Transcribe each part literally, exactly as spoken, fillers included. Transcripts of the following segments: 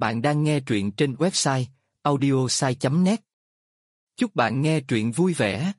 Bạn đang nghe truyện trên website audiosai chấm net. Chúc bạn nghe truyện vui vẻ.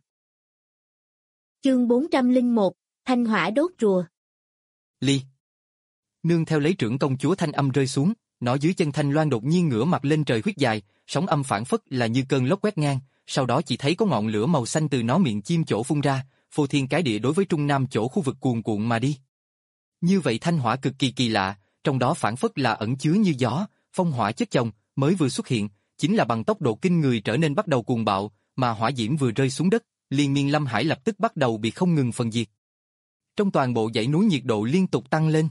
Chương bốn trăm lẻ một, Thanh hỏa đốt rùa. Ly. Nương theo lấy trưởng công chúa thanh âm rơi xuống, nó dưới chân Thanh Loan đột nhiên ngửa mặt lên trời huyết dài, sóng âm phảng phất là như cơn lốc quét ngang, sau đó chỉ thấy có ngọn lửa màu xanh từ nó miệng chim chỗ phun ra, phô thiên cái địa đối với trung nam chỗ khu vực cuồn cuộn mà đi. Như vậy thanh hỏa cực kỳ kỳ lạ, trong đó phảng phất là ẩn chứa như gió, phong hỏa chất chồng, mới vừa xuất hiện, chính là bằng tốc độ kinh người trở nên bắt đầu cuồng bạo, mà hỏa diễm vừa rơi xuống đất, liên miên lâm hải lập tức bắt đầu bị không ngừng phân diệt. Trong toàn bộ dãy núi nhiệt độ liên tục tăng lên.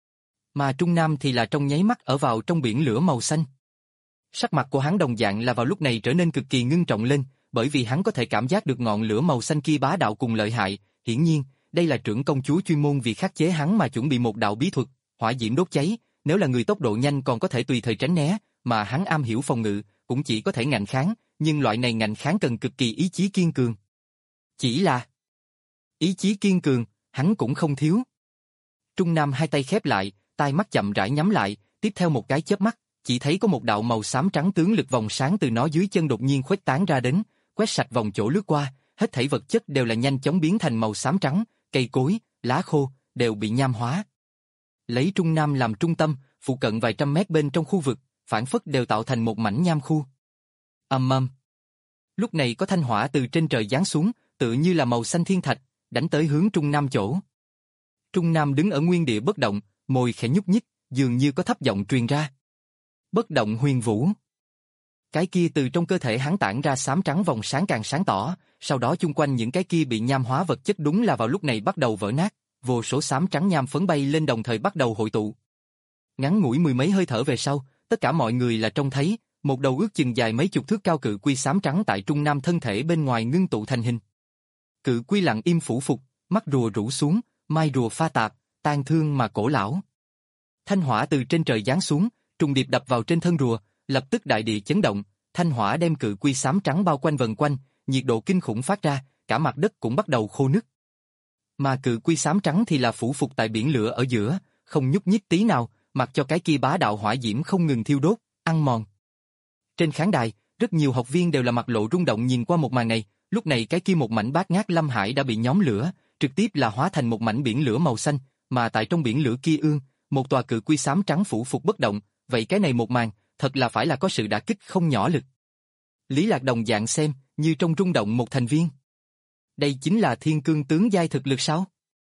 Mà Trung Nam thì là trong nháy mắt ở vào trong biển lửa màu xanh. Sắc mặt của hắn đồng dạng là vào lúc này trở nên cực kỳ ngưng trọng lên, bởi vì hắn có thể cảm giác được ngọn lửa màu xanh kia bá đạo cùng lợi hại, hiển nhiên, đây là trưởng công chúa chuyên môn vì khắc chế hắn mà chuẩn bị một đạo bí thuật, hỏa diễm đốt cháy, nếu là người tốc độ nhanh còn có thể tùy thời tránh né, mà hắn am hiểu phòng ngự, cũng chỉ có thể ngạnh kháng, nhưng loại này ngạnh kháng cần cực kỳ ý chí kiên cường. Chỉ là ý chí kiên cường, hắn cũng không thiếu. Trung Nam hai tay khép lại, tai mắt chậm rãi nhắm lại, tiếp theo một cái chớp mắt, chỉ thấy có một đạo màu xám trắng tướng lực vòng sáng từ nó dưới chân đột nhiên khuếch tán ra đến, quét sạch vòng chỗ lướt qua, hết thảy vật chất đều là nhanh chóng biến thành màu xám trắng, cây cối, lá khô đều bị nham hóa. Lấy Trung Nam làm trung tâm, phụ cận vài trăm mét bên trong khu vực, phản phất đều tạo thành một mảnh nham khu. Ầm ầm. Lúc này có thanh hỏa từ trên trời giáng xuống, tựa như là màu xanh thiên thạch, đánh tới hướng Trung Nam chỗ. Trung Nam đứng ở nguyên địa bất động, môi khẽ nhúc nhích, dường như có thấp giọng truyền ra. Bất động huyền vũ. Cái kia từ trong cơ thể hắn tản ra xám trắng vòng sáng càng sáng tỏ, sau đó chung quanh những cái kia bị nham hóa vật chất đúng là vào lúc này bắt đầu vỡ nát, vô số xám trắng nham phấn bay lên đồng thời bắt đầu hội tụ. Ngắn ngủi mười mấy hơi thở về sau, tất cả mọi người là trông thấy, một đầu ước chừng dài mấy chục thước cao cự quy xám trắng tại Trung Nam thân thể bên ngoài ngưng tụ thành hình. Cự quy lặng im phủ phục, mắt rùa rũ xuống, mai rùa pha tạp, tang thương mà cổ lão. Thanh hỏa từ trên trời giáng xuống, trùng điệp đập vào trên thân rùa, lập tức đại địa chấn động, thanh hỏa đem cự quy xám trắng bao quanh vần quanh, nhiệt độ kinh khủng phát ra, cả mặt đất cũng bắt đầu khô nứt. Mà cự quy xám trắng thì là phủ phục tại biển lửa ở giữa, không nhúc nhích tí nào, mặc cho cái kia bá đạo hỏa diễm không ngừng thiêu đốt, ăn mòn. Trên khán đài, rất nhiều học viên đều là mặt lộ rung động nhìn qua một màn này, lúc này cái kia một mảnh bát ngát lâm hải đã bị nhóm lửa, trực tiếp là hóa thành một mảnh biển lửa màu xanh, mà tại trong biển lửa kia ương, một tòa cự quy xám trắng phủ phục bất động, vậy cái này một màn, thật là phải là có sự đả kích không nhỏ lực. Lý Lạc đồng dạng xem, như trong rung động một thành viên. Đây chính là thiên cương tướng giai thực lực sao?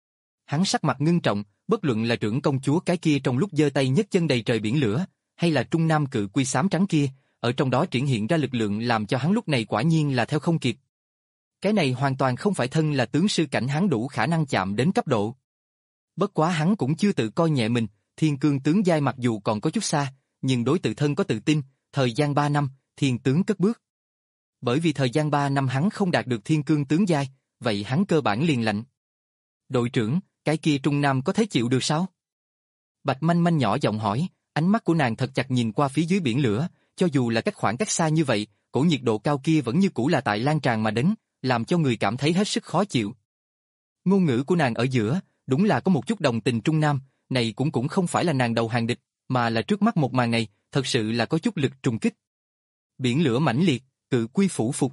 Hắn sắc mặt ngưng trọng, bất luận là trưởng công chúa cái kia trong lúc giơ tay nhấc chân đầy trời biển lửa, hay là Trung Nam cự quy xám trắng kia, ở trong đó triển hiện ra lực lượng làm cho hắn lúc này quả nhiên là theo không kịp. Cái này hoàn toàn không phải thân là tướng sư cảnh hắn đủ khả năng chạm đến cấp độ. Bất quá hắn cũng chưa tự coi nhẹ mình, thiên cương tướng giai mặc dù còn có chút xa, nhưng đối tự thân có tự tin, thời gian ba năm, thiên tướng cất bước. Bởi vì thời gian ba năm hắn không đạt được thiên cương tướng giai, vậy hắn cơ bản liền lạnh. Đội trưởng, cái kia Trung Nam có thể chịu được sao? Bạch Manh Manh nhỏ giọng hỏi, ánh mắt của nàng thật chặt nhìn qua phía dưới biển lửa, cho dù là cách khoảng cách xa như vậy, cổ nhiệt độ cao kia vẫn như cũ là tại lan tràn mà đến, làm cho người cảm thấy hết sức khó chịu. Ngôn ngữ của nàng ở giữa, đúng là có một chút đồng tình Trung Nam, này cũng cũng không phải là nàng đầu hàng địch, mà là trước mắt một màn này, thật sự là có chút lực trùng kích. Biển lửa mãnh liệt, cự quy phủ phục.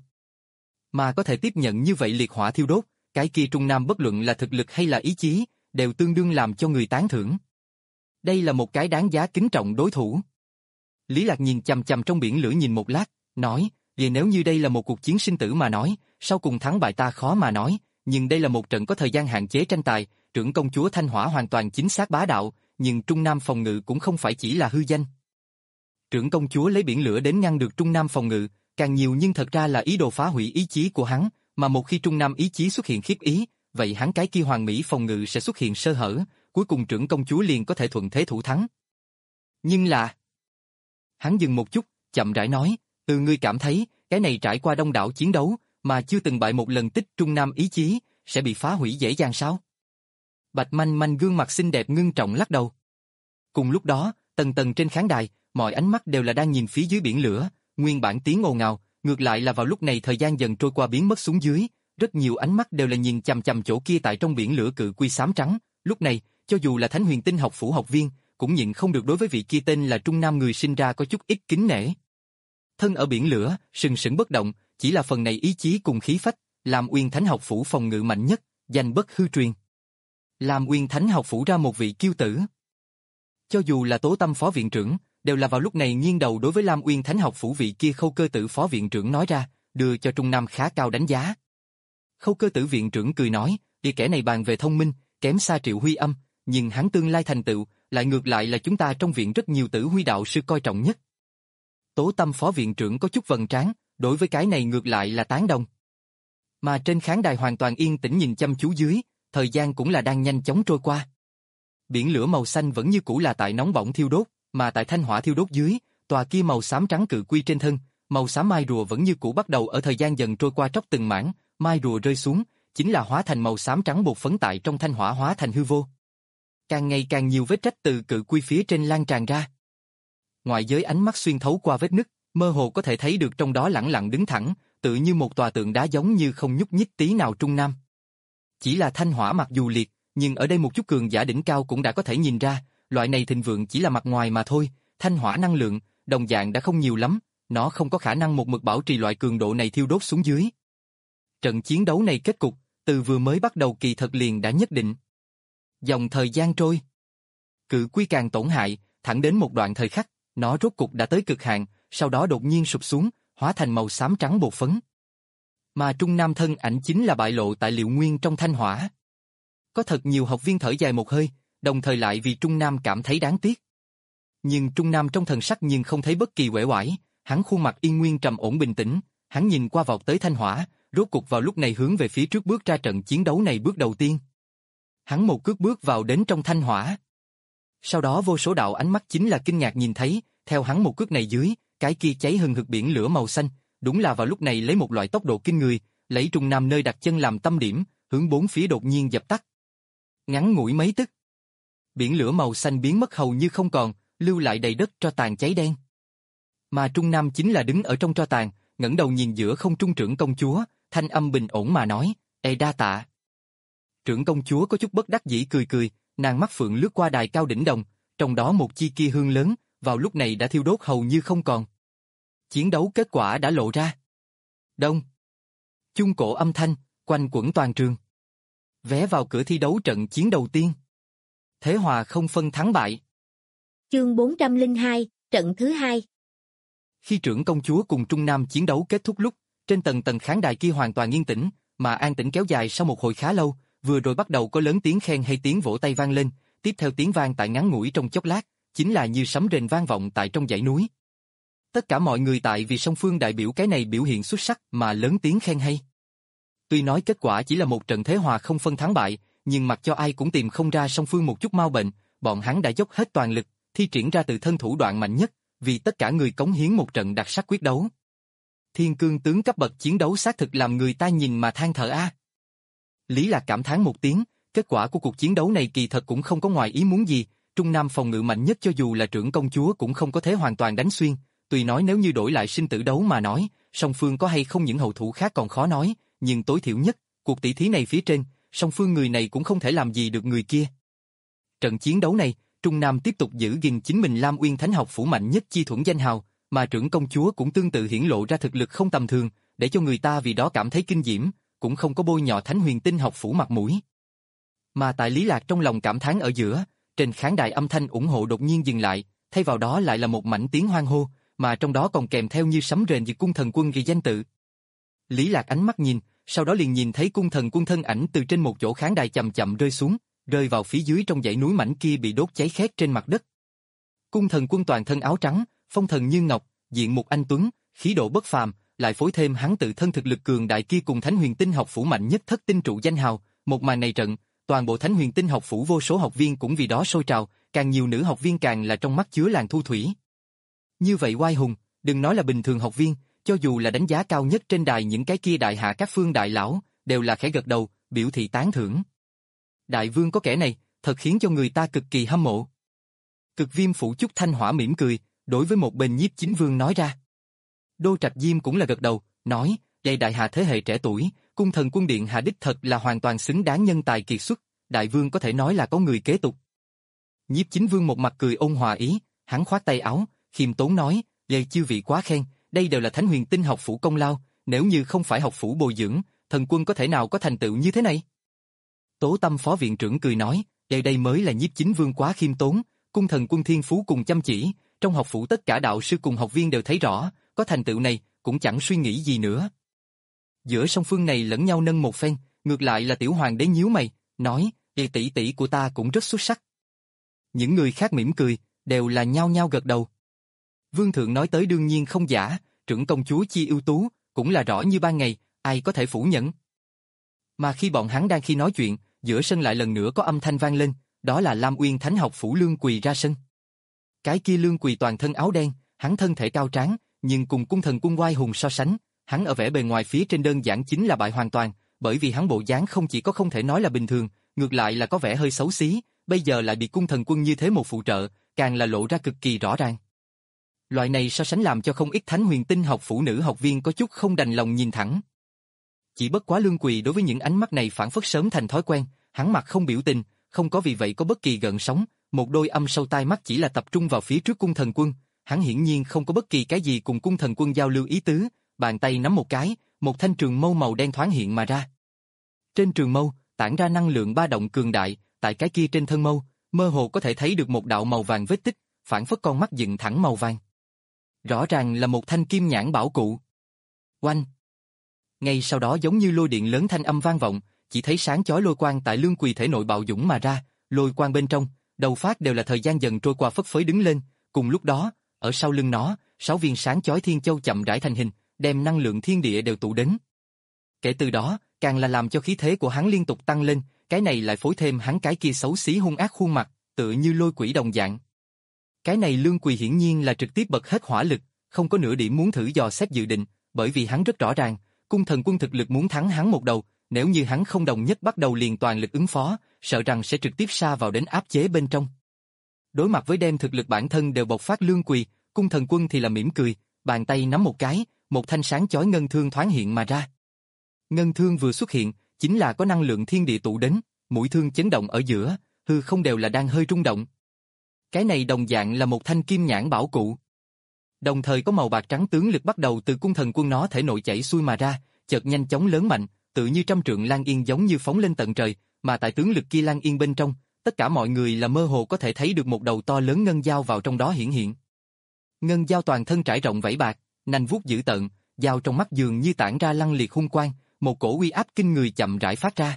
Mà có thể tiếp nhận như vậy liệt hỏa thiêu đốt, cái kia Trung Nam bất luận là thực lực hay là ý chí, đều tương đương làm cho người tán thưởng. Đây là một cái đáng giá kính trọng đối thủ. Lý Lạc nhìn chằm chằm trong biển lửa nhìn một lát, nói, vì nếu như đây là một cuộc chiến sinh tử mà nói, sau cùng thắng bại ta khó mà nói, nhưng đây là một trận có thời gian hạn chế tranh tài, trưởng công chúa Thanh Hỏa hoàn toàn chính xác bá đạo, nhưng Trung Nam phòng ngự cũng không phải chỉ là hư danh. Trưởng công chúa lấy biển lửa đến ngăn được Trung Nam phòng ngự, càng nhiều nhưng thật ra là ý đồ phá hủy ý chí của hắn, mà một khi Trung Nam ý chí xuất hiện khiếp ý, vậy hắn cái kia hoàn mỹ phòng ngự sẽ xuất hiện sơ hở, cuối cùng trưởng công chúa liền có thể thuận thế thủ thắng. Nhưng là... Hắn dừng một chút, chậm rãi nói, từ ngươi cảm thấy, cái này trải qua đông đảo chiến đấu, mà chưa từng bại một lần tích Trung Nam ý chí, sẽ bị phá hủy dễ dàng sao? Bạch Manh Manh gương mặt xinh đẹp ngưng trọng lắc đầu. Cùng lúc đó, tầng tầng trên khán đài, mọi ánh mắt đều là đang nhìn phía dưới biển lửa, nguyên bản tiếng ồn ào, ngược lại là vào lúc này thời gian dần trôi qua biến mất xuống dưới, rất nhiều ánh mắt đều là nhìn chằm chằm chỗ kia tại trong biển lửa cự quy xám trắng, lúc này, cho dù là Thánh Huyền Tinh học phủ học viên, cũng nhịn không được đối với vị kia tên là Trung Nam người sinh ra có chút ít kính nể. Thân ở biển lửa, sừng sững bất động, chỉ là phần này ý chí cùng khí phách, Lam Uyên Thánh học phủ phòng ngự mạnh nhất, danh bất hư truyền. Lam Uyên Thánh học phủ ra một vị kiêu tử. Cho dù là Tố Tâm phó viện trưởng, đều là vào lúc này nghiêng đầu đối với Lam Uyên Thánh học phủ vị kia Khâu Cơ Tử phó viện trưởng nói ra, đưa cho Trung Nam khá cao đánh giá. Khâu Cơ Tử viện trưởng cười nói, đi kẻ này bàn về thông minh, kém xa Triệu Huy Âm, nhưng hắn tương lai thành tựu, lại ngược lại là chúng ta trong viện rất nhiều Tử Huy đạo sư coi trọng nhất. Tố Tâm phó viện trưởng có chút vầng trán, đối với cái này ngược lại là tán đồng. Mà trên khán đài hoàn toàn yên tĩnh nhìn chăm chú dưới, thời gian cũng là đang nhanh chóng trôi qua. Biển lửa màu xanh vẫn như cũ là tại nóng bỏng thiêu đốt, mà tại thanh hỏa thiêu đốt dưới, tòa kia màu xám trắng cự quy trên thân, màu xám mai rùa vẫn như cũ bắt đầu ở thời gian dần trôi qua tróc từng mảng, mai rùa rơi xuống, chính là hóa thành màu xám trắng bột phấn tại trong thanh hỏa hóa thành hư vô. Càng ngày càng nhiều vết rách từ cự quy phía trên lan tràn ra. Ngoại giới ánh mắt xuyên thấu qua vết nứt, mơ hồ có thể thấy được trong đó lẳng lặng đứng thẳng, tự như một tòa tượng đá giống như không nhúc nhích tí nào Trung Nam. Chỉ là thanh hỏa mặc dù liệt, nhưng ở đây một chút cường giả đỉnh cao cũng đã có thể nhìn ra, loại này thịnh vượng chỉ là mặt ngoài mà thôi, thanh hỏa năng lượng, đồng dạng đã không nhiều lắm, nó không có khả năng một mực bảo trì loại cường độ này thiêu đốt xuống dưới. Trận chiến đấu này kết cục, từ vừa mới bắt đầu kỳ thật liền đã nhất định. Dòng thời gian trôi. Cự quy càng tổn hại, thẳng đến một đoạn thời khắc, nó rốt cục đã tới cực hạn, sau đó đột nhiên sụp xuống, hóa thành màu xám trắng bột phấn. Mà Trung Nam thân ảnh chính là bại lộ tại Liệu Nguyên trong thanh hỏa. Có thật nhiều học viên thở dài một hơi, đồng thời lại vì Trung Nam cảm thấy đáng tiếc. Nhưng Trung Nam trong thần sắc nhưng không thấy bất kỳ uể oải, hắn khuôn mặt yên nguyên trầm ổn bình tĩnh, hắn nhìn qua vọt tới thanh hỏa, rốt cục vào lúc này hướng về phía trước bước ra trận chiến đấu này bước đầu tiên. Hắn một cước bước vào đến trong thanh hỏa. Sau đó vô số đạo ánh mắt chính là kinh ngạc nhìn thấy, theo hắn một cước này dưới, cái kia cháy hừng hực biển lửa màu xanh, đúng là vào lúc này lấy một loại tốc độ kinh người, lấy Trung Nam nơi đặt chân làm tâm điểm, hướng bốn phía đột nhiên dập tắt. Ngắn ngủi mấy tức, biển lửa màu xanh biến mất hầu như không còn, lưu lại đầy đất tro tàn cháy đen. Mà Trung Nam chính là đứng ở trong tro tàn, ngẩng đầu nhìn giữa không trung trưởng công chúa, thanh âm bình ổn mà nói, "Ê đa tạ." Trưởng công chúa có chút bất đắc dĩ cười cười, nàng mắt phượng lướt qua đài cao đỉnh đồng, trong đó một chi kia hương lớn, vào lúc này đã thiêu đốt hầu như không còn. Chiến đấu kết quả đã lộ ra. Đông. Chung cổ âm thanh, quanh quẩn toàn trường. Vé vào cửa thi đấu trận chiến đầu tiên. Thế hòa không phân thắng bại. Chương bốn trăm lẻ hai, trận thứ hai. Khi trưởng công chúa cùng Trung Nam chiến đấu kết thúc lúc, trên tầng tầng khán đài kia hoàn toàn yên tĩnh, mà an tĩnh kéo dài sau một hồi khá lâu, vừa rồi bắt đầu có lớn tiếng khen hay tiếng vỗ tay vang lên, tiếp theo tiếng vang tại ngắn ngủi trong chốc lát, chính là như sấm rền vang vọng tại trong dãy núi. Tất cả mọi người tại vì song phương đại biểu cái này biểu hiện xuất sắc mà lớn tiếng khen hay. Tuy nói kết quả chỉ là một trận thế hòa không phân thắng bại, nhưng mặc cho ai cũng tìm không ra song phương một chút mau bệnh, bọn hắn đã dốc hết toàn lực, thi triển ra từ thân thủ đoạn mạnh nhất, vì tất cả người cống hiến một trận đặc sắc quyết đấu. Thiên cương tướng cấp bậc chiến đấu xác thực làm người ta nhìn mà than thở a. Lý Lạc cảm thán một tiếng, kết quả của cuộc chiến đấu này kỳ thật cũng không có ngoài ý muốn gì, Trung Nam phòng ngự mạnh nhất cho dù là trưởng công chúa cũng không có thể hoàn toàn đánh xuyên, tuy nói nếu như đổi lại sinh tử đấu mà nói, song phương có hay không những hậu thủ khác còn khó nói, nhưng tối thiểu nhất, cuộc tỷ thí này phía trên, song phương người này cũng không thể làm gì được người kia. Trận chiến đấu này, Trung Nam tiếp tục giữ gìn chính mình Lam Uyên Thánh học phủ mạnh nhất chi thuẫn danh hào, mà trưởng công chúa cũng tương tự hiển lộ ra thực lực không tầm thường, để cho người ta vì đó cảm thấy kinh diễm, cũng không có bôi nhọ Thánh Huyền Tinh học phủ mặt mũi. Mà tại Lý Lạc trong lòng cảm thán ở giữa, trên khán đài âm thanh ủng hộ đột nhiên dừng lại, thay vào đó lại là một mảnh tiếng hoan hô, mà trong đó còn kèm theo như sấm rền vì cung thần quân ghi danh tự. Lý Lạc ánh mắt nhìn, sau đó liền nhìn thấy cung thần quân thân ảnh từ trên một chỗ khán đài chậm chậm rơi xuống, rơi vào phía dưới trong dãy núi mảnh kia bị đốt cháy khét trên mặt đất. Cung thần quân toàn thân áo trắng, phong thần như ngọc, diện mục anh tuấn, khí độ bất phàm, lại phối thêm hắn tự thân thực lực cường đại kia cùng Thánh Huyền Tinh học phủ mạnh nhất thất tinh trụ danh hào, một màn này trận, toàn bộ Thánh Huyền Tinh học phủ vô số học viên cũng vì đó sôi trào, càng nhiều nữ học viên càng là trong mắt chứa làn thu thủy. Như vậy oai hùng, đừng nói là bình thường học viên, cho dù là đánh giá cao nhất trên đài những cái kia đại hạ các phương đại lão, đều là khẽ gật đầu, biểu thị tán thưởng. Đại vương có kẻ này, thật khiến cho người ta cực kỳ hâm mộ. Cực Viêm phủ Chúc Thanh Hỏa mỉm cười, đối với một bên Nhiếp Chính Vương nói ra. Đô Trạch Diêm cũng là gật đầu, nói, đây đại hạ thế hệ trẻ tuổi, cung thần quân điện hạ đích thật là hoàn toàn xứng đáng nhân tài kiệt xuất, đại vương có thể nói là có người kế tục. Nhiếp Chính Vương một mặt cười ôn hòa ý, hắn khoát tay áo, khiêm tốn nói, "Lê chư vị quá khen, đây đều là Thánh Huyền Tinh học phủ công lao, nếu như không phải học phủ bồi dưỡng, thần quân có thể nào có thành tựu như thế này?" Tố Tâm phó viện trưởng cười nói, "Đây đây mới là Nhiếp Chính Vương quá khiêm tốn, cung thần quân thiên phú cùng chăm chỉ, trong học phủ tất cả đạo sư cùng học viên đều thấy rõ, có thành tựu này, cũng chẳng suy nghĩ gì nữa." Giữa song phương này lẫn nhau nâng một phen, ngược lại là tiểu hoàng đế nhíu mày, nói, "Ê tỷ tỷ của ta cũng rất xuất sắc." Những người khác mỉm cười, đều là nhao nhao gật đầu. Vương thượng nói tới đương nhiên không giả, trưởng công chúa chi ưu tú, cũng là rõ như ban ngày, ai có thể phủ nhận. Mà khi bọn hắn đang khi nói chuyện, giữa sân lại lần nữa có âm thanh vang lên, đó là Lam Uyên Thánh học phủ Lương Quỳ ra sân. Cái kia Lương Quỳ toàn thân áo đen, hắn thân thể cao tráng, nhưng cùng cung thần quân oai hùng so sánh, hắn ở vẻ bề ngoài phía trên đơn giản chính là bại hoàn toàn, bởi vì hắn bộ dáng không chỉ có không thể nói là bình thường, ngược lại là có vẻ hơi xấu xí, bây giờ lại bị cung thần quân như thế một phụ trợ, càng là lộ ra cực kỳ rõ ràng. Loại này so sánh làm cho không ít Thánh Huyền Tinh học phủ nữ học viên có chút không đành lòng nhìn thẳng. Chỉ bất quá Lương Quỳ đối với những ánh mắt này phản phất sớm thành thói quen, hắn mặt không biểu tình, không có vì vậy có bất kỳ gợn sóng, một đôi âm sâu tai mắt chỉ là tập trung vào phía trước cung thần quân, hắn hiển nhiên không có bất kỳ cái gì cùng cung thần quân giao lưu ý tứ, bàn tay nắm một cái, một thanh trường mâu màu đen thoáng hiện mà ra. Trên trường mâu, tản ra năng lượng ba động cường đại, tại cái kia trên thân mâu, mơ hồ có thể thấy được một đạo màu vàng vết tích, phản phất con mắt dựng thẳng màu vàng. Rõ ràng là một thanh kim nhãn bảo cụ. Oanh! Ngay sau đó giống như lôi điện lớn thanh âm vang vọng, chỉ thấy sáng chói lôi quang tại Lương Quỳ thể nội bạo dũng mà ra, lôi quang bên trong, đầu phát đều là thời gian dần trôi qua phất phới đứng lên, cùng lúc đó, ở sau lưng nó, sáu viên sáng chói thiên châu chậm rãi thành hình, đem năng lượng thiên địa đều tụ đến. Kể từ đó, càng là làm cho khí thế của hắn liên tục tăng lên, cái này lại phối thêm hắn cái kia xấu xí hung ác khuôn mặt, tựa như lôi quỷ đồng dạng. Cái này Lương Quỳ hiển nhiên là trực tiếp bật hết hỏa lực, không có nửa điểm muốn thử dò xét dự định, bởi vì hắn rất rõ ràng, cung thần quân thực lực muốn thắng hắn một đầu, nếu như hắn không đồng nhất bắt đầu liền toàn lực ứng phó, sợ rằng sẽ trực tiếp sa vào đến áp chế bên trong. Đối mặt với đem thực lực bản thân đều bộc phát Lương Quỳ, cung thần quân thì là mỉm cười, bàn tay nắm một cái, một thanh sáng chói ngân thương thoáng hiện mà ra. Ngân thương vừa xuất hiện, chính là có năng lượng thiên địa tụ đến, mũi thương chấn động ở giữa, hư không đều là đang hơi rung động. Cái này đồng dạng là một thanh kim nhãn bảo cụ. Đồng thời có màu bạc trắng tướng lực bắt đầu từ cung thần quân nó thể nội chảy xuôi mà ra, chợt nhanh chóng lớn mạnh, tự như trăm trượng lan yên giống như phóng lên tận trời, mà tại tướng lực kia lan yên bên trong, tất cả mọi người là mơ hồ có thể thấy được một đầu to lớn ngân dao vào trong đó hiển hiện. Ngân dao toàn thân trải rộng vảy bạc, nanh vuốt dữ tợn, dao trong mắt dường như tản ra lăng liệt hung quang, một cổ uy áp kinh người chậm rãi phát ra.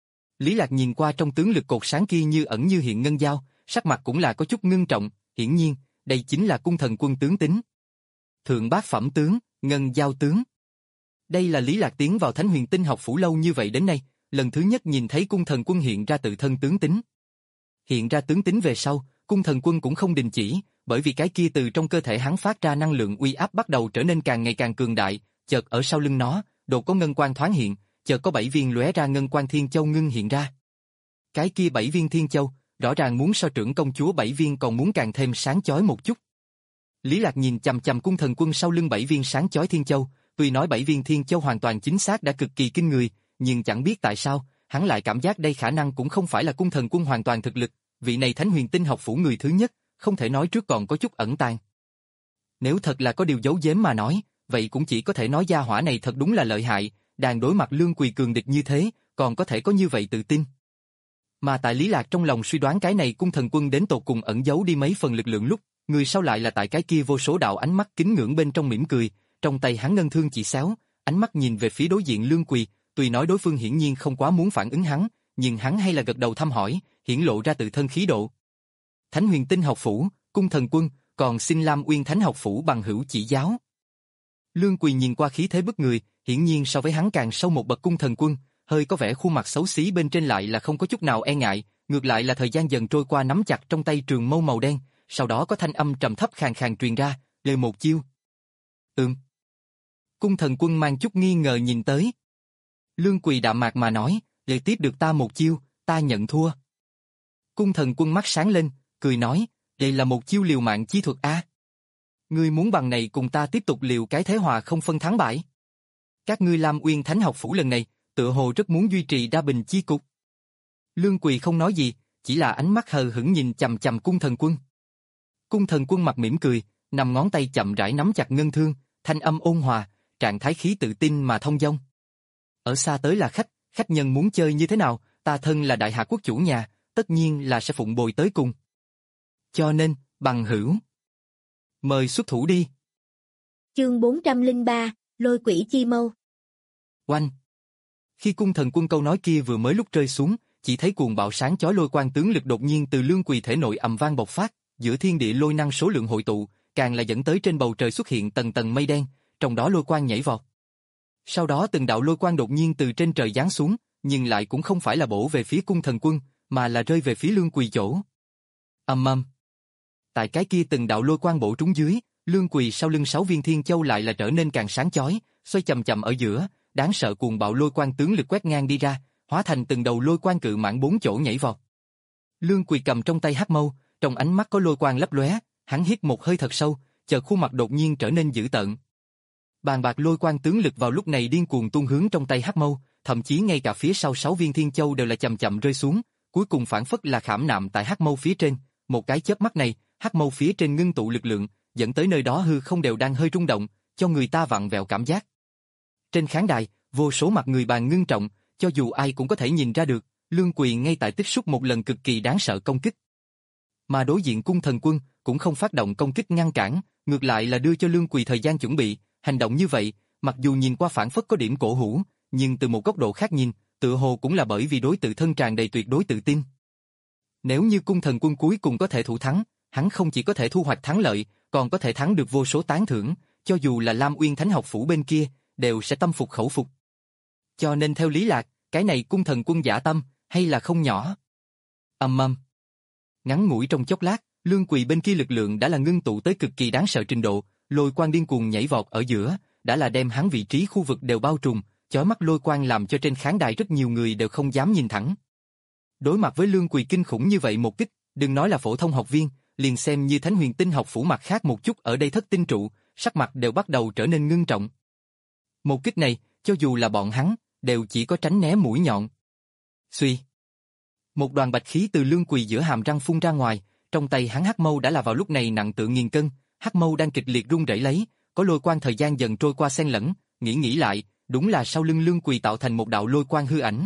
Lý Lạc nhìn qua trong tướng lực cột sáng kia như ẩn như hiện ngân dao, sắc mặt cũng là có chút ngưng trọng, hiển nhiên, đây chính là cung thần quân tướng tính. Thượng bát phẩm tướng, ngân dao tướng. Đây là Lý Lạc tiến vào Thánh Huyền Tinh học phủ lâu như vậy đến nay, lần thứ nhất nhìn thấy cung thần quân hiện ra tự thân tướng tính. Hiện ra tướng tính về sau, cung thần quân cũng không đình chỉ, bởi vì cái kia từ trong cơ thể hắn phát ra năng lượng uy áp bắt đầu trở nên càng ngày càng cường đại, chợt ở sau lưng nó, đột có ngân quang thoáng hiện, chợt có bảy viên lóe ra ngân quang thiên châu ngưng hiện ra. Cái kia bảy viên thiên châu, rõ ràng muốn so trưởng công chúa bảy viên còn muốn càng thêm sáng chói một chút. Lý Lạc nhìn chằm chằm cung thần quân sau lưng bảy viên sáng chói thiên châu, tuy nói bảy viên thiên châu hoàn toàn chính xác đã cực kỳ kinh người, nhưng chẳng biết tại sao, hắn lại cảm giác đây khả năng cũng không phải là cung thần quân hoàn toàn thực lực, vị này Thánh Huyền Tinh học phủ người thứ nhất, không thể nói trước còn có chút ẩn tàng. Nếu thật là có điều giấu giếm mà nói, vậy cũng chỉ có thể nói gia hỏa này thật đúng là lợi hại, đang đối mặt Lương Quỳ cường địch như thế, còn có thể có như vậy tự tin. Mà tại Lý Lạc trong lòng suy đoán cái này cung thần quân đến tột cùng ẩn giấu đi mấy phần lực lượng lúc, người sau lại là tại cái kia vô số đạo ánh mắt kính ngưỡng bên trong mỉm cười, trong tay hắn ngân thương chỉ xéo, ánh mắt nhìn về phía đối diện Lương Quỳ, tuy nói đối phương hiển nhiên không quá muốn phản ứng hắn, nhưng hắn hay là gật đầu thăm hỏi, hiển lộ ra tự thân khí độ. Thánh Huyền Tinh học phủ, cung thần quân, còn xin Lam Uyên Thánh học phủ bằng hữu chỉ giáo. Lương Quỳ nhìn qua khí thế bức người, hiển nhiên so với hắn càng sâu một bậc cung thần quân, hơi có vẻ khuôn mặt xấu xí bên trên lại là không có chút nào e ngại, ngược lại là thời gian dần trôi qua nắm chặt trong tay trường mâu màu đen, sau đó có thanh âm trầm thấp khàn khàn truyền ra, lời một chiêu. Ừm. Cung thần quân mang chút nghi ngờ nhìn tới. Lương Quỳ đạm mạc mà nói, lời tiếp được ta một chiêu, ta nhận thua. Cung thần quân mắt sáng lên, cười nói, đây là một chiêu liều mạng chi thuật a. Ngươi muốn bằng này cùng ta tiếp tục liều cái thế hòa không phân thắng bại. Các ngươi Lam Uyên Thánh học phủ lần này, tựa hồ rất muốn duy trì đa bình chi cục. Lương Quỳ không nói gì, chỉ là ánh mắt hờ hững nhìn chằm chằm cung thần quân. Cung thần quân mặt mỉm cười, nằm ngón tay chậm rãi nắm chặt ngân thương, thanh âm ôn hòa, trạng thái khí tự tin mà thông dong. Ở xa tới là khách, khách nhân muốn chơi như thế nào, ta thân là đại hạ quốc chủ nhà, tất nhiên là sẽ phụng bồi tới cùng. Cho nên, bằng hữu, mời xuất thủ đi. Chương bốn trăm lẻ ba, Lôi Quỷ Chi Mâu. Oanh! Khi cung thần quân câu nói kia vừa mới lúc rơi xuống, chỉ thấy cuồng bạo sáng chói lôi quang tướng lực đột nhiên từ Lương Quỳ thể nội ầm vang bộc phát, giữa thiên địa lôi năng số lượng hội tụ, càng là dẫn tới trên bầu trời xuất hiện tầng tầng mây đen, trong đó lôi quang nhảy vọt. Sau đó từng đạo lôi quang đột nhiên từ trên trời giáng xuống, nhưng lại cũng không phải là bổ về phía cung thần quân, mà là rơi về phía Lương Quỳ chỗ. Ầm ầm. Tại cái kia từng đạo lôi quang bổ trúng dưới, Lương Quỳ sau lưng sáu viên thiên châu lại là trở nên càng sáng chói, xoay chậm chậm ở giữa, đáng sợ cuồng bạo lôi quang tướng lực quét ngang đi ra, hóa thành từng đầu lôi quang cự mãng bốn chỗ nhảy vọt. Lương Quỳ cầm trong tay hắc mâu, trong ánh mắt có lôi quang lấp lóe, hắn hít một hơi thật sâu, chợt khuôn mặt đột nhiên trở nên dữ tợn. Bàn bạc lôi quang tướng lực vào lúc này điên cuồng tung hướng trong tay hắc mâu, thậm chí ngay cả phía sau sáu viên thiên châu đều là chậm chậm rơi xuống, cuối cùng phản phất là khảm nạm tại hắc mâu phía trên, một cái chớp mắt này, hắc mâu phía trên ngưng tụ lực lượng, dẫn tới nơi đó hư không đều đang hơi rung động, cho người ta vặn vẹo cảm giác. Trên khán đài, vô số mặt người bàn ngưng trọng, cho dù ai cũng có thể nhìn ra được, Lương Quỳ ngay tại tích xúc một lần cực kỳ đáng sợ công kích. Mà đối diện cung thần quân cũng không phát động công kích ngăn cản, ngược lại là đưa cho Lương Quỳ thời gian chuẩn bị, hành động như vậy, mặc dù nhìn qua phản phất có điểm cổ hủ, nhưng từ một góc độ khác nhìn, tựa hồ cũng là bởi vì đối tự thân tràn đầy tuyệt đối tự tin. Nếu như cung thần quân cuối cùng có thể thủ thắng, hắn không chỉ có thể thu hoạch thắng lợi, còn có thể thắng được vô số tán thưởng, cho dù là Lam Uyên Thánh học phủ bên kia, đều sẽ tâm phục khẩu phục. Cho nên theo lý lạc, cái này cung thần quân giả tâm, hay là không nhỏ. Ầm ầm. Ngắn ngủi trong chốc lát, Lương Quỳ bên kia lực lượng đã là ngưng tụ tới cực kỳ đáng sợ trình độ, lôi quang điên cuồng nhảy vọt ở giữa, đã là đem hắn vị trí khu vực đều bao trùm, chói mắt lôi quang làm cho trên khán đài rất nhiều người đều không dám nhìn thẳng. Đối mặt với Lương Quỳ kinh khủng như vậy một kích, đừng nói là phổ thông học viên, liền xem như Thánh Huyền Tinh học phủ mặt khác một chút ở đây thất tinh trụ, sắc mặt đều bắt đầu trở nên ngưng trọng. Một kích này, cho dù là bọn hắn, đều chỉ có tránh né mũi nhọn. Xuy. Một đoàn bạch khí từ Lương Quỳ giữa hàm răng phun ra ngoài, trong tay hắn hắc mâu đã là vào lúc này nặng tựa nghìn cân, hắc mâu đang kịch liệt rung rẩy lấy, có lôi quang thời gian dần trôi qua xen lẫn, nghĩ nghĩ lại, đúng là sau lưng Lương Quỳ tạo thành một đạo lôi quang hư ảnh.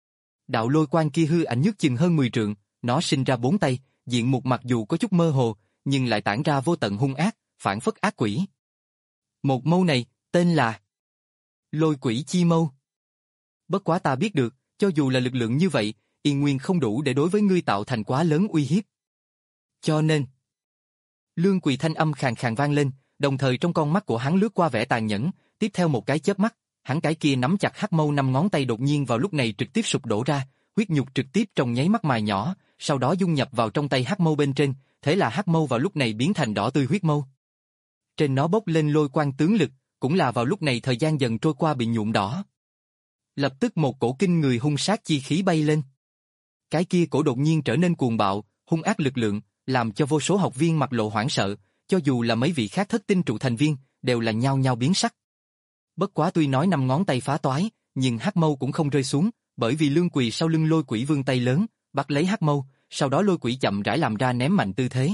Đạo lôi quang kia hư ảnh nhất chừng hơn mười trượng, nó sinh ra bốn tay, diện mục mặc dù có chút mơ hồ, nhưng lại tản ra vô tận hung ác, phản phất ác quỷ. Một mâu này, tên là Lôi Quỷ Chi Mâu. Bất quá ta biết được, cho dù là lực lượng như vậy, Yên Nguyên không đủ để đối với ngươi tạo thành quá lớn uy hiếp. Cho nên, Lương Quỳ thanh âm khàn khàn vang lên, đồng thời trong con mắt của hắn lướt qua vẻ tàn nhẫn, tiếp theo một cái chớp mắt, hắn cái kia nắm chặt hắc mâu năm ngón tay đột nhiên vào lúc này trực tiếp sụp đổ ra, huyết nhục trực tiếp trong nháy mắt mài nhỏ, sau đó dung nhập vào trong tay hắc mâu bên trên, thế là hắc mâu vào lúc này biến thành đỏ tươi huyết mâu. Trên nó bốc lên lôi quang tướng lực, cũng là vào lúc này thời gian dần trôi qua bị nhuộm đỏ. Lập tức một cổ kinh người hung sát chi khí bay lên. Cái kia cổ đột nhiên trở nên cuồng bạo, hung ác lực lượng, làm cho vô số học viên mặt lộ hoảng sợ, cho dù là mấy vị khác thất tinh trụ thành viên, đều là nhao nhao biến sắc. Bất quá tuy nói năm ngón tay phá toái, nhưng hắc mâu cũng không rơi xuống, bởi vì Lương Quỳ sau lưng Lôi Quỷ vươn tay lớn, bắt lấy hắc mâu, sau đó Lôi Quỷ chậm rãi làm ra ném mạnh tư thế.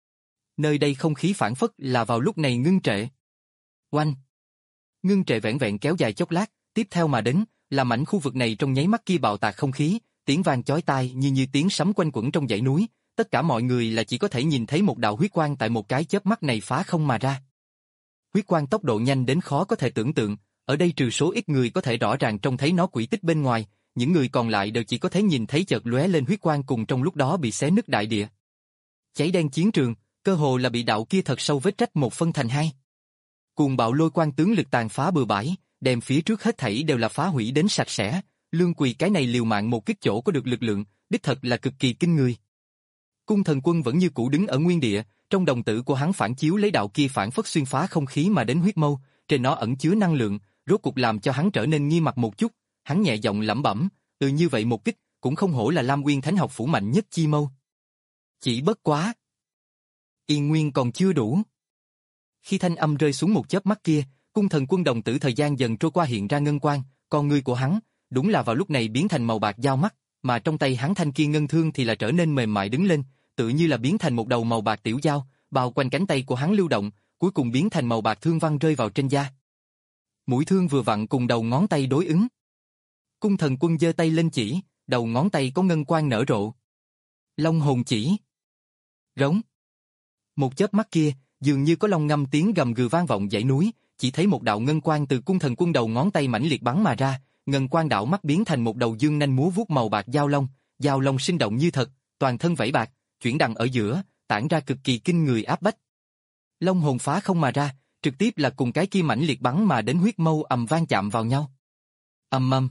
Nơi đây không khí phản phất là vào lúc này ngưng trệ. Oanh! Ngưng trệ vẹn vẹn kéo dài chốc lát, tiếp theo mà đến, là mảnh khu vực này trong nháy mắt kia bạo tạc không khí, tiếng vang chói tai như như tiếng sấm quanh quẩn trong dãy núi, tất cả mọi người là chỉ có thể nhìn thấy một đạo huyết quang tại một cái chớp mắt này phá không mà ra. Huyết quang tốc độ nhanh đến khó có thể tưởng tượng, ở đây trừ số ít người có thể rõ ràng trông thấy nó quỷ tích bên ngoài, những người còn lại đều chỉ có thể nhìn thấy chợt lóe lên huyết quang cùng trong lúc đó bị xé nứt đại địa. Cháy đen chiến trường, cơ hồ là bị đạo kia thật sâu vết rách một phân thành hai. Cuồng bạo lôi quang tướng lực tàn phá bừa bãi, đem phía trước hết thảy đều là phá hủy đến sạch sẽ. Lương Quỳ cái này liều mạng một kích chỗ có được lực lượng, đích thật là cực kỳ kinh người. Cung thần quân vẫn như cũ đứng ở nguyên địa, trong đồng tử của hắn phản chiếu lấy đạo kia phản phất xuyên phá không khí mà đến huyết mâu, trên nó ẩn chứa năng lượng, rốt cục làm cho hắn trở nên nghi mặt một chút. Hắn nhẹ giọng lẩm bẩm, từ như vậy một kích, cũng không hổ là Lam Uyên Thánh học phủ mạnh nhất chi mâu. Chỉ bất quá, Yên Nguyên còn chưa đủ. Khi thanh âm rơi xuống một chớp mắt kia, cung thần quân đồng tử thời gian dần trôi qua hiện ra ngân quang, con ngươi của hắn, đúng là vào lúc này biến thành màu bạc dao mắt, mà trong tay hắn thanh kia ngân thương thì là trở nên mềm mại đứng lên, tự như là biến thành một đầu màu bạc tiểu dao, bao quanh cánh tay của hắn lưu động, cuối cùng biến thành màu bạc thương văn rơi vào trên da. Mũi thương vừa vặn cùng đầu ngón tay đối ứng. Cung Thần Quân giơ tay lên chỉ, đầu ngón tay có ngân quang nở rộ. Long hồn chỉ. Rống. Một chớp mắt kia, dường như có long ngâm tiếng gầm gừ vang vọng dãy núi, chỉ thấy một đạo ngân quang từ Cung Thần Quân đầu ngón tay mãnh liệt bắn mà ra, ngân quang đảo mắt biến thành một đầu dương nanh múa vuốt màu bạc giao long, giao long sinh động như thật, toàn thân vảy bạc, chuyển đằng ở giữa, tản ra cực kỳ kinh người áp bách. Long hồn phá không mà ra, trực tiếp là cùng cái kia mãnh liệt bắn mà đến huyết mâu ầm vang chạm vào nhau. Ầm ầm.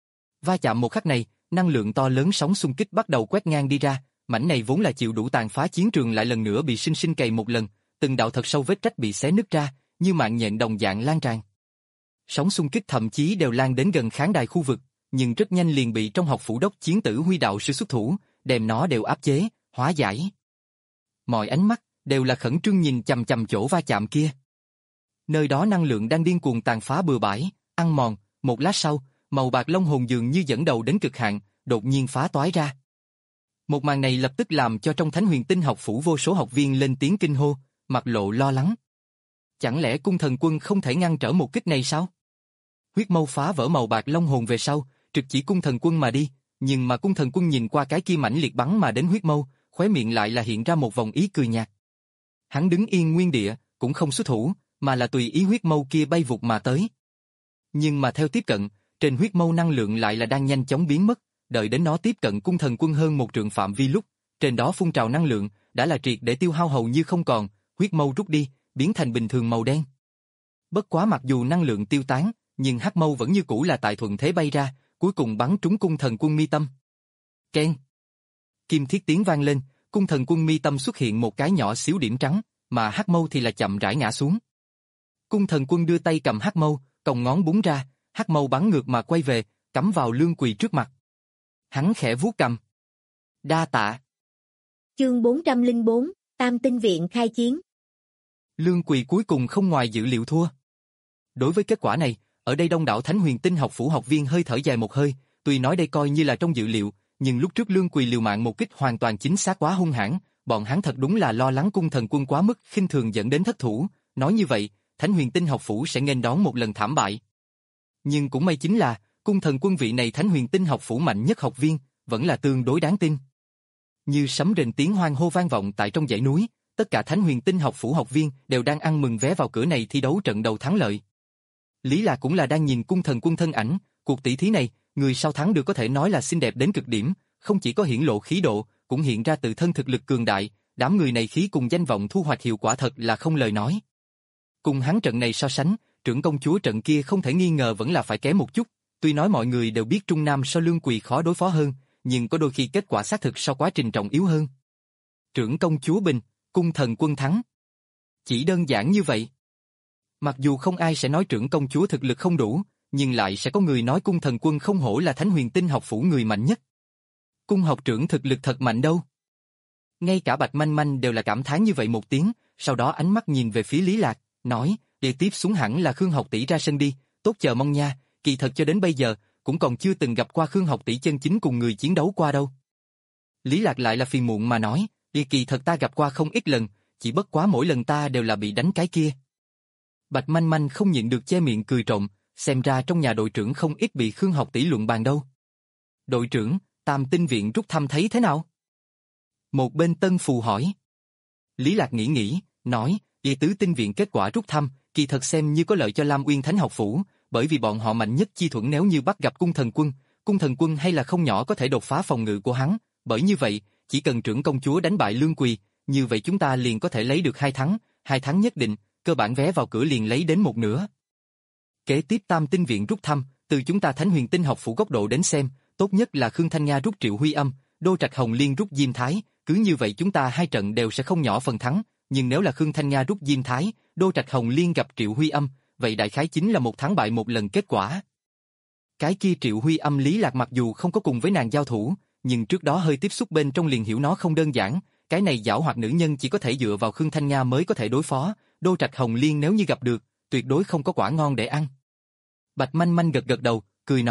Va chạm một khắc này, năng lượng to lớn sóng xung kích bắt đầu quét ngang đi ra, mảnh này vốn là chịu đủ tàn phá chiến trường lại lần nữa bị sinh sinh cày một lần, từng đạo thật sâu vết rách bị xé nứt ra, như mạng nhện đồng dạng lan tràn. Sóng xung kích thậm chí đều lan đến gần khán đài khu vực, nhưng rất nhanh liền bị trong học phủ đốc chiến tử Huy đạo sư xuất thủ, đem nó đều áp chế, hóa giải. Mọi ánh mắt đều là khẩn trương nhìn chằm chằm chỗ va chạm kia. Nơi đó năng lượng đang điên cuồng tàn phá bừa bãi, ăn mòn, một lát sau, màu bạc long hồn dường như dẫn đầu đến cực hạn, đột nhiên phá toái ra. Một màn này lập tức làm cho trong Thánh Huyền Tinh học phủ vô số học viên lên tiếng kinh hô, mặt lộ lo lắng. Chẳng lẽ Cung Thần Quân không thể ngăn trở một kích này sao? Huyết mâu phá vỡ màu bạc long hồn về sau, trực chỉ Cung Thần Quân mà đi, nhưng mà Cung Thần Quân nhìn qua cái kia mãnh liệt bắn mà đến huyết mâu, khóe miệng lại là hiện ra một vòng ý cười nhạt. Hắn đứng yên nguyên địa, cũng không xuất thủ, mà là tùy ý huyết mâu kia bay vụt mà tới. Nhưng mà theo tiếp cận, trên huyết mâu năng lượng lại là đang nhanh chóng biến mất, đợi đến nó tiếp cận Cung Thần Quân hơn một trượng phạm vi lúc, trên đó phun trào năng lượng, đã là triệt để tiêu hao hầu như không còn, huyết mâu rút đi, biến thành bình thường màu đen. Bất quá mặc dù năng lượng tiêu tán, nhưng hắc mâu vẫn như cũ là tại thuận thế bay ra, cuối cùng bắn trúng Cung Thần Quân mi tâm. Keng. Kim thiết tiếng vang lên, Cung Thần Quân mi tâm xuất hiện một cái nhỏ xíu điểm trắng, mà hắc mâu thì là chậm rãi ngã xuống. Cung Thần Quân đưa tay cầm hắc mâu, còng ngón búng ra, hắc mâu bắn ngược mà quay về, cắm vào Lương Quỳ trước mặt. Hắn khẽ vuốt cầm. Đa tạ. Chương bốn trăm lẻ bốn, Tam Tinh Viện khai chiến. Lương Quỳ cuối cùng không ngoài dự liệu thua. Đối với kết quả này, ở đây đông đảo Thánh Huyền Tinh học phủ học viên hơi thở dài một hơi, tuy nói đây coi như là trong dự liệu, nhưng lúc trước Lương Quỳ liều mạng một kích hoàn toàn chính xác quá hung hãn, bọn hắn thật đúng là lo lắng Cung Thần Quân quá mức khinh thường dẫn đến thất thủ, nói như vậy, Thánh Huyền Tinh học phủ sẽ nghênh đón một lần thảm bại. Nhưng cũng may chính là, Cung Thần Quân vị này Thánh Huyền Tinh học phủ mạnh nhất học viên, vẫn là tương đối đáng tin. Như sấm rền tiếng hoan hô vang vọng tại trong dãy núi, tất cả Thánh Huyền Tinh học phủ học viên đều đang ăn mừng vé vào cửa này thi đấu trận đầu thắng lợi. Lý Lạc cũng là đang nhìn Cung Thần Quân thân ảnh, cuộc tỷ thí này, người sau thắng được có thể nói là xinh đẹp đến cực điểm, không chỉ có hiển lộ khí độ, cũng hiện ra tự thân thực lực cường đại, đám người này khí cùng danh vọng thu hoạch hiệu quả thật là không lời nói. Cùng hắn trận này so sánh, trưởng công chúa trận kia không thể nghi ngờ vẫn là phải kém một chút, tuy nói mọi người đều biết Trung Nam so Lương Quỳ khó đối phó hơn, nhưng có đôi khi kết quả xác thực so quá trình trọng yếu hơn. Trưởng công chúa bình, Cung Thần Quân thắng. Chỉ đơn giản như vậy. Mặc dù không ai sẽ nói trưởng công chúa thực lực không đủ, nhưng lại sẽ có người nói Cung Thần Quân không hổ là Thánh Huyền Tinh học phủ người mạnh nhất. Cung học trưởng thực lực thật mạnh đâu. Ngay cả Bạch Manh Manh đều là cảm thán như vậy một tiếng, sau đó ánh mắt nhìn về phía Lý Lạc, nói, để tiếp xuống hẳn là Khương học tỷ ra sân đi, tốt chờ mong nha, kỳ thật cho đến bây giờ, cũng còn chưa từng gặp qua Khương học tỷ chân chính cùng người chiến đấu qua đâu. Lý Lạc lại là phiền muộn mà nói, đi kỳ thật ta gặp qua không ít lần, chỉ bất quá mỗi lần ta đều là bị đánh cái kia. Bạch Manh Manh không nhịn được che miệng cười trộm, xem ra trong nhà đội trưởng không ít bị Khương học tỷ luận bàn đâu. Đội trưởng, Tam Tinh Viện rút thăm thấy thế nào? Một bên Tân Phù hỏi. Lý Lạc nghĩ nghĩ, nói, Y Tứ Tinh Viện kết quả rút thăm, kỳ thật xem như có lợi cho Lam Uyên Thánh học phủ, bởi vì bọn họ mạnh nhất chi thuẫn nếu như bắt gặp Cung Thần Quân, Cung Thần Quân hay là không nhỏ có thể đột phá phòng ngự của hắn, bởi như vậy, chỉ cần trưởng công chúa đánh bại Lương Quỳ, như vậy chúng ta liền có thể lấy được hai thắng, hai thắng nhất định, cơ bản vé vào cửa liền lấy đến một nửa. Kế tiếp Tam Tinh Viện rút thăm, từ chúng ta Thánh Huyền Tinh học phủ góc độ đến xem, tốt nhất là Khương Thanh Nga rút Triệu Huy Âm, Đô Trạch Hồng Liên rút Diêm Thái, cứ như vậy chúng ta hai trận đều sẽ không nhỏ phần thắng, nhưng nếu là Khương Thanh Nga rút Diêm Thái, Đô Trạch Hồng Liên gặp Triệu Huy Âm, vậy đại khái chính là một thắng bại một lần kết quả. Cái kia Triệu Huy Âm Lý Lạc mặc dù không có cùng với nàng giao thủ, nhưng trước đó hơi tiếp xúc bên trong liền hiểu nó không đơn giản, cái này giảo hoạt nữ nhân chỉ có thể dựa vào Khương Thanh Nga mới có thể đối phó, Đô Trạch Hồng Liên nếu như gặp được, tuyệt đối không có quả ngon để ăn. Bạch Manh Manh gật gật đầu, cười nói,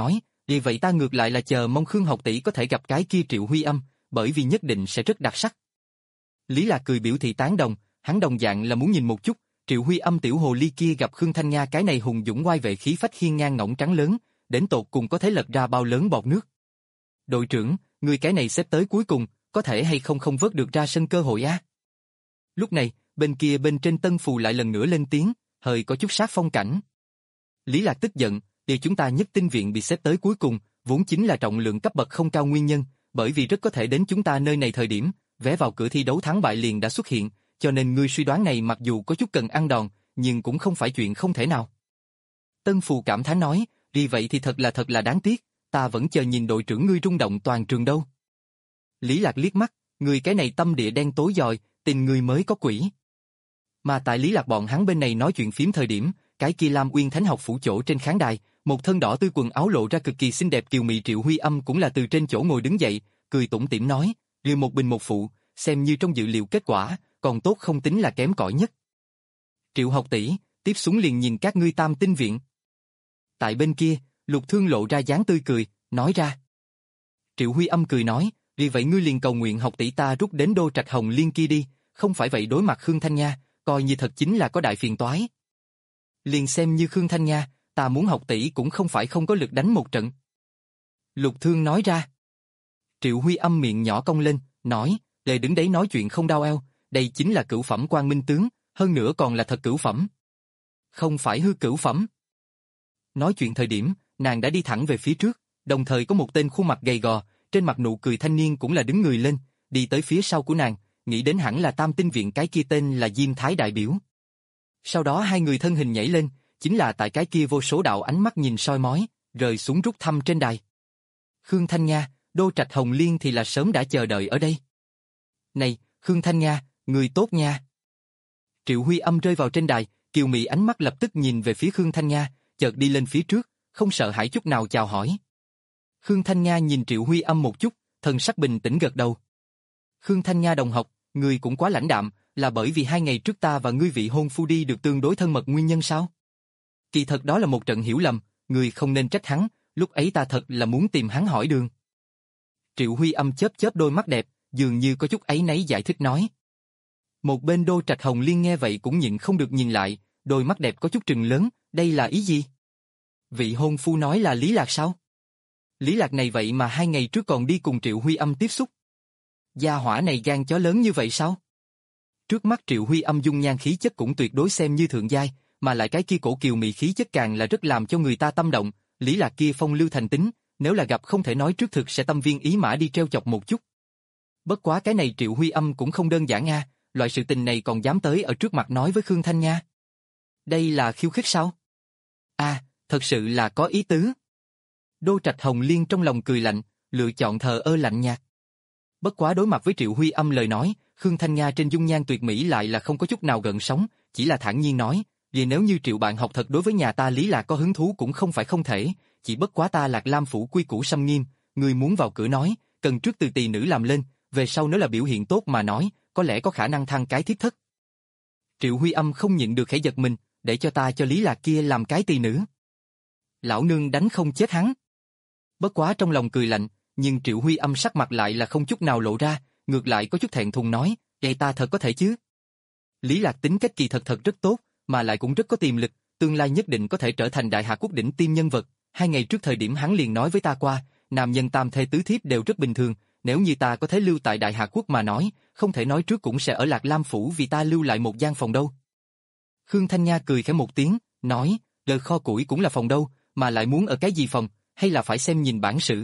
Vì vậy ta ngược lại là chờ mong Khương học tỷ có thể gặp cái kia Triệu Huy Âm, bởi vì nhất định sẽ rất đặc sắc. Lý Lạc cười biểu thị tán đồng, hắn đồng dạng là muốn nhìn một chút, Triệu Huy Âm tiểu hồ ly kia gặp Khương Thanh Nga cái này hùng dũng oai vệ khí phách hiên ngang ngỗng trắng lớn, đến tột cùng có thể lật ra bao lớn bọt nước. Đội trưởng, người cái này xếp tới cuối cùng, có thể hay không không vớt được ra sân cơ hội á? Lúc này, bên kia bên trên Tân Phù lại lần nữa lên tiếng, hơi có chút sát phong cảnh. Lý Lạc tức giận, điều chúng ta nhất tinh viện bị xếp tới cuối cùng, vốn chính là trọng lượng cấp bậc không cao nguyên nhân, bởi vì rất có thể đến chúng ta nơi này thời điểm, vé vào cửa thi đấu thắng bại liền đã xuất hiện, cho nên ngươi suy đoán này mặc dù có chút cần ăn đòn, nhưng cũng không phải chuyện không thể nào. Tân Phù cảm thán nói, vì vậy thì thật là thật là đáng tiếc, ta vẫn chờ nhìn đội trưởng ngươi rung động toàn trường đâu. Lý Lạc liếc mắt, người cái này tâm địa đen tối dòi, tình người mới có quỷ. Mà tại Lý Lạc bọn hắn bên này nói chuyện phím thời điểm, cái kia Lam Uyên Thánh học phủ chỗ trên khán đài, một thân đỏ tươi quần áo lộ ra cực kỳ xinh đẹp kiều mị Triệu Huy Âm cũng là từ trên chỗ ngồi đứng dậy, cười tủm tỉm nói, liều một bình một phụ, xem như trong dự liệu kết quả, còn tốt không tính là kém cỏi nhất. Triệu học tỷ, tiếp xuống liền nhìn các ngươi tam tinh viện. Tại bên kia, Lục Thương lộ ra dáng tươi cười, nói ra. Triệu Huy Âm cười nói, vì vậy ngươi liền cầu nguyện học tỷ ta rút đến đô trạch Hồng Liên kia đi, không phải vậy đối mặt Khương Thanh Nga, coi như thật chính là có đại phiền toái. Liền xem như Khương Thanh Nga, ta muốn học tỷ cũng không phải không có lực đánh một trận. Lục Thương nói ra. Triệu Huy Âm miệng nhỏ cong lên, nói, để đứng đấy nói chuyện không đau eo, đây chính là cửu phẩm Quang Minh tướng, hơn nữa còn là thật cửu phẩm. Không phải hư cửu phẩm. Nói chuyện thời điểm, nàng đã đi thẳng về phía trước, đồng thời có một tên khuôn mặt gầy gò, trên mặt nụ cười thanh niên cũng là đứng người lên, đi tới phía sau của nàng, nghĩ đến hẳn là tam tinh viện cái kia tên là Diêm Thái đại biểu. Sau đó hai người thân hình nhảy lên, chính là tại cái kia vô số đạo ánh mắt nhìn soi mói, rơi xuống rút thăm trên đài. Khương Thanh Nga, đô trạch Hồng Liên thì là sớm đã chờ đợi ở đây. Này, Khương Thanh Nga, người tốt nha. Triệu Huy Âm rơi vào trên đài, kiều mị ánh mắt lập tức nhìn về phía Khương Thanh Nga, chợt đi lên phía trước, không sợ hãi chút nào chào hỏi. Khương Thanh Nga nhìn Triệu Huy Âm một chút, thần sắc bình tĩnh gật đầu. Khương Thanh Nga đồng học, ngươi cũng quá lãnh đạm, là bởi vì hai ngày trước ta và ngươi vị hôn phu đi được tương đối thân mật nguyên nhân sao? Kỳ thật đó là một trận hiểu lầm, ngươi không nên trách hắn, lúc ấy ta thật là muốn tìm hắn hỏi đường. Triệu Huy Âm chớp chớp đôi mắt đẹp, dường như có chút áy náy giải thích nói. Một bên đô trạch Hồng Liên nghe vậy cũng nhịn không được nhìn lại, đôi mắt đẹp có chút trừng lớn, đây là ý gì? Vị hôn phu nói là Lý Lạc sao? Lý Lạc này vậy mà hai ngày trước còn đi cùng Triệu Huy Âm tiếp xúc. Gia hỏa này gan chó lớn như vậy sao? Trước mắt Triệu Huy Âm dung nhan khí chất cũng tuyệt đối xem như thượng giai, mà lại cái kia cổ kiều mị khí chất càng là rất làm cho người ta tâm động, Lý Lạc kia phong lưu thành tính, nếu là gặp không thể nói trước thực sẽ tâm viên ý mã đi treo chọc một chút. Bất quá cái này Triệu Huy Âm cũng không đơn giản a, loại sự tình này còn dám tới ở trước mặt nói với Khương Thanh Nga. Đây là khiêu khích sao? À, thật sự là có ý tứ. Đô trạch Hồng Liên trong lòng cười lạnh, lựa chọn thờ ơ lạnh nhạt. Bất quá đối mặt với Triệu Huy Âm lời nói, Khương Thanh Nga trên dung nhan tuyệt mỹ lại là không có chút nào gợn sóng, chỉ là thản nhiên nói, vì nếu như Triệu bạn học thật đối với nhà ta Lý Lạc có hứng thú cũng không phải không thể, chỉ bất quá ta Lạc Lam phủ quy củ xâm nghiêm, người muốn vào cửa nói, cần trước từ tỳ nữ làm lên, về sau nếu là biểu hiện tốt mà nói, có lẽ có khả năng thăng cái thiết thất. Triệu Huy Âm không nhịn được khẽ giật mình, để cho ta cho Lý Lạc kia làm cái tỳ nữ. Lão nương đánh không chết hắn. Bất quá trong lòng cười lạnh, nhưng Triệu Huy Âm sắc mặt lại là không chút nào lộ ra, ngược lại có chút thẹn thùng nói, vậy ta thật có thể chứ. Lý Lạc tính cách kỳ thật thật rất tốt, mà lại cũng rất có tiềm lực, tương lai nhất định có thể trở thành đại hạ quốc đỉnh tiêm nhân vật. Hai ngày trước thời điểm hắn liền nói với ta qua, nam nhân tam thê tứ thiếp đều rất bình thường, nếu như ta có thể lưu tại đại hạ quốc mà nói, không thể nói trước cũng sẽ ở Lạc Lam phủ vì ta lưu lại một gian phòng đâu. Khương Thanh Nga cười khẽ một tiếng, nói, lời kho củi cũng là phòng đâu, mà lại muốn ở cái gì phòng, hay là phải xem nhìn bản sự.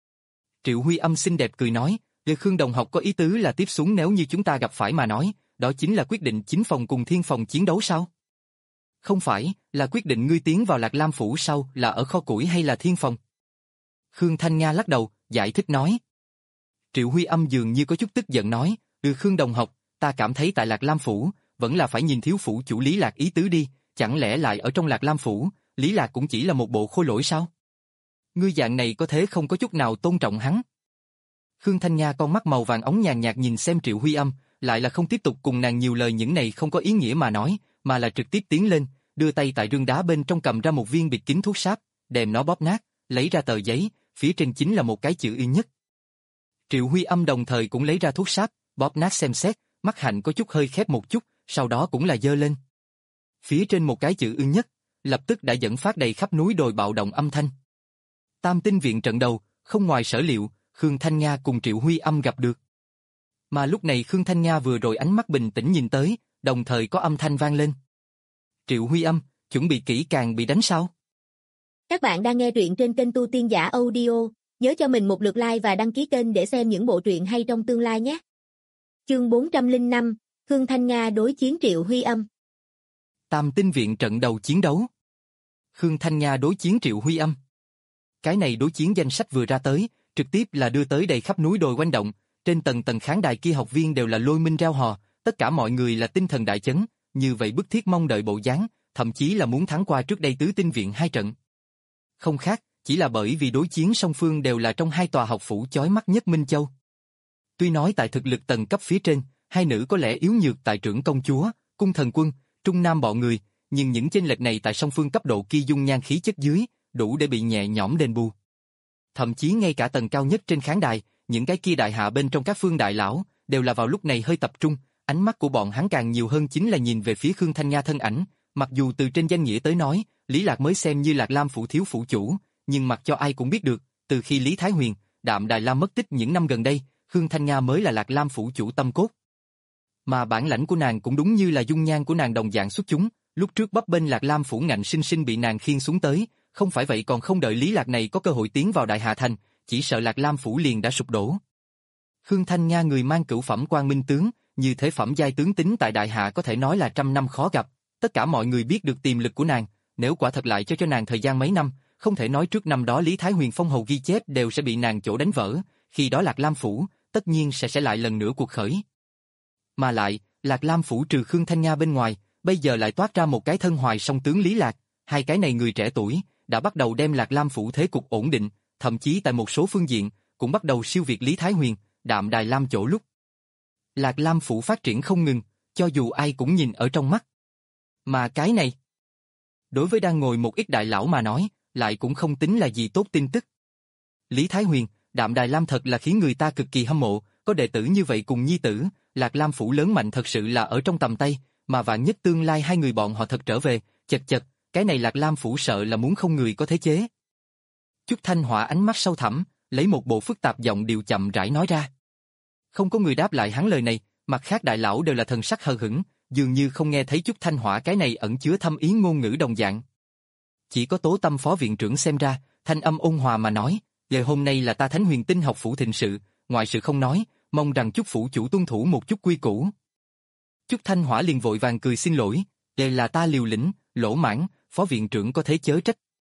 Triệu Huy Âm xinh đẹp cười nói, lời Khương đồng học có ý tứ là tiếp xuống nếu như chúng ta gặp phải mà nói, đó chính là quyết định chính phòng cùng thiên phòng chiến đấu sao? Không phải, là quyết định ngươi tiến vào Lạc Lam phủ sau là ở kho củi hay là thiên phòng? Khương Thanh Nga lắc đầu, giải thích nói. Triệu Huy Âm dường như có chút tức giận nói, ừ Khương đồng học, ta cảm thấy tại Lạc Lam phủ, vẫn là phải nhìn thiếu phủ chủ Lý Lạc ý tứ đi, chẳng lẽ lại ở trong Lạc Lam phủ, Lý Lạc cũng chỉ là một bộ khôi lỗi sao? Ngươi dạng này có thế không có chút nào tôn trọng hắn. Khương Thanh Nga con mắt màu vàng ống nhàn nhạt nhìn xem Triệu Huy Âm, lại là không tiếp tục cùng nàng nhiều lời những này không có ý nghĩa mà nói, mà là trực tiếp tiến lên, đưa tay tại rương đá bên trong cầm ra một viên bịt kín thuốc sáp, đem nó bóp nát, lấy ra tờ giấy, phía trên chính là một cái chữ Y nhất. Triệu Huy Âm đồng thời cũng lấy ra thuốc sáp, bóp nát xem xét, mắt hạnh có chút hơi khép một chút, sau đó cũng là giơ lên. Phía trên một cái chữ Y nhất, lập tức đã dẫn phát đầy khắp núi đồi bạo động âm thanh. Tam tinh viện trận đầu, không ngoài sở liệu, Khương Thanh Nga cùng Triệu Huy Âm gặp được. Mà lúc này Khương Thanh Nga vừa rồi ánh mắt bình tĩnh nhìn tới, đồng thời có âm thanh vang lên. Triệu Huy Âm, chuẩn bị kỹ càng bị đánh sao? Các bạn đang nghe truyện trên kênh Tu Tiên Giả Audio, nhớ cho mình một lượt like và đăng ký kênh để xem những bộ truyện hay trong tương lai nhé. Chương bốn trăm lẻ năm, Khương Thanh Nga đối chiến Triệu Huy Âm. Tam tinh viện trận đầu chiến đấu. Khương Thanh Nga đối chiến Triệu Huy Âm. Cái này đối chiến danh sách vừa ra tới, trực tiếp là đưa tới đầy khắp núi đồi quanh động, trên tầng tầng khán đài kia học viên đều là lôi minh reo hò, tất cả mọi người là tinh thần đại chấn, như vậy bức thiết mong đợi bộ dáng, thậm chí là muốn thắng qua trước đây tứ tinh viện hai trận. Không khác, chỉ là bởi vì đối chiến song phương đều là trong hai tòa học phủ chói mắt nhất Minh Châu. Tuy nói tại thực lực tầng cấp phía trên, hai nữ có lẽ yếu nhược tại trưởng công chúa, cung thần quân, trung nam bọn người, nhưng những chênh lệch này tại song phương cấp độ kia dung nhan khí chất dưới, đủ để bị nhẹ nhõm đền bù. Thậm chí ngay cả tầng cao nhất trên khán đài, những cái kia đại hạ bên trong các phương đại lão, đều là vào lúc này hơi tập trung, ánh mắt của bọn hắn càng nhiều hơn chính là nhìn về phía Khương Thanh Nga thân ảnh, mặc dù từ trên danh nghĩa tới nói, Lý Lạc mới xem như Lạc Lam phủ thiếu phủ chủ, nhưng mặc cho ai cũng biết được, từ khi Lý Thái Huyền, Đạm Đài Lam mất tích những năm gần đây, Khương Thanh Nga mới là Lạc Lam phủ chủ tâm cốt. Mà bản lãnh của nàng cũng đúng như là dung nhan của nàng đồng dạng xuất chúng, lúc trước bấp bênh Lạc Lam phủ ngạnh sinh sinh bị nàng khiêng xuống tới, không phải vậy còn không đợi Lý Lạc này có cơ hội tiến vào Đại Hà Thành, chỉ sợ Lạc Lam phủ liền đã sụp đổ. Khương Thanh Nga người mang cửu phẩm quang minh tướng, như thế phẩm giai tướng tính tại Đại Hạ có thể nói là trăm năm khó gặp, tất cả mọi người biết được tiềm lực của nàng, nếu quả thật lại cho cho nàng thời gian mấy năm, không thể nói trước năm đó Lý Thái Huyền phong hầu ghi chép đều sẽ bị nàng chỗ đánh vỡ, khi đó Lạc Lam phủ, tất nhiên sẽ sẽ lại lần nữa cuộc khởi. Mà lại, Lạc Lam phủ trừ Khương Thanh Nga bên ngoài, bây giờ lại toát ra một cái thân hoài song tướng Lý Lạc, hai cái này người trẻ tuổi, đã bắt đầu đem Lạc Lam phủ thế cục ổn định, thậm chí tại một số phương diện, cũng bắt đầu siêu việt Lý Thái Huyền, Đạm Đài Lam chỗ lúc. Lạc Lam phủ phát triển không ngừng, cho dù ai cũng nhìn ở trong mắt. Mà cái này, đối với đang ngồi một ít đại lão mà nói, lại cũng không tính là gì tốt tin tức. Lý Thái Huyền, Đạm Đài Lam thật là khiến người ta cực kỳ hâm mộ, có đệ tử như vậy cùng nhi tử, Lạc Lam phủ lớn mạnh thật sự là ở trong tầm tay, mà vạn nhất tương lai hai người bọn họ thật trở về, chật chật, cái này Lạc Lam phủ sợ là muốn không người có thế chế. Chúc Thanh Hỏa ánh mắt sâu thẳm, lấy một bộ phức tạp giọng điệu chậm rãi nói ra. Không có người đáp lại hắn lời này, mặt khác đại lão đều là thần sắc hờ hững, dường như không nghe thấy Chúc Thanh Hỏa cái này ẩn chứa thâm ý ngôn ngữ đồng dạng. Chỉ có Tố Tâm phó viện trưởng xem ra, thanh âm ôn hòa mà nói, "Ngày hôm nay là ta Thánh Huyền Tinh học phủ thịnh sự, ngoại sự không nói, mong rằng Chúc phủ chủ tuân thủ một chút quy củ." Chúc Thanh Hỏa liền vội vàng cười xin lỗi, "Đây là ta liều lĩnh, lỗ mãn, phó viện trưởng có thế chớ trách."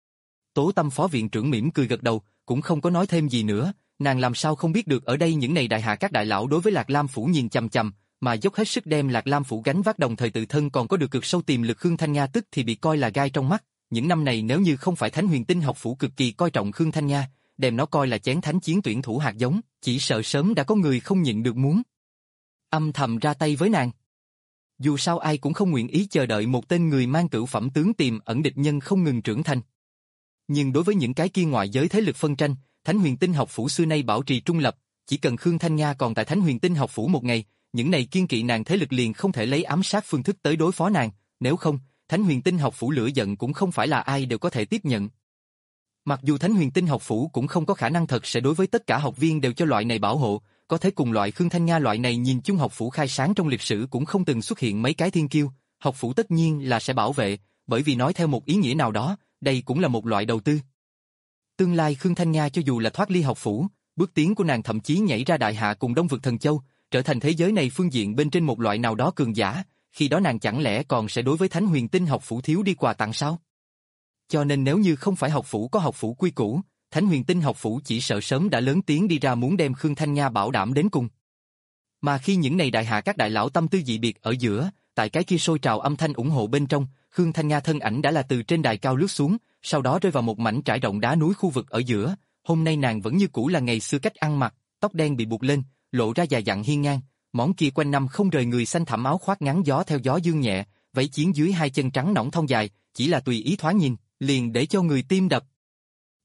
Tố Tâm phó viện trưởng mỉm cười gật đầu, cũng không có nói thêm gì nữa, nàng làm sao không biết được ở đây những này đại hạ các đại lão đối với Lạc Lam phủ nhìn chằm chằm, mà dốc hết sức đem Lạc Lam phủ gánh vác, đồng thời tự thân còn có được cực sâu tiềm lực. Khương Thanh Nga tức thì bị coi là gai trong mắt, những năm này nếu như không phải Thánh Huyền Tinh học phủ cực kỳ coi trọng Khương Thanh Nga, đem nó coi là chén thánh chiến tuyển thủ hạt giống, chỉ sợ sớm đã có người không nhịn được muốn âm thầm ra tay với nàng. Dù sao ai cũng không nguyện ý chờ đợi một tên người mang cửu phẩm tướng tiềm ẩn địch nhân không ngừng trưởng thành. Nhưng đối với những cái kia ngoại giới thế lực phân tranh, Thánh Huyền Tinh học phủ xưa nay bảo trì trung lập, chỉ cần Khương Thanh Nga còn tại Thánh Huyền Tinh học phủ một ngày, những này kiên kỵ nàng thế lực liền không thể lấy ám sát phương thức tới đối phó nàng, nếu không, Thánh Huyền Tinh học phủ lửa giận cũng không phải là ai đều có thể tiếp nhận. Mặc dù Thánh Huyền Tinh học phủ cũng không có khả năng thật sẽ đối với tất cả học viên đều cho loại này bảo hộ, có thể cùng loại Khương Thanh Nga loại này nhìn chung học phủ khai sáng trong lịch sử cũng không từng xuất hiện mấy cái thiên kiêu, học phủ tất nhiên là sẽ bảo vệ, bởi vì nói theo một ý nghĩa nào đó, đây cũng là một loại đầu tư. Tương lai Khương Thanh Nga cho dù là thoát ly học phủ, bước tiến của nàng thậm chí nhảy ra Đại Hạ cùng Đông vực Thần Châu, trở thành thế giới này phương diện bên trên một loại nào đó cường giả, khi đó nàng chẳng lẽ còn sẽ đối với Thánh Huyền Tinh học phủ thiếu đi quà tặng sao? Cho nên nếu như không phải học phủ có học phủ quy củ, Thánh Huyền Tinh học phủ chỉ sợ sớm đã lớn tiếng đi ra muốn đem Khương Thanh Nga bảo đảm đến cùng. Mà khi những này đại hạ các đại lão tâm tư dị biệt ở giữa, tại cái kia sôi trào âm thanh ủng hộ bên trong, Khương Thanh Nga thân ảnh đã là từ trên đài cao lướt xuống, sau đó rơi vào một mảnh trải rộng đá núi khu vực ở giữa. Hôm nay nàng vẫn như cũ là ngày xưa cách ăn mặc, tóc đen bị buộc lên, lộ ra già dặn hiên ngang, món kia quanh năm không rời người xanh thẳm áo khoác ngắn gió theo gió dương nhẹ, váy chiến dưới hai chân trắng nõn thon dài, chỉ là tùy ý thoáng nhìn, liền để cho người tim đập.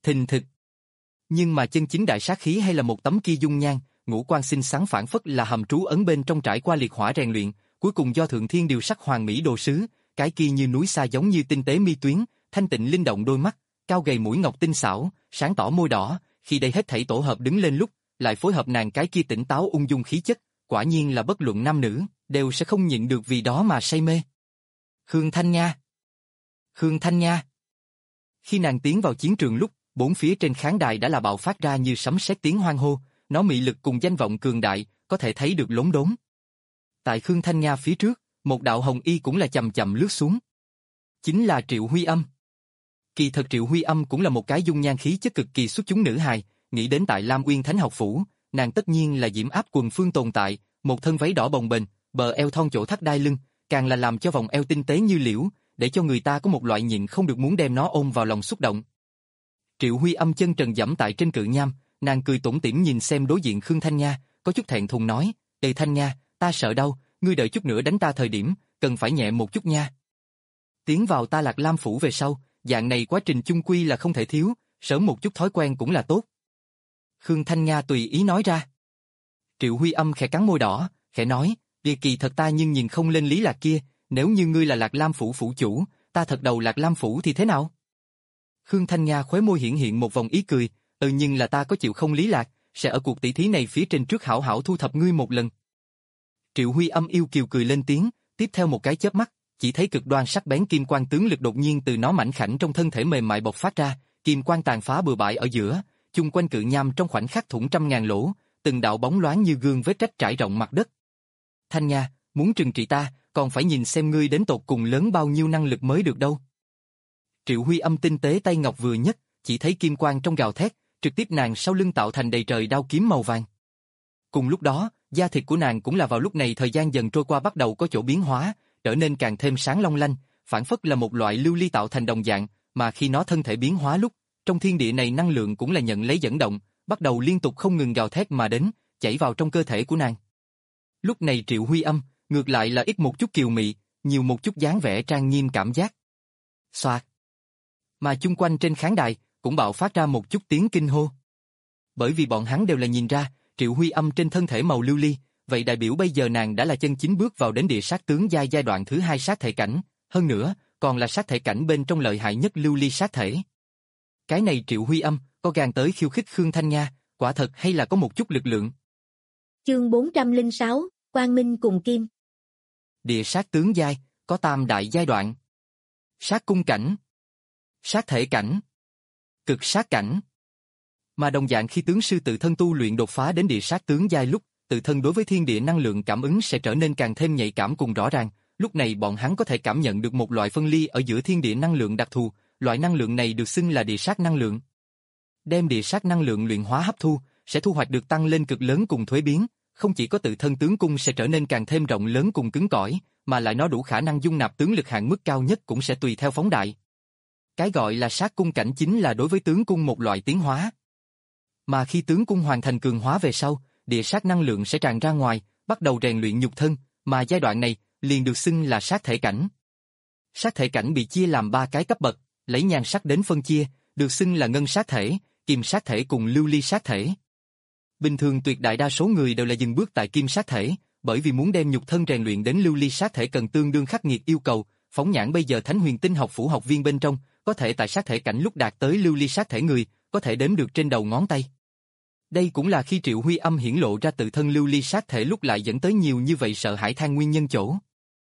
Thình thịch. Nhưng mà chân chính đại sát khí hay là một tấm kia dung nhan, ngũ quan xinh xắn phảng phất là hầm trú ấn bên trong trải qua liệt hỏa rèn luyện, cuối cùng do thượng thiên điều sắc hoàng mỹ đồ sứ, cái kia như núi xa giống như tinh tế mi tuyến, thanh tịnh linh động đôi mắt, cao gầy mũi ngọc tinh xảo, sáng tỏ môi đỏ, khi đây hết thảy tổ hợp đứng lên lúc, lại phối hợp nàng cái kia tỉnh táo ung dung khí chất, quả nhiên là bất luận nam nữ, đều sẽ không nhịn được vì đó mà say mê. Khương Thanh Nga. Khương Thanh Nga. Khi nàng tiến vào chiến trường lúc, bốn phía trên khán đài đã là bạo phát ra như sấm sét tiếng hoan hô, nó mị lực cùng danh vọng cường đại, có thể thấy được lốm đốm. Tại Khương Thanh Nga phía trước, một đạo hồng y cũng là chậm chậm lướt xuống. Chính là Triệu Huy Âm. Kỳ thật Triệu Huy Âm cũng là một cái dung nhan khí chất cực kỳ xuất chúng nữ hài, nghĩ đến tại Lam Uyên Thánh học phủ, nàng tất nhiên là diễm áp quần phương tồn tại, một thân váy đỏ bồng bềnh, bờ eo thon chỗ thắt đai lưng, càng là làm cho vòng eo tinh tế như liễu, để cho người ta có một loại nhịn không được muốn đem nó ôm vào lòng xúc động. Triệu Huy Âm chân trần dẫm tại trên cự nham, nàng cười tủm tỉm nhìn xem đối diện Khương Thanh Nga, có chút thẹn thùng nói: "Ê Thanh Nga, ta sợ đau, ngươi đợi chút nữa đánh ta thời điểm, cần phải nhẹ một chút nha." Tiến vào ta Lạc Lam phủ về sau, dạng này quá trình chung quy là không thể thiếu, sớm một chút thói quen cũng là tốt. Khương Thanh Nga tùy ý nói ra. Triệu Huy Âm khẽ cắn môi đỏ, khẽ nói: "Địa kỳ thật ta nhưng nhìn không lên Lý Lạc kia, nếu như ngươi là Lạc Lam phủ phủ chủ, ta thật đầu Lạc Lam phủ thì thế nào?" Khương Thanh Nga khóe môi hiện hiện một vòng ý cười, "Ừ nhưng là ta có chịu không Lý Lạc, sẽ ở cuộc tỷ thí này phía trên trước hảo hảo thu thập ngươi một lần." Triệu Huy Âm yêu kiều cười lên tiếng, tiếp theo một cái chớp mắt, chỉ thấy cực đoan sắc bén kim quang tướng lực đột nhiên từ nó mảnh khảnh trong thân thể mềm mại bộc phát ra, kim quang tàn phá bừa bãi ở giữa, chung quanh cự nham trong khoảnh khắc thủng trăm ngàn lỗ, từng đạo bóng loáng như gương vết rách trải rộng mặt đất. "Thanh Nga, muốn trừng trị ta, còn phải nhìn xem ngươi đến tột cùng lớn bao nhiêu năng lực mới được đâu." Triệu Huy Âm tinh tế tay ngọc vừa nhất, chỉ thấy kim quang trong gào thét, trực tiếp nàng sau lưng tạo thành đầy trời đao kiếm màu vàng. Cùng lúc đó, da thịt của nàng cũng là vào lúc này thời gian dần trôi qua bắt đầu có chỗ biến hóa, trở nên càng thêm sáng long lanh, phản phất là một loại lưu ly tạo thành đồng dạng, mà khi nó thân thể biến hóa lúc, trong thiên địa này năng lượng cũng là nhận lấy dẫn động, bắt đầu liên tục không ngừng gào thét mà đến, chảy vào trong cơ thể của nàng. Lúc này Triệu Huy Âm, ngược lại là ít một chút kiều mị, nhiều một chút dáng vẻ trang nghiêm cảm giác. Xoạt. Mà chung quanh trên khán đài, cũng bạo phát ra một chút tiếng kinh hô. Bởi vì bọn hắn đều là nhìn ra, Triệu Huy Âm trên thân thể màu lưu ly, vậy đại biểu bây giờ nàng đã là chân chính bước vào đến địa sát tướng giai giai đoạn thứ hai sát thể cảnh, hơn nữa, còn là sát thể cảnh bên trong lợi hại nhất lưu ly sát thể. Cái này Triệu Huy Âm, có gan tới khiêu khích Khương Thanh Nga, quả thật hay là có một chút lực lượng. Chương bốn trăm lẻ sáu, Quang Minh cùng Kim. Địa sát tướng giai, có tam đại giai đoạn. Sát cung cảnh, sát thể cảnh, cực sát cảnh. Mà đồng dạng khi tướng sư tự thân tu luyện đột phá đến địa sát tướng giai lúc, tự thân đối với thiên địa năng lượng cảm ứng sẽ trở nên càng thêm nhạy cảm cùng rõ ràng, lúc này bọn hắn có thể cảm nhận được một loại phân ly ở giữa thiên địa năng lượng đặc thù, loại năng lượng này được xưng là địa sát năng lượng. Đem địa sát năng lượng luyện hóa hấp thu, sẽ thu hoạch được tăng lên cực lớn cùng thuế biến, không chỉ có tự thân tướng cung sẽ trở nên càng thêm rộng lớn cùng cứng cỏi, mà lại nó đủ khả năng dung nạp tướng lực hạn mức cao nhất cũng sẽ tùy theo phóng đại. Cái gọi là sát cung cảnh chính là đối với tướng cung một loại tiến hóa. Mà khi tướng cung hoàn thành cường hóa về sau, địa sát năng lượng sẽ tràn ra ngoài, bắt đầu rèn luyện nhục thân, mà giai đoạn này liền được xưng là sát thể cảnh. Sát thể cảnh bị chia làm ba cái cấp bậc, lấy nhan sắc đến phân chia, được xưng là ngân sát thể, kim sát thể cùng lưu ly sát thể. Bình thường tuyệt đại đa số người đều là dừng bước tại kim sát thể, bởi vì muốn đem nhục thân rèn luyện đến lưu ly sát thể cần tương đương khắc nghiệt yêu cầu, phóng nhãn bây giờ Thánh Huyền Tinh học phủ học viên bên trong, có thể tại sát thể cảnh lúc đạt tới lưu ly sát thể người, có thể đếm được trên đầu ngón tay. Đây cũng là khi Triệu Huy Âm hiển lộ ra tự thân lưu ly sát thể lúc lại dẫn tới nhiều như vậy sợ hãi than nguyên nhân chỗ.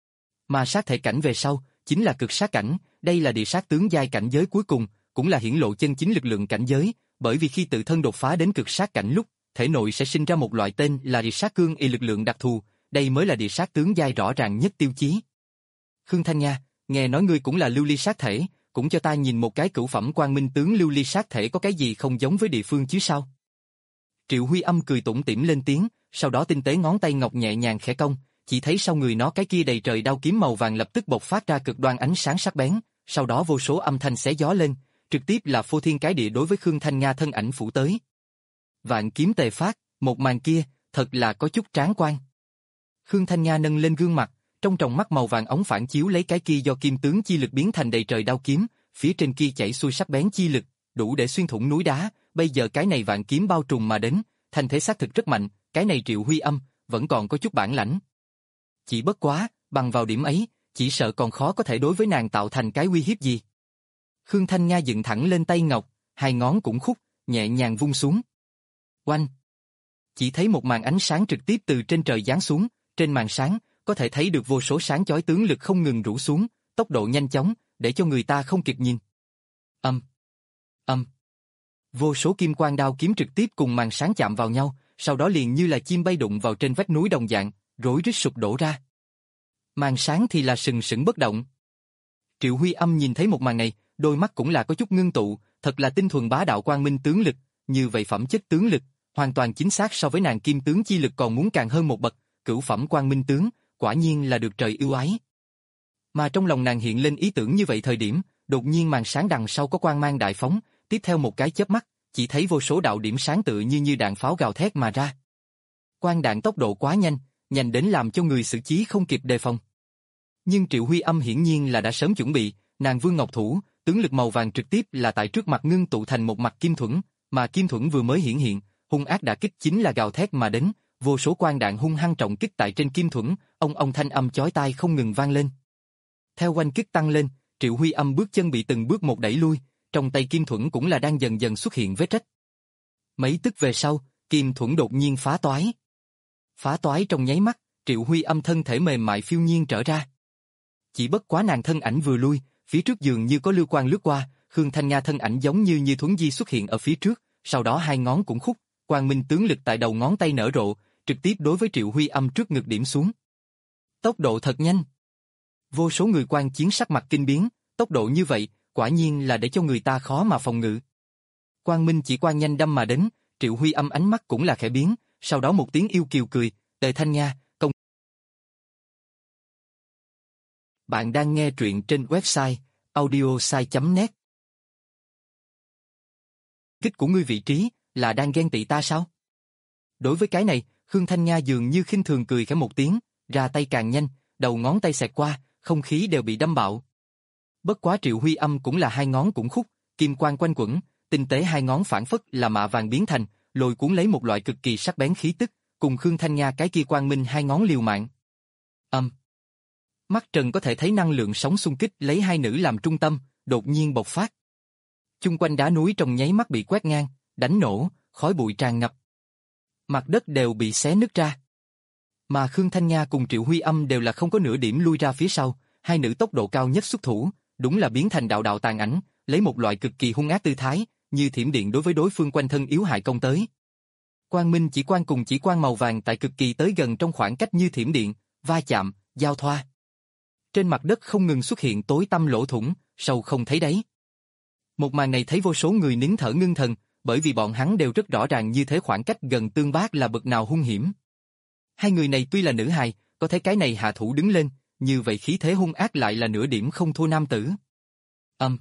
Mà sát thể cảnh về sau, chính là cực sát cảnh, đây là địa sát tướng giai cảnh giới cuối cùng, cũng là hiển lộ chân chính lực lượng cảnh giới, bởi vì khi tự thân đột phá đến cực sát cảnh lúc, thể nội sẽ sinh ra một loại tên là địa sát cương y lực lượng đặc thù, đây mới là địa sát tướng giai rõ ràng nhất tiêu chí. Khương Thanh Nga, nghe nói ngươi cũng là lưu ly sát thể, cũng cho ta nhìn một cái cửu phẩm quang minh tướng lưu ly sát thể có cái gì không giống với địa phương chứ sao? Triệu Huy Âm cười tủm tỉm lên tiếng, sau đó tinh tế ngón tay ngọc nhẹ nhàng khẽ cong, chỉ thấy sau người nó cái kia đầy trời đao kiếm màu vàng lập tức bộc phát ra cực đoan ánh sáng sắc bén, sau đó vô số âm thanh xé gió lên, trực tiếp là phô thiên cái địa đối với Khương Thanh Nga thân ảnh phủ tới. Vạn kiếm tề phát, một màn kia, thật là có chút tráng quan. Khương Thanh Nga nâng lên gương mặt, trong tròng mắt màu vàng óng phản chiếu lấy cái kia do kim tướng chi lực biến thành đầy trời đao kiếm, phía trên kia chảy xuôi sắc bén chi lực, đủ để xuyên thủng núi đá, bây giờ cái này vạn kiếm bao trùm mà đến, thành thế xác thực rất mạnh, cái này Triệu Huy Âm, vẫn còn có chút bản lãnh. Chỉ bất quá, bằng vào điểm ấy, chỉ sợ còn khó có thể đối với nàng tạo thành cái uy hiếp gì. Khương Thanh Nga dựng thẳng lên tay ngọc, hai ngón cũng khúc, nhẹ nhàng vung xuống. Oanh! Chỉ thấy một màn ánh sáng trực tiếp từ trên trời giáng xuống, trên màn sáng, có thể thấy được vô số sáng chói tướng lực không ngừng rủ xuống, tốc độ nhanh chóng, để cho người ta không kịp nhìn. Âm! Âm! Vô số kim quang đao kiếm trực tiếp cùng màn sáng chạm vào nhau, sau đó liền như là chim bay đụng vào trên vách núi đồng dạng, rối rít sụp đổ ra. Màn sáng thì là sừng sững bất động. Triệu Huy Âm nhìn thấy một màn này, đôi mắt cũng là có chút ngưng tụ, thật là tinh thuần bá đạo quang minh tướng lực, như vậy phẩm chất tướng lực, hoàn toàn chính xác so với nàng kim tướng chi lực còn muốn càng hơn một bậc, cửu phẩm quang minh tướng, quả nhiên là được trời ưu ái. Mà trong lòng nàng hiện lên ý tưởng như vậy thời điểm, đột nhiên màn sáng đằng sau có quang mang đại phóng, tiếp theo một cái chớp mắt, chỉ thấy vô số đạo điểm sáng tự như như đạn pháo gào thét mà ra. Quang đạn tốc độ quá nhanh, nhanh đến làm cho người xử trí không kịp đề phòng. Nhưng Triệu Huy Âm hiển nhiên là đã sớm chuẩn bị, nàng vương ngọc thủ, tướng lực màu vàng trực tiếp là tại trước mặt ngưng tụ thành một mặt kim thuẫn, mà kim thuẫn vừa mới hiển hiện, hung ác đả kích chính là gào thét mà đến, vô số quang đạn hung hăng trọng kích tại trên kim thuẫn, ông ông thanh âm chói tai không ngừng vang lên. Theo oanh kích tăng lên, Triệu Huy Âm bước chân bị từng bước một đẩy lui, trong tay kim thuẫn cũng là đang dần dần xuất hiện vết rách. Mấy tức về sau, kim thuẫn đột nhiên phá toái. Phá toái trong nháy mắt, Triệu Huy Âm thân thể mềm mại phiêu nhiên trở ra. Chỉ bất quá nàng thân ảnh vừa lui, phía trước dường như có lưu quang lướt qua, Khương Thanh Nga thân ảnh giống như như thuấn di xuất hiện ở phía trước, sau đó hai ngón cũng khúc, quang minh tướng lực tại đầu ngón tay nở rộ, trực tiếp đối với Triệu Huy Âm trước ngực điểm xuống. Tốc độ thật nhanh. Vô số người quan chiến sắc mặt kinh biến, tốc độ như vậy, quả nhiên là để cho người ta khó mà phòng ngự. Quang minh chỉ qua nhanh đâm mà đến, Triệu Huy Âm ánh mắt cũng là khẽ biến, sau đó một tiếng yêu kiều cười, "Tề Thanh Nga, công." Bạn đang nghe truyện trên website audiosai chấm net. Kích của ngươi vị trí, là đang ghen tị ta sao? Đối với cái này, Khương Thanh Nga dường như khinh thường cười khẽ một tiếng, ra tay càng nhanh, đầu ngón tay xẹt qua, không khí đều bị đâm bạo. Bất quá Triệu Huy Âm cũng là hai ngón cũng khúc, kim quang quanh quẩn, tinh tế hai ngón phản phất là mạ vàng biến thành, lôi cuốn lấy một loại cực kỳ sắc bén khí tức, cùng Khương Thanh Nga cái kia quang minh hai ngón liều mạng. Âm. Mắt Trần có thể thấy năng lượng sóng xung kích lấy hai nữ làm trung tâm, đột nhiên bộc phát. Chung quanh đá núi trong nháy mắt bị quét ngang, đánh nổ, khói bụi tràn ngập. Mặt đất đều bị xé nứt ra. Mà Khương Thanh Nga cùng Triệu Huy Âm đều là không có nửa điểm lui ra phía sau, hai nữ tốc độ cao nhất xuất thủ, đúng là biến thành đạo đạo tàn ảnh, lấy một loại cực kỳ hung ác tư thái, như thiểm điện đối với đối phương quanh thân yếu hại công tới. Quang minh chỉ quang cùng chỉ quang màu vàng tại cực kỳ tới gần trong khoảng cách như thiểm điện, va chạm, giao thoa. Trên mặt đất không ngừng xuất hiện tối tăm lỗ thủng, sâu không thấy đáy. Một màn này thấy vô số người nín thở ngưng thần, bởi vì bọn hắn đều rất rõ ràng như thế khoảng cách gần tương bác là bậc nào hung hiểm. Hai người này tuy là nữ hài, có thấy cái này hạ thủ đứng lên, như vậy khí thế hung ác lại là nửa điểm không thua nam tử. Âm.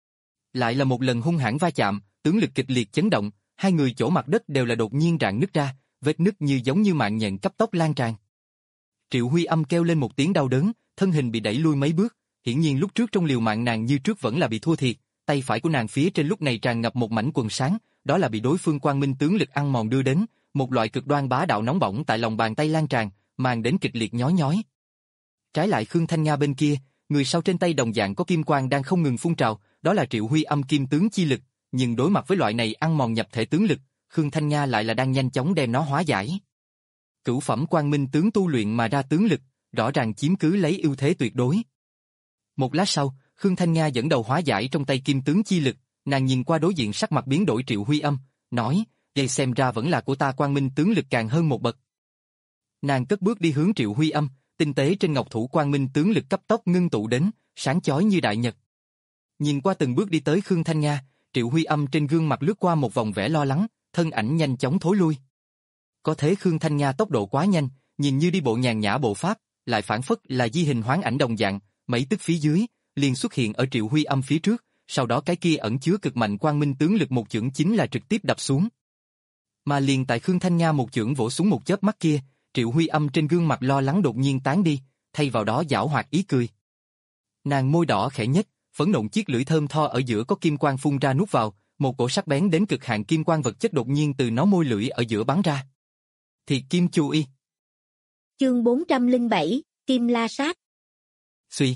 Lại là một lần hung hãn va chạm, tướng lực kịch liệt chấn động, hai người chỗ mặt đất đều là đột nhiên rạn nứt ra, vết nứt như giống như mạng nhện cấp tốc lan tràn. Triệu Huy Âm kêu lên một tiếng đau đớn, thân hình bị đẩy lui mấy bước, hiển nhiên lúc trước trong liều mạng nàng như trước vẫn là bị thua thiệt, tay phải của nàng phía trên lúc này tràn ngập một mảnh quần sáng, đó là bị đối phương quang minh tướng lực ăn mòn đưa đến, một loại cực đoan bá đạo nóng bỏng tại lòng bàn tay lan tràn, mang đến kịch liệt nhói nhói. Trái lại Khương Thanh Nga bên kia, người sau trên tay đồng dạng có kim quang đang không ngừng phun trào, đó là Triệu Huy Âm kim tướng chi lực, nhưng đối mặt với loại này ăn mòn nhập thể tướng lực, Khương Thanh Nga lại là đang nhanh chóng đem nó hóa giải. Cửu phẩm quang minh tướng tu luyện mà ra tướng lực, rõ ràng chiếm cứ lấy ưu thế tuyệt đối. Một lát sau, Khương Thanh Nga dẫn đầu hóa giải trong tay kim tướng chi lực, nàng nhìn qua đối diện sắc mặt biến đổi Triệu Huy Âm, nói, đây xem ra vẫn là của ta quang minh tướng lực càng hơn một bậc. Nàng cất bước đi hướng Triệu Huy Âm, tinh tế trên ngọc thủ quang minh tướng lực cấp tốc ngưng tụ đến, sáng chói như đại nhật. Nhìn qua từng bước đi tới Khương Thanh Nga, Triệu Huy Âm trên gương mặt lướt qua một vòng vẻ lo lắng, thân ảnh nhanh chóng thối lui. Có thế Khương Thanh Nga tốc độ quá nhanh, nhìn như đi bộ nhàn nhã bộ pháp, lại phản phất là di hình hoán ảnh đồng dạng, mấy tức phía dưới, liền xuất hiện ở Triệu Huy Âm phía trước, sau đó cái kia ẩn chứa cực mạnh quang minh tướng lực một chưởng chính là trực tiếp đập xuống. Mà liền tại Khương Thanh Nga một chưởng vỗ xuống một chớp mắt kia, Triệu Huy Âm trên gương mặt lo lắng đột nhiên tán đi, thay vào đó giảo hoạt ý cười. Nàng môi đỏ khẽ nhếch, phấn nộn chiếc lưỡi thơm tho ở giữa có kim quang phun ra nuốt vào, một cổ sắc bén đến cực hạn kim quang vật chất đột nhiên từ nó môi lưỡi ở giữa bắn ra. Thiệt kim chu y. Chương bốn trăm lẻ bảy, Kim La Sát. Suy.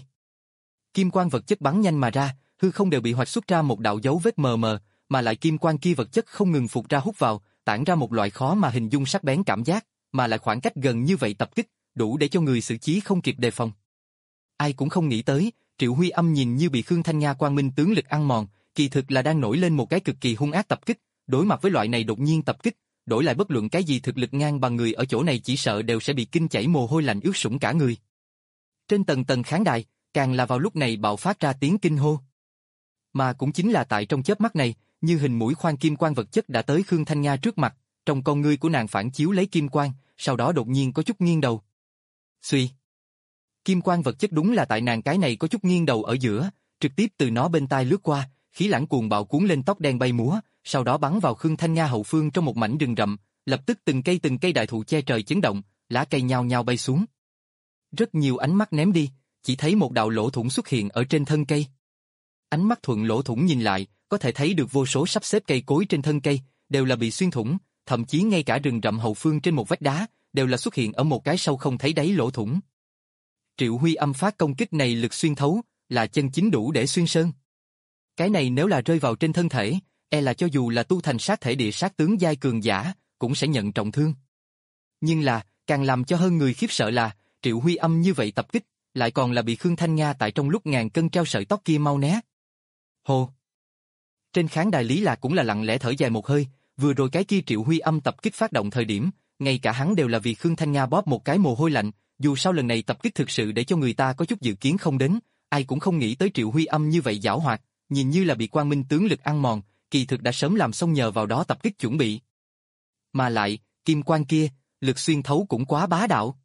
Kim quang vật chất bắn nhanh mà ra, hư không đều bị hoạch xuất ra một đạo dấu vết mờ mờ, mà lại kim quang kia vật chất không ngừng phụt ra hút vào, tản ra một loại khó mà hình dung sắc bén cảm giác, mà lại khoảng cách gần như vậy tập kích, đủ để cho người xử trí không kịp đề phòng. Ai cũng không nghĩ tới, Triệu Huy Âm nhìn như bị Khương Thanh Nga quang minh tướng lực ăn mòn, kỳ thực là đang nổi lên một cái cực kỳ hung ác tập kích, đối mặt với loại này đột nhiên tập kích, đổi lại bất luận cái gì thực lực ngang bằng người ở chỗ này chỉ sợ đều sẽ bị kinh chảy mồ hôi lạnh ướt sũng cả người. Trên tầng tầng khán đài, càng là vào lúc này bạo phát ra tiếng kinh hô. Mà cũng chính là tại trong chớp mắt này, như hình mũi khoan kim quang vật chất đã tới Khương Thanh Nga trước mặt, trong con ngươi của nàng phản chiếu lấy kim quang, sau đó đột nhiên có chút nghiêng đầu. Xuy. Kim quang vật chất đúng là tại nàng cái này có chút nghiêng đầu ở giữa, trực tiếp từ nó bên tai lướt qua, khí lãng cuồng bạo cuốn lên tóc đen bay múa, sau đó bắn vào Khương Thanh Nga hậu phương trong một mảnh rừng rậm, lập tức từng cây từng cây đại thụ che trời chấn động, lá cây nhao nhao bay xuống. Rất nhiều ánh mắt ném đi, chỉ thấy một đạo lỗ thủng xuất hiện ở trên thân cây. Ánh mắt thuận lỗ thủng nhìn lại, có thể thấy được vô số sắp xếp cây cối trên thân cây, đều là bị xuyên thủng, thậm chí ngay cả rừng rậm hậu phương trên một vách đá, đều là xuất hiện ở một cái sâu không thấy đáy lỗ thủng. Triệu Huy Âm phát công kích này lực xuyên thấu, là chân chính đủ để xuyên sơn. Cái này nếu là rơi vào trên thân thể, e là cho dù là tu thành sát thể địa sát tướng giai cường giả, cũng sẽ nhận trọng thương. Nhưng là, càng làm cho hơn người khiếp sợ là, Triệu Huy Âm như vậy tập kích, lại còn là bị Khương Thanh Nga tại trong lúc ngàn cân treo sợi tóc kia mau né. Hồ! Trên khán đài Lý Lạc cũng là lặng lẽ thở dài một hơi, vừa rồi cái kia Triệu Huy Âm tập kích phát động thời điểm, ngay cả hắn đều là vì Khương Thanh Nga bóp một cái mồ hôi lạnh, dù sao lần này tập kích thực sự để cho người ta có chút dự kiến không đến, ai cũng không nghĩ tới Triệu Huy Âm như vậy giảo hoạt, nhìn như là bị quang minh tướng lực ăn mòn, kỳ thực đã sớm làm xong nhờ vào đó tập kích chuẩn bị. Mà lại, kim quang kia, lực xuyên thấu cũng quá bá đạo.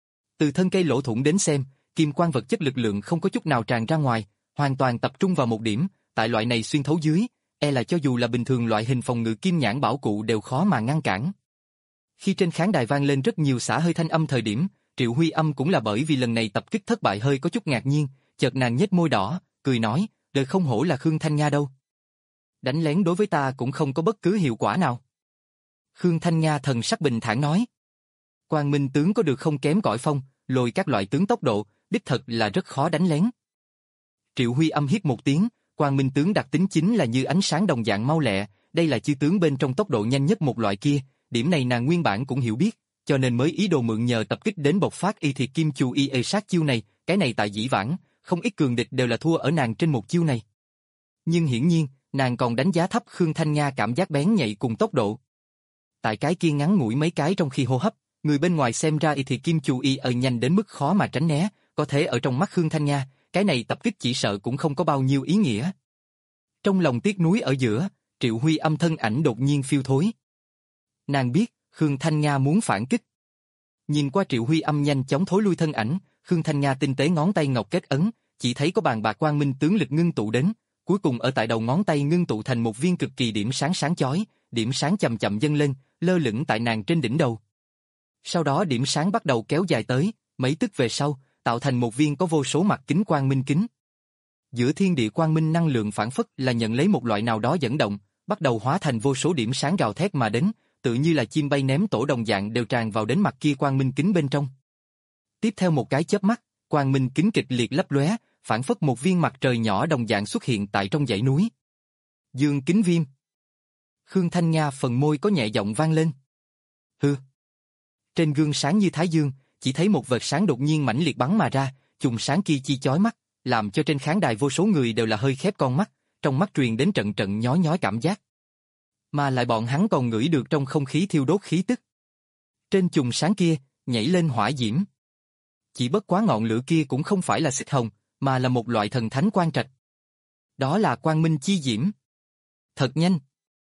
Từ thân cây lỗ thủng đến xem, kim quang vật chất lực lượng không có chút nào tràn ra ngoài, hoàn toàn tập trung vào một điểm, tại loại này xuyên thấu dưới, e là cho dù là bình thường loại hình phòng ngự kim nhãn bảo cụ đều khó mà ngăn cản. Khi trên khán đài vang lên rất nhiều xả hơi thanh âm thời điểm, Triệu Huy Âm cũng là bởi vì lần này tập kích thất bại hơi có chút ngạc nhiên, chợt nàng nhếch môi đỏ, cười nói, đời không hổ là Khương Thanh Nga đâu. Đánh lén đối với ta cũng không có bất cứ hiệu quả nào. Khương Thanh Nga thần sắc bình thản nói. Quang Minh tướng có được không kém cõi phong, lôi các loại tướng tốc độ, đích thật là rất khó đánh lén. Triệu Huy Âm hít một tiếng, Quang Minh tướng đặc tính chính là như ánh sáng đồng dạng mau lẹ, đây là chư tướng bên trong tốc độ nhanh nhất một loại kia, điểm này nàng nguyên bản cũng hiểu biết, cho nên mới ý đồ mượn nhờ tập kích đến bộc phát y thiệt kim chu y ê sát chiêu này, cái này tại dĩ vãng, không ít cường địch đều là thua ở nàng trên một chiêu này. Nhưng hiển nhiên, nàng còn đánh giá thấp Khương Thanh Nga cảm giác bén nhạy cùng tốc độ. Tại cái kia ngắn ngủi mấy cái trong khi hô hấp, người bên ngoài xem ra y thiệt kim chu y ở nhanh đến mức khó mà tránh né, có thể ở trong mắt Khương Thanh Nga, cái này tập kích chỉ sợ cũng không có bao nhiêu ý nghĩa. Trong lòng tiếc nuối ở giữa, Triệu Huy Âm thân ảnh đột nhiên phiêu thối. Nàng biết, Khương Thanh Nga muốn phản kích. Nhìn qua Triệu Huy Âm nhanh chóng thối lui thân ảnh, Khương Thanh Nga tinh tế ngón tay ngọc kết ấn, chỉ thấy có bàn bạc quang minh tướng lực ngưng tụ đến, cuối cùng ở tại đầu ngón tay ngưng tụ thành một viên cực kỳ điểm sáng sáng chói, điểm sáng chậm chậm dâng lên, lơ lửng tại nàng trên đỉnh đầu. Sau đó điểm sáng bắt đầu kéo dài tới, mấy tức về sau, tạo thành một viên có vô số mặt kính quang minh kính. Giữa thiên địa quang minh năng lượng phản phất là nhận lấy một loại nào đó dẫn động, bắt đầu hóa thành vô số điểm sáng gào thét mà đến, tự như là chim bay ném tổ đồng dạng đều tràn vào đến mặt kia quang minh kính bên trong. Tiếp theo một cái chớp mắt, quang minh kính kịch liệt lấp lóe, phản phất một viên mặt trời nhỏ đồng dạng xuất hiện tại trong dãy núi. Dương kính viêm. Khương Thanh Nga phần môi có nhẹ giọng vang lên. Hư. Trên gương sáng như thái dương, chỉ thấy một vệt sáng đột nhiên mãnh liệt bắn mà ra, chùm sáng kia chi chói mắt, làm cho trên khán đài vô số người đều là hơi khép con mắt, trong mắt truyền đến trận trận nhói nhói cảm giác. Mà lại bọn hắn còn ngửi được trong không khí thiêu đốt khí tức. Trên chùm sáng kia, nhảy lên hỏa diễm. Chỉ bất quá ngọn lửa kia cũng không phải là xích hồng, mà là một loại thần thánh quang trạch. Đó là quang minh chi diễm. Thật nhanh.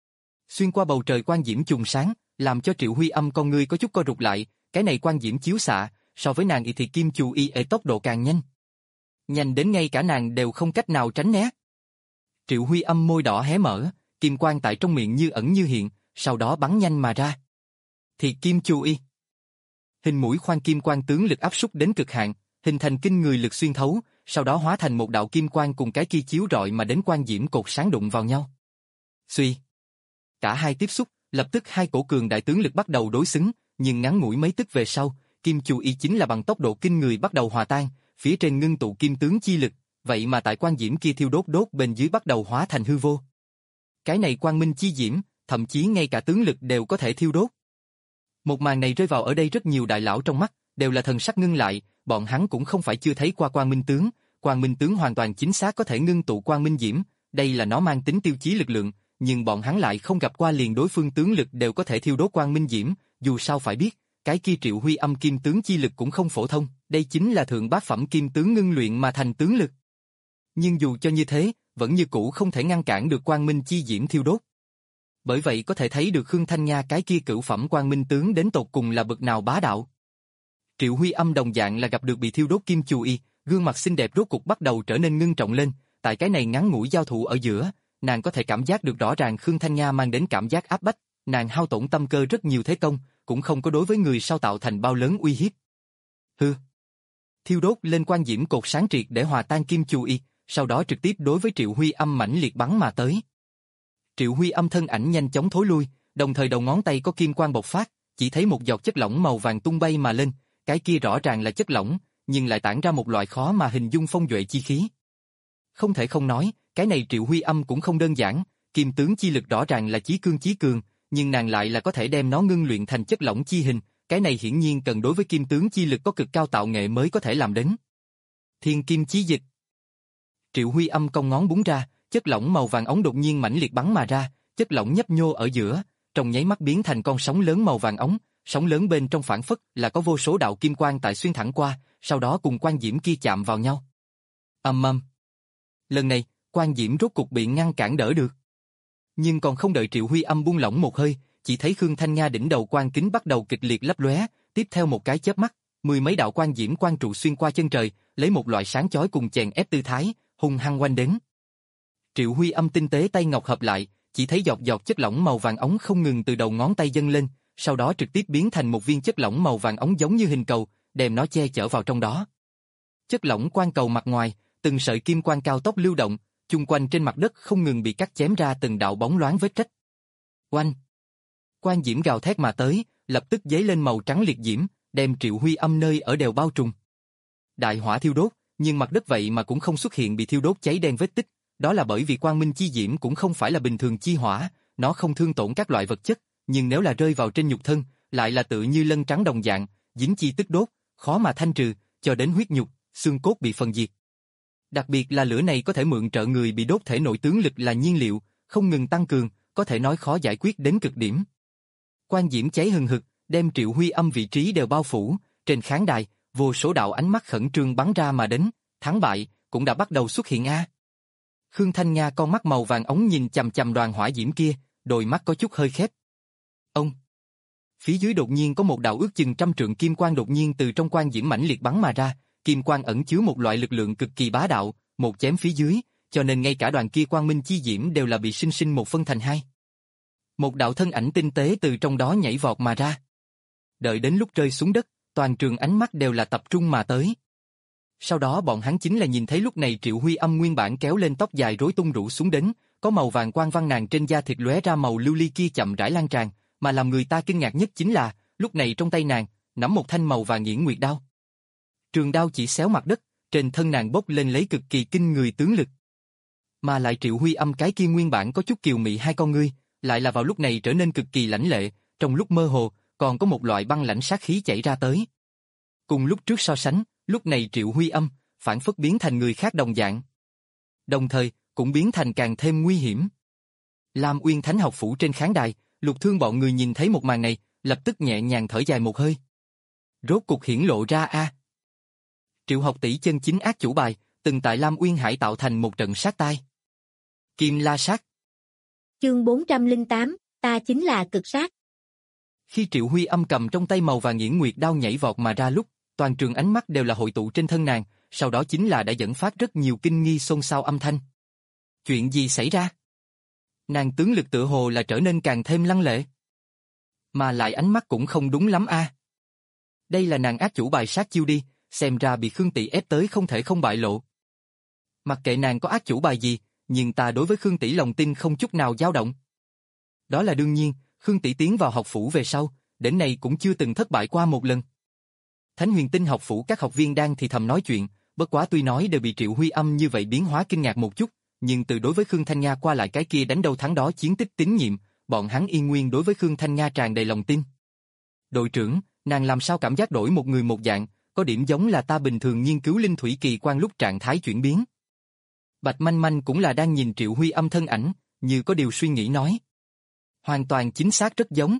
Xuyên qua bầu trời quang diễm chùm sáng, làm cho Triệu Huy Âm con ngươi có chút co rụt lại, cái này quang diễm chiếu xạ, so với nàng y thì kim chu y ở tốc độ càng nhanh. Nhanh đến ngay cả nàng đều không cách nào tránh né. Triệu Huy Âm môi đỏ hé mở, kim quang tại trong miệng như ẩn như hiện, sau đó bắn nhanh mà ra. Thì kim chu y. Hình mũi khoan kim quang tướng lực áp xúc đến cực hạn, hình thành kinh người lực xuyên thấu, sau đó hóa thành một đạo kim quang cùng cái kia chiếu rọi mà đến quang diễm cột sáng đụng vào nhau. Suy. Cả hai tiếp xúc, lập tức hai cổ cường đại tướng lực bắt đầu đối xứng, nhưng ngắn ngủi mấy tức về sau, Kim Chu Y chính là bằng tốc độ kinh người bắt đầu hòa tan, phía trên ngưng tụ kim tướng chi lực, vậy mà tại quan diễm kia thiêu đốt đốt bên dưới bắt đầu hóa thành hư vô. Cái này quang minh chi diễm, thậm chí ngay cả tướng lực đều có thể thiêu đốt. Một màn này rơi vào ở đây rất nhiều đại lão trong mắt, đều là thần sắc ngưng lại, bọn hắn cũng không phải chưa thấy qua quang minh tướng, quang minh tướng hoàn toàn chính xác có thể ngưng tụ quang minh diễm, đây là nó mang tính tiêu chí lực lượng, nhưng bọn hắn lại không gặp qua liền đối phương tướng lực đều có thể thiêu đốt quang minh diễm, dù sao phải biết, cái kia Triệu Huy Âm kim tướng chi lực cũng không phổ thông, đây chính là thượng bát phẩm kim tướng ngưng luyện mà thành tướng lực. Nhưng dù cho như thế, vẫn như cũ không thể ngăn cản được quang minh chi diễm thiêu đốt. Bởi vậy có thể thấy được Khương Thanh Nga cái kia cửu phẩm quang minh tướng đến tột cùng là bậc nào bá đạo. Triệu Huy Âm đồng dạng là gặp được bị thiêu đốt Kim Chu Y, gương mặt xinh đẹp rốt cục bắt đầu trở nên ngưng trọng lên, tại cái này ngắn ngủi giao thủ ở giữa, nàng có thể cảm giác được rõ ràng Khương Thanh Nga mang đến cảm giác áp bách, nàng hao tổn tâm cơ rất nhiều thế công, cũng không có đối với người sau tạo thành bao lớn uy hiếp. Hừ. Thiêu đốt lên quan diễm cột sáng triệt để hòa tan Kim Chu Y, sau đó trực tiếp đối với Triệu Huy Âm mãnh liệt bắn mà tới. Triệu Huy Âm thân ảnh nhanh chóng thối lui, đồng thời đầu ngón tay có kim quang bộc phát, chỉ thấy một giọt chất lỏng màu vàng tung bay mà lên, cái kia rõ ràng là chất lỏng, nhưng lại tản ra một loại khó mà hình dung phong duệ chi khí. Không thể không nói, cái này Triệu Huy Âm cũng không đơn giản, kim tướng chi lực rõ ràng là chí cương chí cường, nhưng nàng lại là có thể đem nó ngưng luyện thành chất lỏng chi hình, cái này hiển nhiên cần đối với kim tướng chi lực có cực cao tạo nghệ mới có thể làm đến. Thiên kim chí dịch. Triệu Huy Âm cong ngón búng ra, chất lỏng màu vàng ống đột nhiên mãnh liệt bắn mà ra, chất lỏng nhấp nhô ở giữa, trong nháy mắt biến thành con sóng lớn màu vàng ống, sóng lớn bên trong phản phất là có vô số đạo kim quang tại xuyên thẳng qua, sau đó cùng quang diễm kia chạm vào nhau. Ầm ầm. Lần này, quang diễm rốt cục bị ngăn cản đỡ được. Nhưng còn không đợi Triệu Huy Âm buông lỏng một hơi, chỉ thấy Khương Thanh Nga đỉnh đầu quang kính bắt đầu kịch liệt lấp lóe, tiếp theo một cái chớp mắt, mười mấy đạo quang diễm quang trụ xuyên qua chân trời, lấy một loại sáng chói cùng chèn ép tư thái, hung hăng quanh đến. Triệu Huy Âm tinh tế tay ngọc hợp lại, chỉ thấy giọt giọt chất lỏng màu vàng ống không ngừng từ đầu ngón tay dâng lên, sau đó trực tiếp biến thành một viên chất lỏng màu vàng ống giống như hình cầu, đem nó che chở vào trong đó. Chất lỏng quang cầu mặt ngoài, từng sợi kim quang cao tốc lưu động, chung quanh trên mặt đất không ngừng bị cắt chém ra từng đạo bóng loáng vết rách. Oanh! Quang diễm gào thét mà tới, lập tức dấy lên màu trắng liệt diễm, đem Triệu Huy Âm nơi ở đều bao trùm. Đại hỏa thiêu đốt, nhưng mặt đất vậy mà cũng không xuất hiện bị thiêu đốt cháy đen vết tích, đó là bởi vì quang minh chi diễm cũng không phải là bình thường chi hỏa, nó không thương tổn các loại vật chất, nhưng nếu là rơi vào trên nhục thân, lại là tự như lân trắng đồng dạng, dính chi tức đốt, khó mà thanh trừ, cho đến huyết nhục, xương cốt bị phân diệt. Đặc biệt là lửa này có thể mượn trợ người bị đốt thể nội tướng lực là nhiên liệu, không ngừng tăng cường, có thể nói khó giải quyết đến cực điểm. Quang diễm cháy hừng hực, đem Triệu Huy Âm vị trí đều bao phủ, trên khán đài, vô số đạo ánh mắt khẩn trương bắn ra mà đến, thắng bại cũng đã bắt đầu xuất hiện a. Khương Thanh Nga con mắt màu vàng ống nhìn chằm chằm đoàn hỏa diễm kia, đôi mắt có chút hơi khép. Ông. Phía dưới đột nhiên có một đạo ước chừng trăm trượng kim quang đột nhiên từ trong quang diễm mãnh liệt bắn mà ra, kim quang ẩn chứa một loại lực lượng cực kỳ bá đạo, một chém phía dưới, cho nên ngay cả đoàn kia quang minh chi diễm đều là bị sinh sinh một phân thành hai. Một đạo thân ảnh tinh tế từ trong đó nhảy vọt mà ra. Đợi đến lúc rơi xuống đất, toàn trường ánh mắt đều là tập trung mà tới. Sau đó bọn hắn chính là nhìn thấy lúc này Triệu Huy Âm nguyên bản kéo lên tóc dài rối tung rủ xuống đến, có màu vàng quang văn nàng trên da thịt lóe ra màu lưu ly kia chậm rãi lan tràn, mà làm người ta kinh ngạc nhất chính là, lúc này trong tay nàng, nắm một thanh màu vàng nghiễn nguyệt đao. Trường đao chỉ xéo mặt đất, trên thân nàng bốc lên lấy cực kỳ kinh người tướng lực. Mà lại Triệu Huy Âm cái kia nguyên bản có chút kiều mị hai con ngươi, lại là vào lúc này trở nên cực kỳ lãnh lệ, trong lúc mơ hồ, còn có một loại băng lãnh sát khí chảy ra tới. Cùng lúc trước so sánh, lúc này Triệu Huy Âm, phản phất biến thành người khác đồng dạng. Đồng thời, cũng biến thành càng thêm nguy hiểm. Lam Uyên Thánh học phủ trên khán đài, Lục Thương bọn người nhìn thấy một màn này, lập tức nhẹ nhàng thở dài một hơi. Rốt cục hiển lộ ra a. Triệu học tỷ chân chính ác chủ bài, từng tại Lam Uyên Hải tạo thành một trận sát tai. Kim La Sát. Chương bốn trăm lẻ tám, ta chính là cực sát. Khi Triệu Huy Âm cầm trong tay màu vàng nghiễn nguyệt đao nhảy vọt mà ra lúc, toàn trường ánh mắt đều là hội tụ trên thân nàng, sau đó chính là đã dẫn phát rất nhiều kinh nghi xôn xao âm thanh. Chuyện gì xảy ra? Nàng tướng lực tựa hồ là trở nên càng thêm lăng lệ. Mà lại ánh mắt cũng không đúng lắm a. Đây là nàng ác chủ bài sát chiêu đi, xem ra bị Khương Tỷ ép tới không thể không bại lộ. Mặc kệ nàng có ác chủ bài gì, nhưng ta đối với Khương tỷ lòng tin không chút nào dao động. Đó là đương nhiên, Khương tỷ tiến vào học phủ về sau, đến nay cũng chưa từng thất bại qua một lần. Thánh Huyền Tinh học phủ các học viên đang thì thầm nói chuyện, bất quá tuy nói đều bị Triệu Huy Âm như vậy biến hóa kinh ngạc một chút, nhưng từ đối với Khương Thanh Nga qua lại cái kia đánh đâu thắng đó chiến tích tín nhiệm, bọn hắn yên nguyên đối với Khương Thanh Nga tràn đầy lòng tin. Đội trưởng, nàng làm sao cảm giác đổi một người một dạng, có điểm giống là ta bình thường nghiên cứu linh thủy kỳ quan lúc trạng thái chuyển biến. Bạch Manh Manh cũng là đang nhìn Triệu Huy Âm thân ảnh, như có điều suy nghĩ nói. Hoàn toàn chính xác rất giống.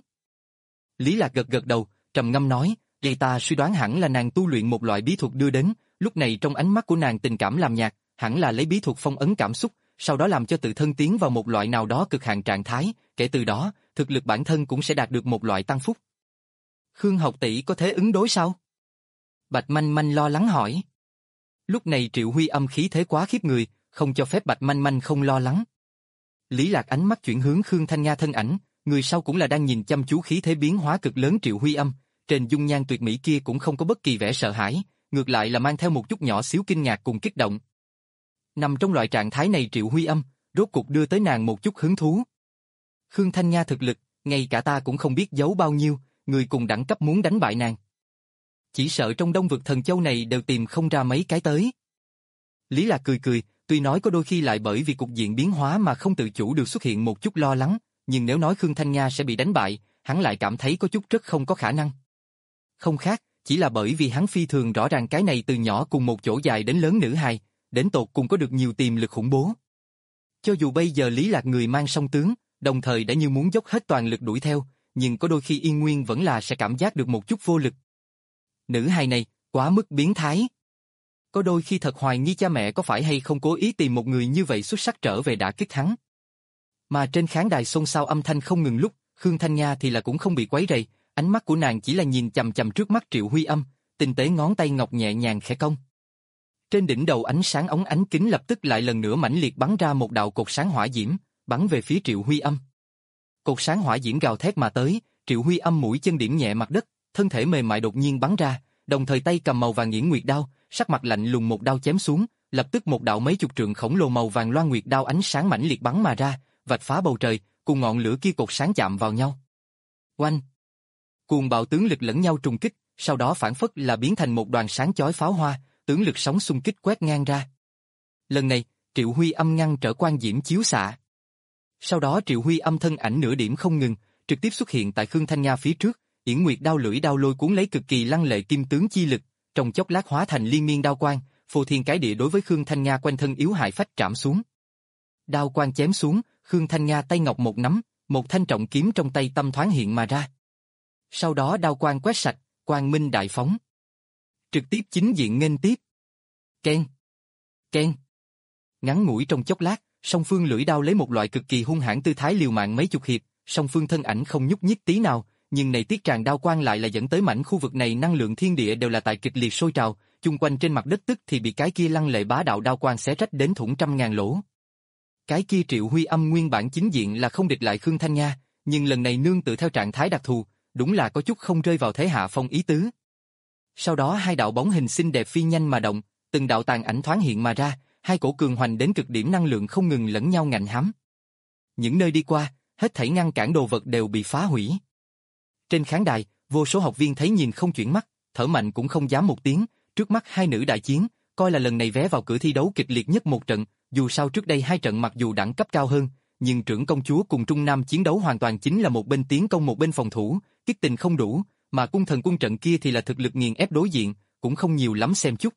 Lý Lạc gật gật đầu, trầm ngâm nói, vậy ta suy đoán hẳn là nàng tu luyện một loại bí thuật đưa đến, lúc này trong ánh mắt của nàng tình cảm làm nhạt, hẳn là lấy bí thuật phong ấn cảm xúc, sau đó làm cho tự thân tiến vào một loại nào đó cực hạn trạng thái, kể từ đó, thực lực bản thân cũng sẽ đạt được một loại tăng phúc. Khương học tỷ có thế ứng đối sao? Bạch Manh Manh lo lắng hỏi. Lúc này Triệu Huy Âm khí thế quá khiếp người, không cho phép Bạch Manh Manh không lo lắng. Lý Lạc ánh mắt chuyển hướng Khương Thanh Nga thân ảnh, người sau cũng là đang nhìn chăm chú khí thế biến hóa cực lớn Triệu Huy Âm, trên dung nhan tuyệt mỹ kia cũng không có bất kỳ vẻ sợ hãi, ngược lại là mang theo một chút nhỏ xíu kinh ngạc cùng kích động. Nằm trong loại trạng thái này Triệu Huy Âm, rốt cục đưa tới nàng một chút hứng thú. Khương Thanh Nga thực lực, ngay cả ta cũng không biết giấu bao nhiêu, người cùng đẳng cấp muốn đánh bại nàng. Chỉ sợ trong Đông vực Thần Châu này đều tìm không ra mấy cái tới. Lý Lạc cười cười, tuy nói có đôi khi lại bởi vì cục diện biến hóa mà không tự chủ được xuất hiện một chút lo lắng, nhưng nếu nói Khương Thanh Nga sẽ bị đánh bại, hắn lại cảm thấy có chút rất không có khả năng. Không khác, chỉ là bởi vì hắn phi thường rõ ràng cái này từ nhỏ cùng một chỗ dài đến lớn nữ hài, đến tột cùng có được nhiều tiềm lực khủng bố. Cho dù bây giờ Lý Lạc người mang song tướng, đồng thời đã như muốn dốc hết toàn lực đuổi theo, nhưng có đôi khi yên nguyên vẫn là sẽ cảm giác được một chút vô lực. Nữ hài này, quá mức biến thái. Có đôi khi thật hoài nghi cha mẹ có phải hay không cố ý tìm một người như vậy xuất sắc trở về đả kích hắn. Mà trên khán đài xôn xao âm thanh không ngừng lúc, Khương Thanh Nga thì là cũng không bị quấy rầy, ánh mắt của nàng chỉ là nhìn chằm chằm trước mắt Triệu Huy Âm, tinh tế ngón tay ngọc nhẹ nhàng khẽ cong. Trên đỉnh đầu ánh sáng óng ánh kính lập tức lại lần nữa mãnh liệt bắn ra một đạo cột sáng hỏa diễm, bắn về phía Triệu Huy Âm. Cột sáng hỏa diễm gào thét mà tới, Triệu Huy Âm mũi chân điểm nhẹ mặt đất, thân thể mềm mại đột nhiên bắn ra, đồng thời tay cầm màu vàng nghiễn nguyệt đao, sắc mặt lạnh lùng một đao chém xuống, lập tức một đạo mấy chục trượng khổng lồ màu vàng loan nguyệt đao ánh sáng mãnh liệt bắn mà ra, vạch phá bầu trời, cùng ngọn lửa kia cột sáng chạm vào nhau. Oanh! Cuồng bạo tướng lực lẫn nhau trùng kích, sau đó phản phất là biến thành một đoàn sáng chói pháo hoa, tướng lực sóng xung kích quét ngang ra. Lần này, Triệu Huy Âm ngăn trở quan diễm chiếu xạ. Sau đó Triệu Huy Âm thân ảnh nửa điểm không ngừng, trực tiếp xuất hiện tại Khương Thanh Nga phía trước, yển nguyệt đao lưỡi đao lôi cuốn lấy cực kỳ lăng lệ kim tướng chi lực, trong chốc lát hóa thành liên miên đao quang, phô thiên cái địa đối với Khương Thanh Nga quanh thân yếu hại phách trảm xuống. Đao quang chém xuống, Khương Thanh Nga tay ngọc một nắm, một thanh trọng kiếm trong tay tâm thoáng hiện mà ra. Sau đó đao quang quét sạch, quang minh đại phóng. Trực tiếp chính diện nghênh tiếp. Keng, keng. Ngắn ngủi trong chốc lát, song phương lưỡi đao lấy một loại cực kỳ hung hãn tư thái liều mạng mấy chục hiệp, song phương thân ảnh không nhúc nhích tí nào, nhưng này tiết tràn đao quang lại là dẫn tới mảnh khu vực này năng lượng thiên địa đều là tại kịch liệt sôi trào, chung quanh trên mặt đất tức thì bị cái kia lăng lệ bá đạo đao quang xé rách đến thủng trăm ngàn lỗ. Cái kia Triệu Huy Âm nguyên bản chính diện là không địch lại Khương Thanh Nga, nhưng lần này nương tự theo trạng thái đặc thù, đúng là có chút không rơi vào thế hạ phong ý tứ. Sau đó hai đạo bóng hình xinh đẹp phi nhanh mà động, từng đạo tàn ảnh thoáng hiện mà ra, hai cổ cường hoành đến cực điểm năng lượng không ngừng lẫn nhau ngạnh hám. Những nơi đi qua, hết thảy ngăn cản đồ vật đều bị phá hủy. Trên khán đài, vô số học viên thấy nhìn không chuyển mắt, thở mạnh cũng không dám một tiếng, trước mắt hai nữ đại chiến, coi là lần này vé vào cửa thi đấu kịch liệt nhất một trận, dù sao trước đây hai trận mặc dù đẳng cấp cao hơn, nhưng trưởng công chúa cùng trung nam chiến đấu hoàn toàn chính là một bên tiến công một bên phòng thủ, kích tình không đủ, mà cung thần cung trận kia thì là thực lực nghiền ép đối diện, cũng không nhiều lắm xem chút.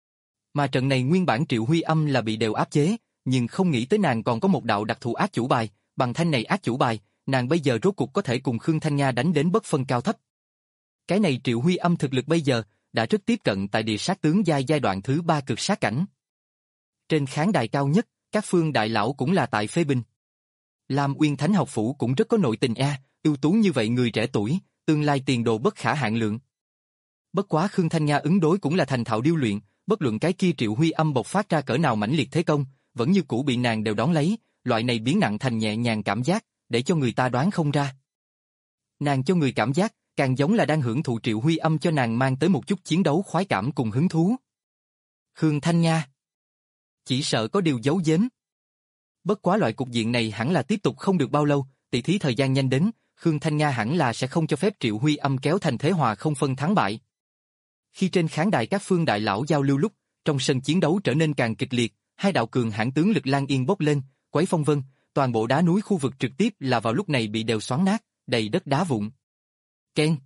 Mà trận này nguyên bản Triệu Huy Âm là bị đều áp chế, nhưng không nghĩ tới nàng còn có một đạo đặc thù ác chủ bài, bằng thanh này ác chủ bài, nàng bây giờ rốt cục có thể cùng Khương Thanh Nga đánh đến bất phân cao thấp. Cái này Triệu Huy Âm thực lực bây giờ đã rất tiếp cận tại địa sát tướng giai giai đoạn thứ ba cực sát cảnh. Trên khán đài cao nhất, các phương đại lão cũng là tại phê bình. Lam Uyên Thánh học phủ cũng rất có nội tình a, ưu tú như vậy người trẻ tuổi, tương lai tiền đồ bất khả hạn lượng. Bất quá Khương Thanh Nga ứng đối cũng là thành thạo điêu luyện, bất luận cái kia Triệu Huy Âm bộc phát ra cỡ nào mãnh liệt thế công, vẫn như cũ bị nàng đều đón lấy, loại này biến nặng thành nhẹ nhàng cảm giác, để cho người ta đoán không ra. Nàng cho người cảm giác, càng giống là đang hưởng thụ Triệu Huy Âm cho nàng mang tới một chút chiến đấu khoái cảm cùng hứng thú. Khương Thanh Nga chỉ sợ có điều giấu giếm. Bất quá loại cục diện này hẳn là tiếp tục không được bao lâu, tỷ thí thời gian nhanh đến, Khương Thanh Nga hẳn là sẽ không cho phép Triệu Huy Âm kéo thành thế hòa không phân thắng bại. Khi trên khán đài các phương đại lão giao lưu lúc, trong sân chiến đấu trở nên càng kịch liệt, hai đạo cường hãn tướng lực lan yên bốc lên, quấy phong vân, toàn bộ đá núi khu vực trực tiếp là vào lúc này bị đều xoắn nát, đầy đất đá vụn. Keng!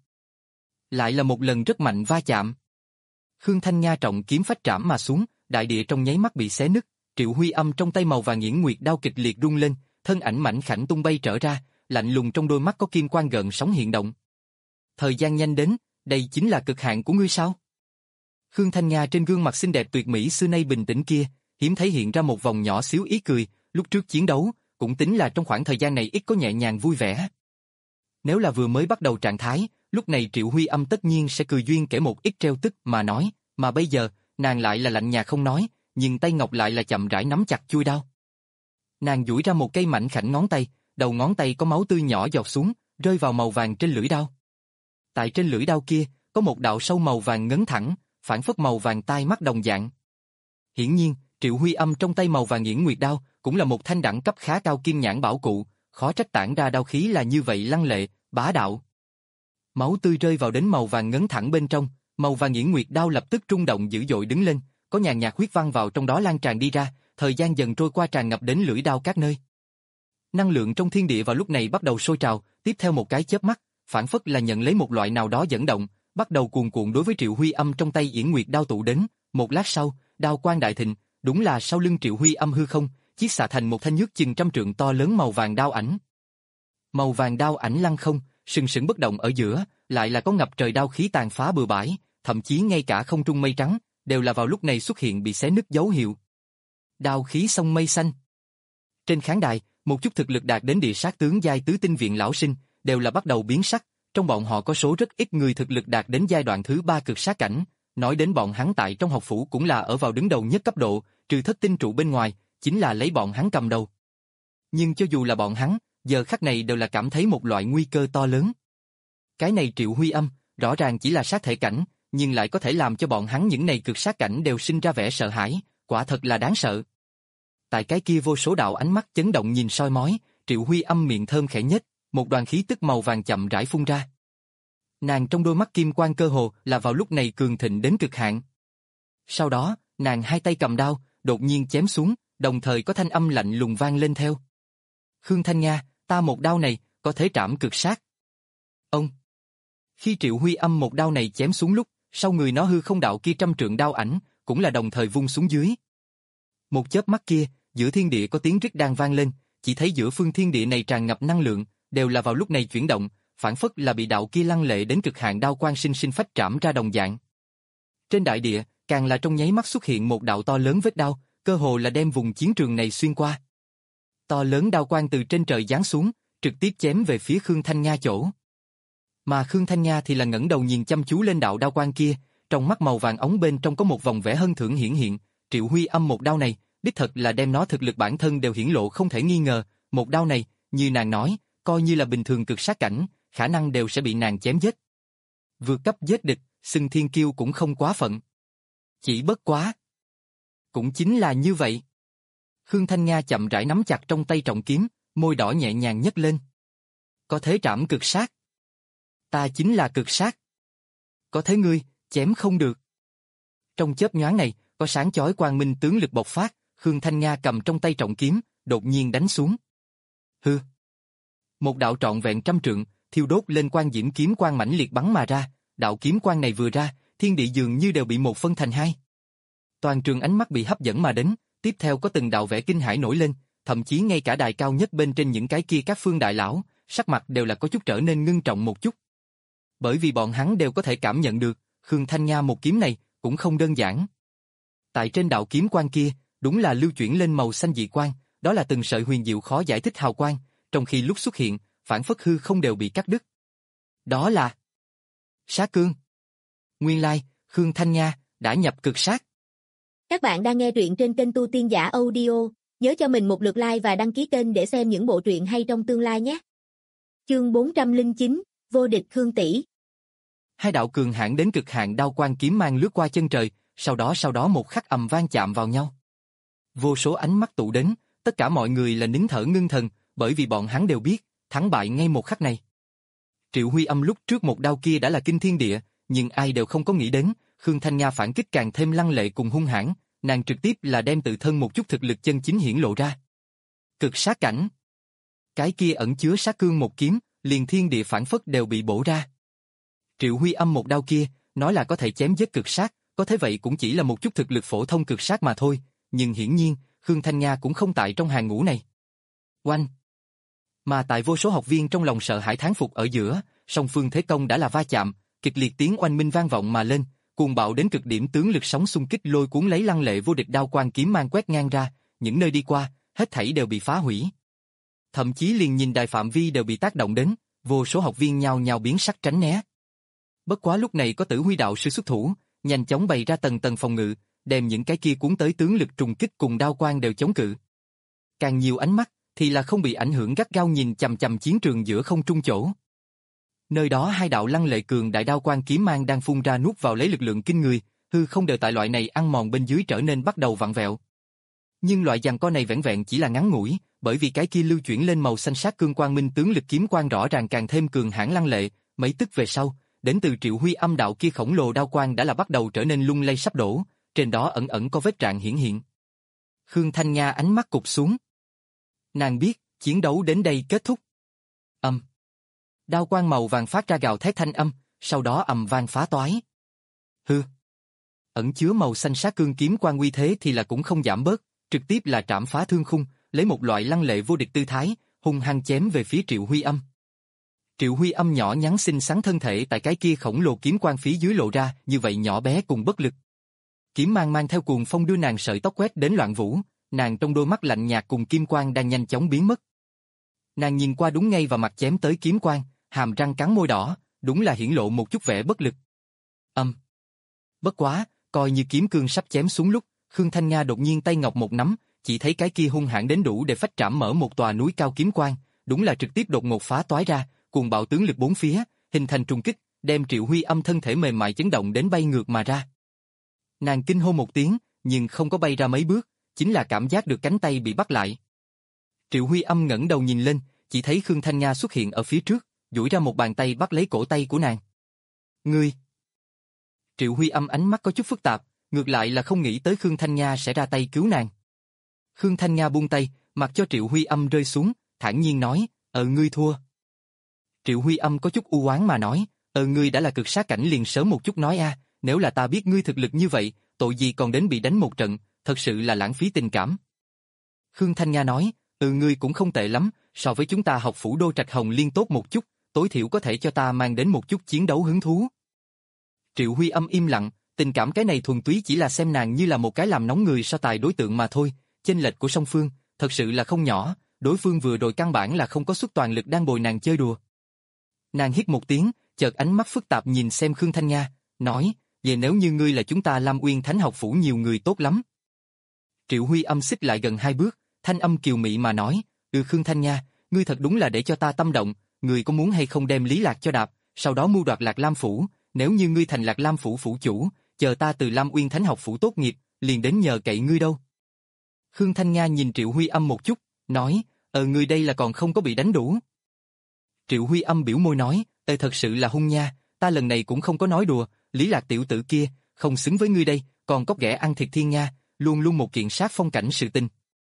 Lại là một lần rất mạnh va chạm. Khương Thanh Nga trọng kiếm phách trảm mà xuống, đại địa trong nháy mắt bị xé nứt, Triệu Huy Âm trong tay màu vàng nghiễn nguyệt đao kịch liệt rung lên, thân ảnh mảnh khảnh tung bay trở ra, lạnh lùng trong đôi mắt có kim quang gợn sóng hiện động. Thời gian nhanh đến, đây chính là cực hạn của ngươi sao? Khương Thanh Nga trên gương mặt xinh đẹp tuyệt mỹ xưa nay bình tĩnh kia, hiếm thấy hiện ra một vòng nhỏ xíu ý cười, lúc trước chiến đấu, cũng tính là trong khoảng thời gian này ít có nhẹ nhàng vui vẻ. Nếu là vừa mới bắt đầu trạng thái, lúc này Triệu Huy Âm tất nhiên sẽ cười duyên kể một ít treo tức mà nói, mà bây giờ, nàng lại là lạnh nhạt không nói, nhưng tay ngọc lại là chậm rãi nắm chặt chuôi đao. Nàng duỗi ra một cây mảnh khảnh ngón tay, đầu ngón tay có máu tươi nhỏ giọt xuống, rơi vào màu vàng trên lưỡi đao. Tại trên lưỡi đao kia, có một đạo sâu màu vàng ngấn thẳng, phản phất màu vàng tai mắt đồng dạng. Hiển nhiên, Triệu Huy Âm trong tay màu vàng nghiễn nguyệt đao, cũng là một thanh đẳng cấp khá cao kim nhãn bảo cụ, khó trách tản ra đao khí là như vậy lăng lệ, bá đạo. Máu tươi rơi vào đến màu vàng ngấn thẳng bên trong, màu vàng nghiễn nguyệt đao lập tức rung động dữ dội đứng lên, có nhàn nhạt huyết văn vào trong đó lan tràn đi ra, thời gian dần trôi qua tràn ngập đến lưỡi đao các nơi. Năng lượng trong thiên địa vào lúc này bắt đầu sôi trào, tiếp theo một cái chớp mắt, phản phất là nhận lấy một loại nào đó dẫn động, bắt đầu cuồn cuộn đối với Triệu Huy Âm trong tay Yển Nguyệt đao tụ đến, một lát sau, đao quang đại thịnh, đúng là sau lưng Triệu Huy Âm hư không, chiết xạ thành một thanh nhước chừng trăm trượng to lớn màu vàng đao ảnh. Màu vàng đao ảnh lăng không, sừng sững bất động ở giữa, lại là có ngập trời đao khí tàn phá bừa bãi, thậm chí ngay cả không trung mây trắng, đều là vào lúc này xuất hiện bị xé nứt dấu hiệu. Đao khí sông mây xanh. Trên khán đài, một chút thực lực đạt đến địa sát tướng giai tứ tinh viện lão sinh, đều là bắt đầu biến sắc, trong bọn họ có số rất ít người thực lực đạt đến giai đoạn thứ ba cực sát cảnh, nói đến bọn hắn tại trong học phủ cũng là ở vào đứng đầu nhất cấp độ, trừ thất tinh trụ bên ngoài, chính là lấy bọn hắn cầm đầu. Nhưng cho dù là bọn hắn, giờ khắc này đều là cảm thấy một loại nguy cơ to lớn. Cái này Triệu Huy Âm, rõ ràng chỉ là sát thể cảnh, nhưng lại có thể làm cho bọn hắn những này cực sát cảnh đều sinh ra vẻ sợ hãi, quả thật là đáng sợ. Tại cái kia vô số đạo ánh mắt chấn động nhìn soi mói, Triệu Huy Âm miệng thơm khẽ nhếch, một đoàn khí tức màu vàng chậm rãi phun ra. Nàng trong đôi mắt kim quang cơ hồ là vào lúc này cường thịnh đến cực hạn. Sau đó, nàng hai tay cầm đao, đột nhiên chém xuống, đồng thời có thanh âm lạnh lùng vang lên theo. Khương Thanh Nga, ta một đao này, có thể trảm cực sát. Ông. Khi Triệu Huy Âm một đao này chém xuống lúc, sau người nó hư không đạo kia trăm trượng đao ảnh, cũng là đồng thời vung xuống dưới. Một chớp mắt kia, giữa thiên địa có tiếng rít đang vang lên, chỉ thấy giữa phương thiên địa này tràn ngập năng lượng, đều là vào lúc này chuyển động, phản phất là bị đạo kia lăng lệ đến cực hạn đao quang sinh sinh phách trảm ra đồng dạng. Trên đại địa, càng là trong nháy mắt xuất hiện một đạo to lớn vết đao, cơ hồ là đem vùng chiến trường này xuyên qua. To lớn đao quang từ trên trời giáng xuống, trực tiếp chém về phía Khương Thanh Nga chỗ. Mà Khương Thanh Nga thì là ngẩng đầu nhìn chăm chú lên đạo đao quang kia, trong mắt màu vàng ống bên trong có một vòng vẻ hân thưởng hiển hiện, Triệu Huy Âm một đao này, đích thật là đem nó thực lực bản thân đều hiển lộ không thể nghi ngờ, một đao này, như nàng nói, coi như là bình thường cực sát cảnh, khả năng đều sẽ bị nàng chém giết. Vượt cấp giết địch, xưng thiên kiêu cũng không quá phận. Chỉ bất quá. Cũng chính là như vậy. Khương Thanh Nga chậm rãi nắm chặt trong tay trọng kiếm, môi đỏ nhẹ nhàng nhấc lên. Có thế trảm cực sát. Ta chính là cực sát. Có thế ngươi, chém không được. Trong chớp nhoáng này, có sáng chói quang minh tướng lực bộc phát, Khương Thanh Nga cầm trong tay trọng kiếm, đột nhiên đánh xuống. Hư. Một đạo trọn vẹn trăm trượng, thiêu đốt lên quang diễm kiếm quang mãnh liệt bắn mà ra, đạo kiếm quang này vừa ra, thiên địa dường như đều bị một phân thành hai. Toàn trường ánh mắt bị hấp dẫn mà đến, tiếp theo có từng đạo vẻ kinh hãi nổi lên, thậm chí ngay cả đài cao nhất bên trên những cái kia các phương đại lão, sắc mặt đều là có chút trở nên ngưng trọng một chút. Bởi vì bọn hắn đều có thể cảm nhận được, Khương Thanh Nga một kiếm này cũng không đơn giản. Tại trên đạo kiếm quang kia, đúng là lưu chuyển lên màu xanh dị quang, đó là từng sợi huyền diệu khó giải thích hào quang, trong khi lúc xuất hiện, phản phất hư không đều bị cắt đứt. Đó là sát cương. Nguyên lai, Khương Thanh Nga đã nhập cực sát. Các bạn đang nghe truyện trên kênh Tu Tiên Giả Audio, nhớ cho mình một lượt like và đăng ký kênh để xem những bộ truyện hay trong tương lai nhé. Chương bốn trăm lẻ chín, vô địch Khương tỷ. Hai đạo cường hãn đến cực hạn đao quang kiếm mang lướt qua chân trời, sau đó sau đó một khắc ầm vang chạm vào nhau. Vô số ánh mắt tụ đến, tất cả mọi người là nín thở ngưng thần, bởi vì bọn hắn đều biết, thắng bại ngay một khắc này. Triệu Huy Âm lúc trước một đao kia đã là kinh thiên địa, nhưng ai đều không có nghĩ đến, Khương Thanh Nga phản kích càng thêm lăng lệ cùng hung hãn, nàng trực tiếp là đem tự thân một chút thực lực chân chính hiển lộ ra. Cực sát cảnh. Cái kia ẩn chứa sát cương một kiếm, liền thiên địa phản phất đều bị bổ ra. Triệu Huy Âm một đao kia, nói là có thể chém giết cực sát, có thế vậy cũng chỉ là một chút thực lực phổ thông cực sát mà thôi, nhưng hiển nhiên, Khương Thanh Nga cũng không tại trong hàng ngũ này. Oanh! Mà tại vô số học viên trong lòng sợ hãi thán phục ở giữa, song phương thế công đã là va chạm, kịch liệt tiếng oanh minh vang vọng mà lên, cuồng bạo đến cực điểm tướng lực sóng xung kích lôi cuốn lấy lăng lệ vô địch đao quang kiếm mang quét ngang ra, những nơi đi qua, hết thảy đều bị phá hủy. Thậm chí liền nhìn đài phạm vi đều bị tác động đến, vô số học viên nhao nhao biến sắc tránh né. Bất quá lúc này có Tử Huy đạo sư xuất thủ, nhanh chóng bày ra tầng tầng phòng ngự, đem những cái kia cuốn tới tướng lực trùng kích cùng đao quang đều chống cự. Càng nhiều ánh mắt thì là không bị ảnh hưởng gắt gao nhìn chằm chằm chiến trường giữa không trung chỗ. Nơi đó hai đạo lăng lệ cường đại đao quang kiếm mang đang phun ra nuốt vào lấy lực lượng kinh người, hư không đều tại loại này ăn mòn bên dưới trở nên bắt đầu vặn vẹo. Nhưng loại giằng co này vẻn vẹn chỉ là ngắn ngủi, bởi vì cái kia lưu chuyển lên màu xanh sát cương quang minh tướng lực kiếm quang rõ ràng càng thêm cường hãn lăng lệ, mấy tức về sau, đến từ Triệu Huy Âm đạo kia khổng lồ đao quang đã là bắt đầu trở nên lung lay sắp đổ, trên đó ẩn ẩn có vết rạn hiển hiện. Khương Thanh Nga ánh mắt cụp xuống. Nàng biết, chiến đấu đến đây kết thúc. Âm. Đao quang màu vàng phát ra gào thét thanh âm, sau đó ầm vang phá toái. Hư. Ẩn chứa màu xanh sát cương kiếm quang uy thế thì là cũng không giảm bớt, trực tiếp là trảm phá thương khung, lấy một loại lăng lệ vô địch tư thái, hung hăng chém về phía Triệu Huy Âm. Triệu Huy Âm nhỏ nhắn xinh xắn thân thể tại cái kia khổng lồ kiếm quang phía dưới lộ ra, như vậy nhỏ bé cùng bất lực. Kiếm mang mang theo cuồng phong đưa nàng sợi tóc quét đến loạn vũ, nàng trong đôi mắt lạnh nhạt cùng kim quang đang nhanh chóng biến mất. Nàng nhìn qua đúng ngay vào mặt chém tới kiếm quang, hàm răng cắn môi đỏ, đúng là hiển lộ một chút vẻ bất lực. Âm. Bất quá, coi như kiếm cương sắp chém xuống lúc, Khương Thanh Nga đột nhiên tay ngọc một nắm, chỉ thấy cái kia hung hãn đến đủ để phách trảm mở một tòa núi cao kiếm quang, đúng là trực tiếp đột ngột phá toái ra, cuồng bạo tướng lực bốn phía, hình thành trùng kích, đem Triệu Huy Âm thân thể mềm mại chấn động đến bay ngược mà ra. Nàng kinh hô một tiếng, nhưng không có bay ra mấy bước, chính là cảm giác được cánh tay bị bắt lại. Triệu Huy Âm ngẩng đầu nhìn lên, chỉ thấy Khương Thanh Nga xuất hiện ở phía trước, duỗi ra một bàn tay bắt lấy cổ tay của nàng. Ngươi! Triệu Huy Âm ánh mắt có chút phức tạp, ngược lại là không nghĩ tới Khương Thanh Nga sẽ ra tay cứu nàng. Khương Thanh Nga buông tay, mặc cho Triệu Huy Âm rơi xuống, thản nhiên nói, ờ ngươi thua. Triệu Huy Âm có chút u oán mà nói, ờ ngươi đã là cực sát cảnh liền sớm một chút nói a, nếu là ta biết ngươi thực lực như vậy, tội gì còn đến bị đánh một trận, thật sự là lãng phí tình cảm. Khương Thanh Nga nói, ừ ngươi cũng không tệ lắm, so với chúng ta học phủ Đô Trạch Hồng Liên tốt một chút, tối thiểu có thể cho ta mang đến một chút chiến đấu hứng thú. Triệu Huy Âm im lặng, tình cảm cái này thuần túy chỉ là xem nàng như là một cái làm nóng người so tài đối tượng mà thôi, chênh lệch của song phương, thật sự là không nhỏ, đối phương vừa rồi căn bản là không có xuất toàn lực đang bồi nàng chơi đùa. Nàng hít một tiếng, chợt ánh mắt phức tạp nhìn xem Khương Thanh Nga, nói, vậy nếu như ngươi là chúng ta Lam Uyên Thánh học phủ nhiều người tốt lắm. Triệu Huy Âm xích lại gần hai bước, thanh âm kiều mị mà nói, ừ Khương Thanh Nga, ngươi thật đúng là để cho ta tâm động, ngươi có muốn hay không đem Lý Lạc cho đạp, sau đó mưu đoạt Lạc Lam phủ, nếu như ngươi thành Lạc Lam phủ phủ chủ, chờ ta từ Lam Uyên Thánh học phủ tốt nghiệp, liền đến nhờ cậy ngươi đâu. Khương Thanh Nga nhìn Triệu Huy Âm một chút, nói, ờ ngươi đây là còn không có bị đánh đủ. Triệu Huy Âm biểu môi nói, ờ thật sự là hung nha, ta lần này cũng không có nói đùa, Lý Lạc tiểu tử kia, không xứng với ngươi đây, còn có ghẻ ăn thịt thiên nha, luôn luôn một kiện sát phong cảnh sự tình.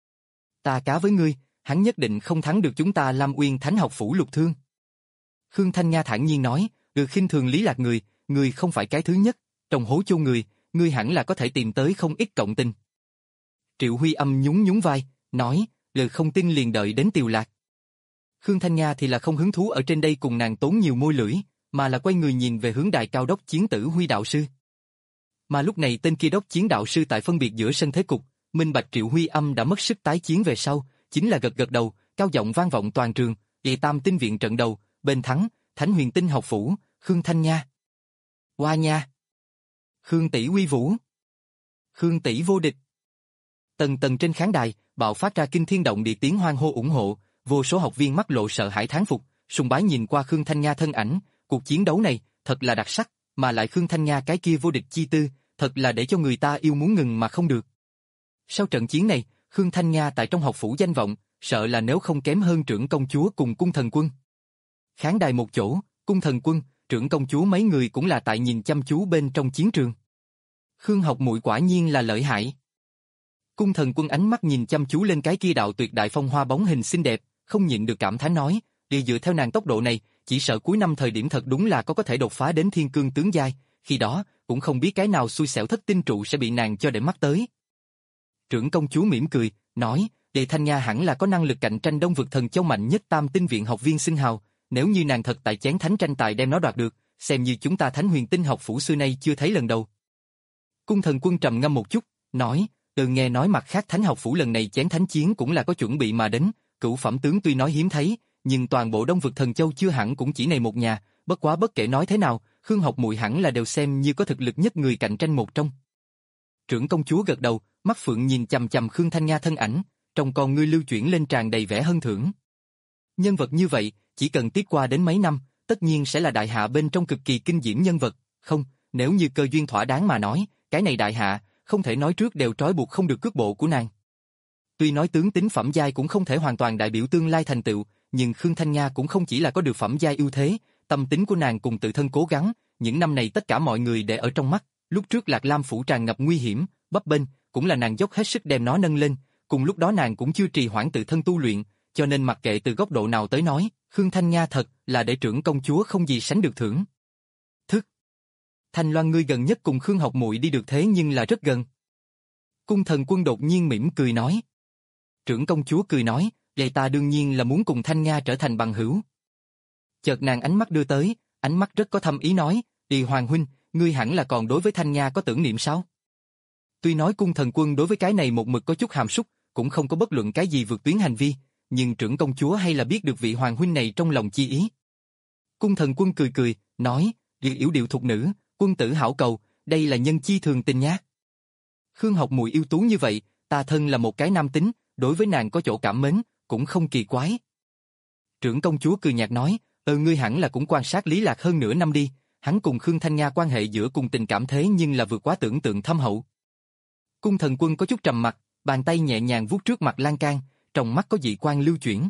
Ta cá với ngươi, hắn nhất định không thắng được chúng ta Lam Uyên Thánh học phủ Lục Thương. Khương Thanh Nga thản nhiên nói, được khinh thường Lý Lạc người, người không phải cái thứ nhất, trong hố chôn người, ngươi hẳn là có thể tìm tới không ít cộng tình. Triệu Huy Âm nhún nhún vai, nói, lời không tin liền đợi đến Tiều Lạc. Khương Thanh Nga thì là không hứng thú ở trên đây cùng nàng tốn nhiều môi lưỡi, mà là quay người nhìn về hướng đại cao đốc chiến tử Huy đạo sư. Mà lúc này tên kia đốc chiến đạo sư tại phân biệt giữa sân thế cục, minh bạch Triệu Huy Âm đã mất sức tái chiến về sau, chính là gật gật đầu, cao giọng vang vọng toàn trường, đệ tam tinh viện trận đầu, bên thắng, Thánh Huyền Tinh học phủ, Khương Thanh Nga. Hoa nha. Khương tỷ uy vũ. Khương tỷ vô địch. Tầng tầng trên khán đài, bạo phát ra kinh thiên động địa tiếng hoan hô ủng hộ, vô số học viên mắt lộ sợ hãi thán phục, sùng bái nhìn qua Khương Thanh Nga thân ảnh, cuộc chiến đấu này, thật là đặc sắc, mà lại Khương Thanh Nga cái kia vô địch chi tư, thật là để cho người ta yêu muốn ngừng mà không được. Sau trận chiến này, Khương Thanh Nga tại trong học phủ danh vọng, sợ là nếu không kém hơn trưởng công chúa cùng cung thần quân. Khán đài một chỗ, cung thần quân, trưởng công chúa mấy người cũng là tại nhìn chăm chú bên trong chiến trường. Khương học muội quả nhiên là lợi hại. Cung thần quân ánh mắt nhìn chăm chú lên cái kia đạo tuyệt đại phong hoa bóng hình xinh đẹp, không nhịn được cảm thán nói, đi dựa theo nàng tốc độ này, chỉ sợ cuối năm thời điểm thật đúng là có có thể đột phá đến thiên cương tướng giai, khi đó, cũng không biết cái nào xui xẻo thất tinh trụ sẽ bị nàng cho để mắt tới. Trưởng công chúa mỉm cười, nói, Đề Thanh Nga hẳn là có năng lực cạnh tranh Đông vực thần châu mạnh nhất tam tinh viện học viên xưng hào, nếu như nàng thật tại chén thánh tranh tài đem nó đoạt được, xem như chúng ta Thánh Huyền Tinh học phủ xưa nay chưa thấy lần đầu. Cung thần quân trầm ngâm một chút, nói, từ nghe nói mặt khác thánh học phủ lần này chén thánh chiến cũng là có chuẩn bị mà đến, cửu phẩm tướng tuy nói hiếm thấy, nhưng toàn bộ Đông vực thần châu chưa hẳn cũng chỉ này một nhà, bất quá bất kể nói thế nào, Khương học muội hẳn là đều xem như có thực lực nhất người cạnh tranh một trong. Trưởng công chúa gật đầu, mắt phượng nhìn chằm chằm Khương Thanh Nga thân ảnh, trong con ngươi lưu chuyển lên tràn đầy vẻ hân thưởng. Nhân vật như vậy, chỉ cần tiếp qua đến mấy năm, tất nhiên sẽ là đại hạ bên trong cực kỳ kinh diễm nhân vật, không, nếu như cơ duyên thỏa đáng mà nói, cái này đại hạ, không thể nói trước đều trói buộc không được cước bộ của nàng. Tuy nói tướng tính phẩm giai cũng không thể hoàn toàn đại biểu tương lai thành tựu, nhưng Khương Thanh Nga cũng không chỉ là có được phẩm giai ưu thế, tâm tính của nàng cùng tự thân cố gắng, những năm này tất cả mọi người để ở trong mắt, lúc trước Lạc Lam phủ tràn ngập nguy hiểm, bấp bênh, cũng là nàng dốc hết sức đem nó nâng lên, cùng lúc đó nàng cũng chưa trì hoãn tự thân tu luyện, cho nên mặc kệ từ góc độ nào tới nói, Khương Thanh Nga thật là để trưởng công chúa không gì sánh được thưởng. Thức. Thanh Loan ngươi gần nhất cùng Khương học muội đi được thế nhưng là rất gần. Cung thần quân đột nhiên mỉm cười nói. Trưởng công chúa cười nói, vậy ta đương nhiên là muốn cùng Thanh Nga trở thành bằng hữu. Chợt nàng ánh mắt đưa tới, ánh mắt rất có thâm ý nói, Đi Hoàng huynh, ngươi hẳn là còn đối với Thanh Nga có tưởng niệm sao? Tuy nói cung thần quân đối với cái này một mực có chút hàm súc, cũng không có bất luận cái gì vượt tuyến hành vi, nhưng trưởng công chúa hay là biết được vị hoàng huynh này trong lòng chi ý. Cung thần quân cười cười, nói, Điệu yểu điệu thục nữ, quân tử hảo cầu, đây là nhân chi thường tình nhá. Khương học muội ưu tú như vậy, ta thân là một cái nam tính, đối với nàng có chỗ cảm mến, cũng không kỳ quái. Trưởng công chúa cười nhạt nói, ờ ngươi hẳn là cũng quan sát Lý Lạc hơn nửa năm đi, hắn cùng Khương Thanh Nga quan hệ giữa cùng tình cảm thế nhưng là vượt quá tưởng tượng thâm hậu. Cung thần quân có chút trầm mặt, bàn tay nhẹ nhàng vuốt trước mặt lan can, trong mắt có dị quang lưu chuyển.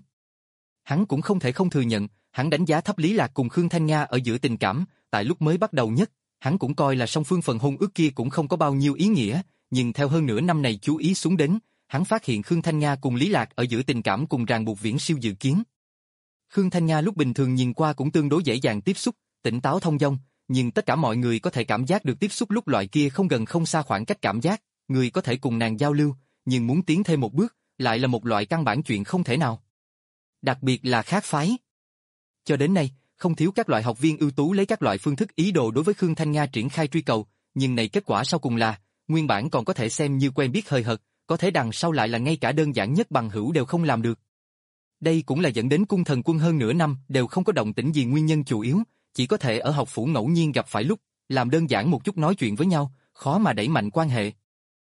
Hắn cũng không thể không thừa nhận, hắn đánh giá thấp Lý Lạc cùng Khương Thanh Nga ở giữa tình cảm, tại lúc mới bắt đầu nhất, hắn cũng coi là song phương phần hôn ước kia cũng không có bao nhiêu ý nghĩa, nhưng theo hơn nửa năm này chú ý xuống đến, hắn phát hiện Khương Thanh Nga cùng Lý Lạc ở giữa tình cảm cùng ràng buộc viễn siêu dự kiến. Khương Thanh Nga lúc bình thường nhìn qua cũng tương đối dễ dàng tiếp xúc, tỉnh táo thông dong, nhưng tất cả mọi người có thể cảm giác được tiếp xúc lúc loại kia không gần không xa khoảng cách cảm giác, người có thể cùng nàng giao lưu, nhưng muốn tiến thêm một bước, lại là một loại căn bản chuyện không thể nào. Đặc biệt là khác phái. Cho đến nay, không thiếu các loại học viên ưu tú lấy các loại phương thức ý đồ đối với Khương Thanh Nga triển khai truy cầu, nhưng này kết quả sau cùng là, nguyên bản còn có thể xem như quen biết hời hợt, có thể đằng sau lại là ngay cả đơn giản nhất bằng hữu đều không làm được. Đây cũng là dẫn đến cung thần quân hơn nửa năm đều không có động tĩnh gì nguyên nhân chủ yếu, chỉ có thể ở học phủ ngẫu nhiên gặp phải lúc, làm đơn giản một chút nói chuyện với nhau, khó mà đẩy mạnh quan hệ.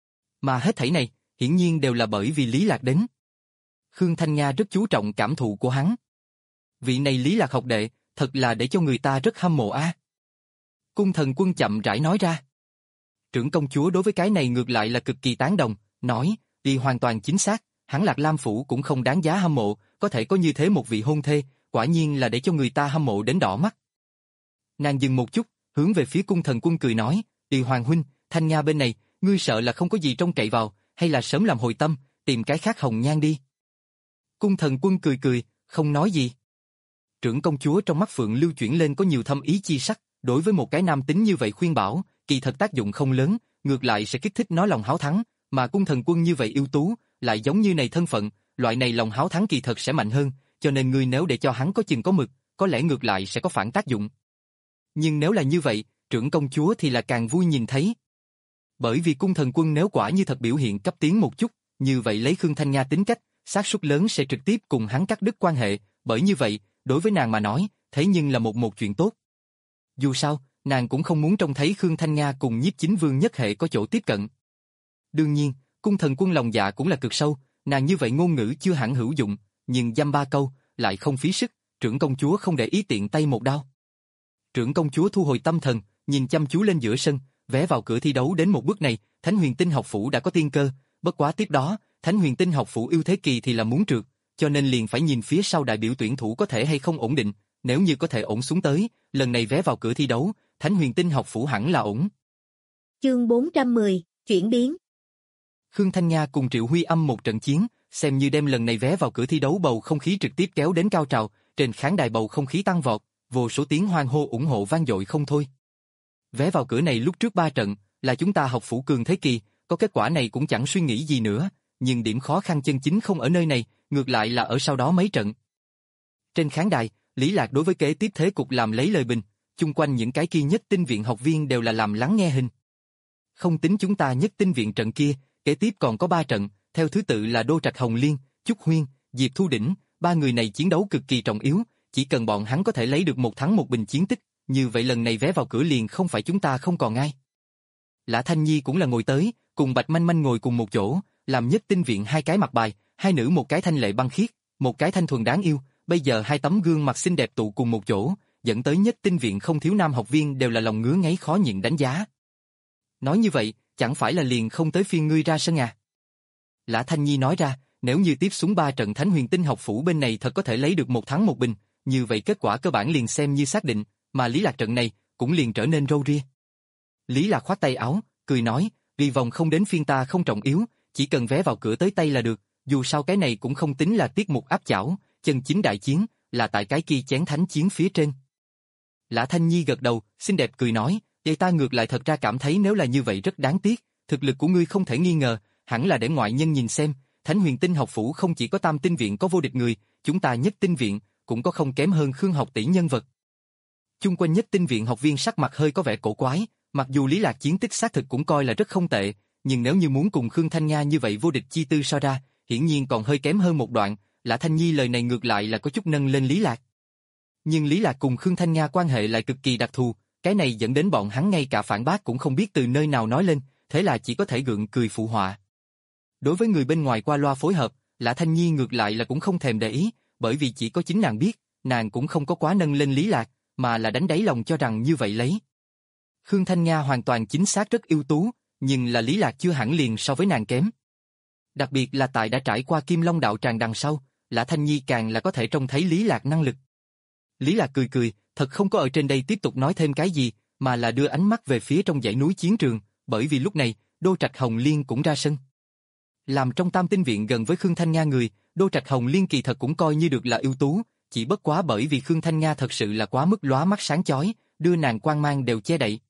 Mà hết thảy này, hiển nhiên đều là bởi vì Lý Lạc đến. Khương Thanh Nga rất chú trọng cảm thụ của hắn. Vị này Lý Lạc học đệ, thật là để cho người ta rất hâm mộ a. Cung thần quân chậm rãi nói ra. Trưởng công chúa đối với cái này ngược lại là cực kỳ tán đồng, nói, đi hoàn toàn chính xác, hắn Lạc Lam phủ cũng không đáng giá hâm mộ, có thể có như thế một vị hôn thê, quả nhiên là để cho người ta hâm mộ đến đỏ mắt. Nàng dừng một chút, hướng về phía cung thần quân cười nói, đi Hoàng huynh, Thanh Nga bên này, ngươi sợ là không có gì trông cậy vào, hay là sớm làm hồi tâm, tìm cái khác hồng nhan đi. Cung thần quân cười cười, không nói gì. Trưởng công chúa trong mắt phượng lưu chuyển lên có nhiều thâm ý chi sắc, đối với một cái nam tính như vậy khuyên bảo, kỳ thật tác dụng không lớn, ngược lại sẽ kích thích nó lòng háo thắng, mà cung thần quân như vậy ưu tú, lại giống như này thân phận, loại này lòng háo thắng kỳ thật sẽ mạnh hơn, cho nên ngươi nếu để cho hắn có chừng có mực, có lẽ ngược lại sẽ có phản tác dụng. Nhưng nếu là như vậy, trưởng công chúa thì là càng vui nhìn thấy. Bởi vì cung thần quân nếu quả như thật biểu hiện cấp tiến một chút, như vậy lấy Khương Thanh Nga tính cách, xác suất lớn sẽ trực tiếp cùng hắn cắt đứt quan hệ, bởi như vậy, đối với nàng mà nói, thế nhưng là một một chuyện tốt. Dù sao, nàng cũng không muốn trông thấy Khương Thanh Nga cùng Nhiếp Chính Vương nhất hệ có chỗ tiếp cận. Đương nhiên, cung thần quân lòng dạ cũng là cực sâu, nàng như vậy ngôn ngữ chưa hẳn hữu dụng, nhưng dăm ba câu, lại không phí sức, trưởng công chúa không để ý tiện tay một đao. Trưởng công chúa thu hồi tâm thần, nhìn chăm chú lên giữa sân, vé vào cửa thi đấu đến một bước này, Thánh Huyền Tinh học phủ đã có tiên cơ, bất quá tiếp đó, Thánh Huyền Tinh học phủ ưu thế kỳ thì là muốn trượt, cho nên liền phải nhìn phía sau đại biểu tuyển thủ có thể hay không ổn định, nếu như có thể ổn xuống tới, lần này vé vào cửa thi đấu, Thánh Huyền Tinh học phủ hẳn là ổn. Chương bốn trăm mười, chuyển biến. Khương Thanh Nga cùng Triệu Huy Âm một trận chiến, xem như đem lần này vé vào cửa thi đấu bầu không khí trực tiếp kéo đến cao trào, trên khán đài bầu không khí tăng vọt, vô số tiếng hoan hô ủng hộ vang dội không thôi. Vé vào cửa này lúc trước ba trận, là chúng ta học phủ cường thế kỳ, có kết quả này cũng chẳng suy nghĩ gì nữa, nhưng điểm khó khăn chân chính không ở nơi này, ngược lại là ở sau đó mấy trận. Trên khán đài, Lý Lạc đối với kế tiếp thế cục làm lấy lời bình, chung quanh những cái kia nhất tinh viện học viên đều là làm lắng nghe hình. Không tính chúng ta nhất tinh viện trận kia, kế tiếp còn có ba trận, theo thứ tự là Đô Trạch Hồng Liên, Trúc Huyên, Diệp Thu Đỉnh, ba người này chiến đấu cực kỳ trọng yếu, chỉ cần bọn hắn có thể lấy được một thắng một bình chiến tích, như vậy lần này vé vào cửa liền không phải chúng ta không còn ai. Lã Thanh Nhi cũng là ngồi tới, cùng Bạch Manh Manh ngồi cùng một chỗ, làm nhất tinh viện hai cái mặt bài, hai nữ một cái thanh lệ băng khiết, một cái thanh thuần đáng yêu, bây giờ hai tấm gương mặt xinh đẹp tụ cùng một chỗ, dẫn tới nhất tinh viện không thiếu nam học viên đều là lòng ngứa ngáy khó nhịn đánh giá. Nói như vậy, chẳng phải là liền không tới phiên ngươi ra sân à? Lã Thanh Nhi nói ra, nếu như tiếp xuống ba trận Thánh Huyền Tinh học phủ bên này thật có thể lấy được một thắng một bình, như vậy kết quả cơ bản liền xem như xác định, mà Lý Lạc trận này cũng liền trở nên râu ria. Lý Lạc khoát tay áo, cười nói, vì vòng không đến phiên ta không trọng yếu, chỉ cần vé vào cửa tới tay là được, dù sao cái này cũng không tính là tiết mục áp chảo, chân chính đại chiến là tại cái kia chén thánh chiến phía trên. Lã Thanh Nhi gật đầu, xinh đẹp cười nói, vậy ta ngược lại thật ra cảm thấy nếu là như vậy rất đáng tiếc, thực lực của ngươi không thể nghi ngờ, hẳn là để ngoại nhân nhìn xem, Thánh Huyền Tinh học phủ không chỉ có Tam Tinh viện có vô địch người, chúng ta Nhất Tinh viện cũng có không kém hơn Khương học tỷ nhân vật. Chung quanh Nhất Tinh viện học viên sắc mặt hơi có vẻ cổ quái, mặc dù Lý Lạc chiến tích xác thực cũng coi là rất không tệ, nhưng nếu như muốn cùng Khương Thanh Nga như vậy vô địch chi tư so ra, hiển nhiên còn hơi kém hơn một đoạn. Lã Thanh Nhi lời này ngược lại là có chút nâng lên Lý Lạc. Nhưng Lý Lạc cùng Khương Thanh Nga quan hệ lại cực kỳ đặc thù, cái này dẫn đến bọn hắn ngay cả phản bác cũng không biết từ nơi nào nói lên, thế là chỉ có thể gượng cười phụ họa. Đối với người bên ngoài qua loa phối hợp, Lã Thanh Nhi ngược lại là cũng không thèm để ý, bởi vì chỉ có chính nàng biết, nàng cũng không có quá nâng lên Lý Lạc, mà là đánh đáy lòng cho rằng như vậy lấy. Khương Thanh Nga hoàn toàn chính xác rất ưu tú, nhưng là Lý Lạc chưa hẳn liền so với nàng kém. Đặc biệt là tại đã trải qua Kim Long đạo tràng đằng sau, Lã Thanh Nhi càng là có thể trông thấy Lý Lạc năng lực. Lý Lạc cười cười, thật không có ở trên đây tiếp tục nói thêm cái gì, mà là đưa ánh mắt về phía trong dãy núi chiến trường, bởi vì lúc này, Đô Trạch Hồng Liên cũng ra sân. Làm trong Tam Tinh viện gần với Khương Thanh Nga người, Đô Trạch Hồng Liên kỳ thật cũng coi như được là ưu tú, chỉ bất quá bởi vì Khương Thanh Nga thật sự là quá mức lóa mắt sáng chói, đưa nàng quang mang đều che đậy.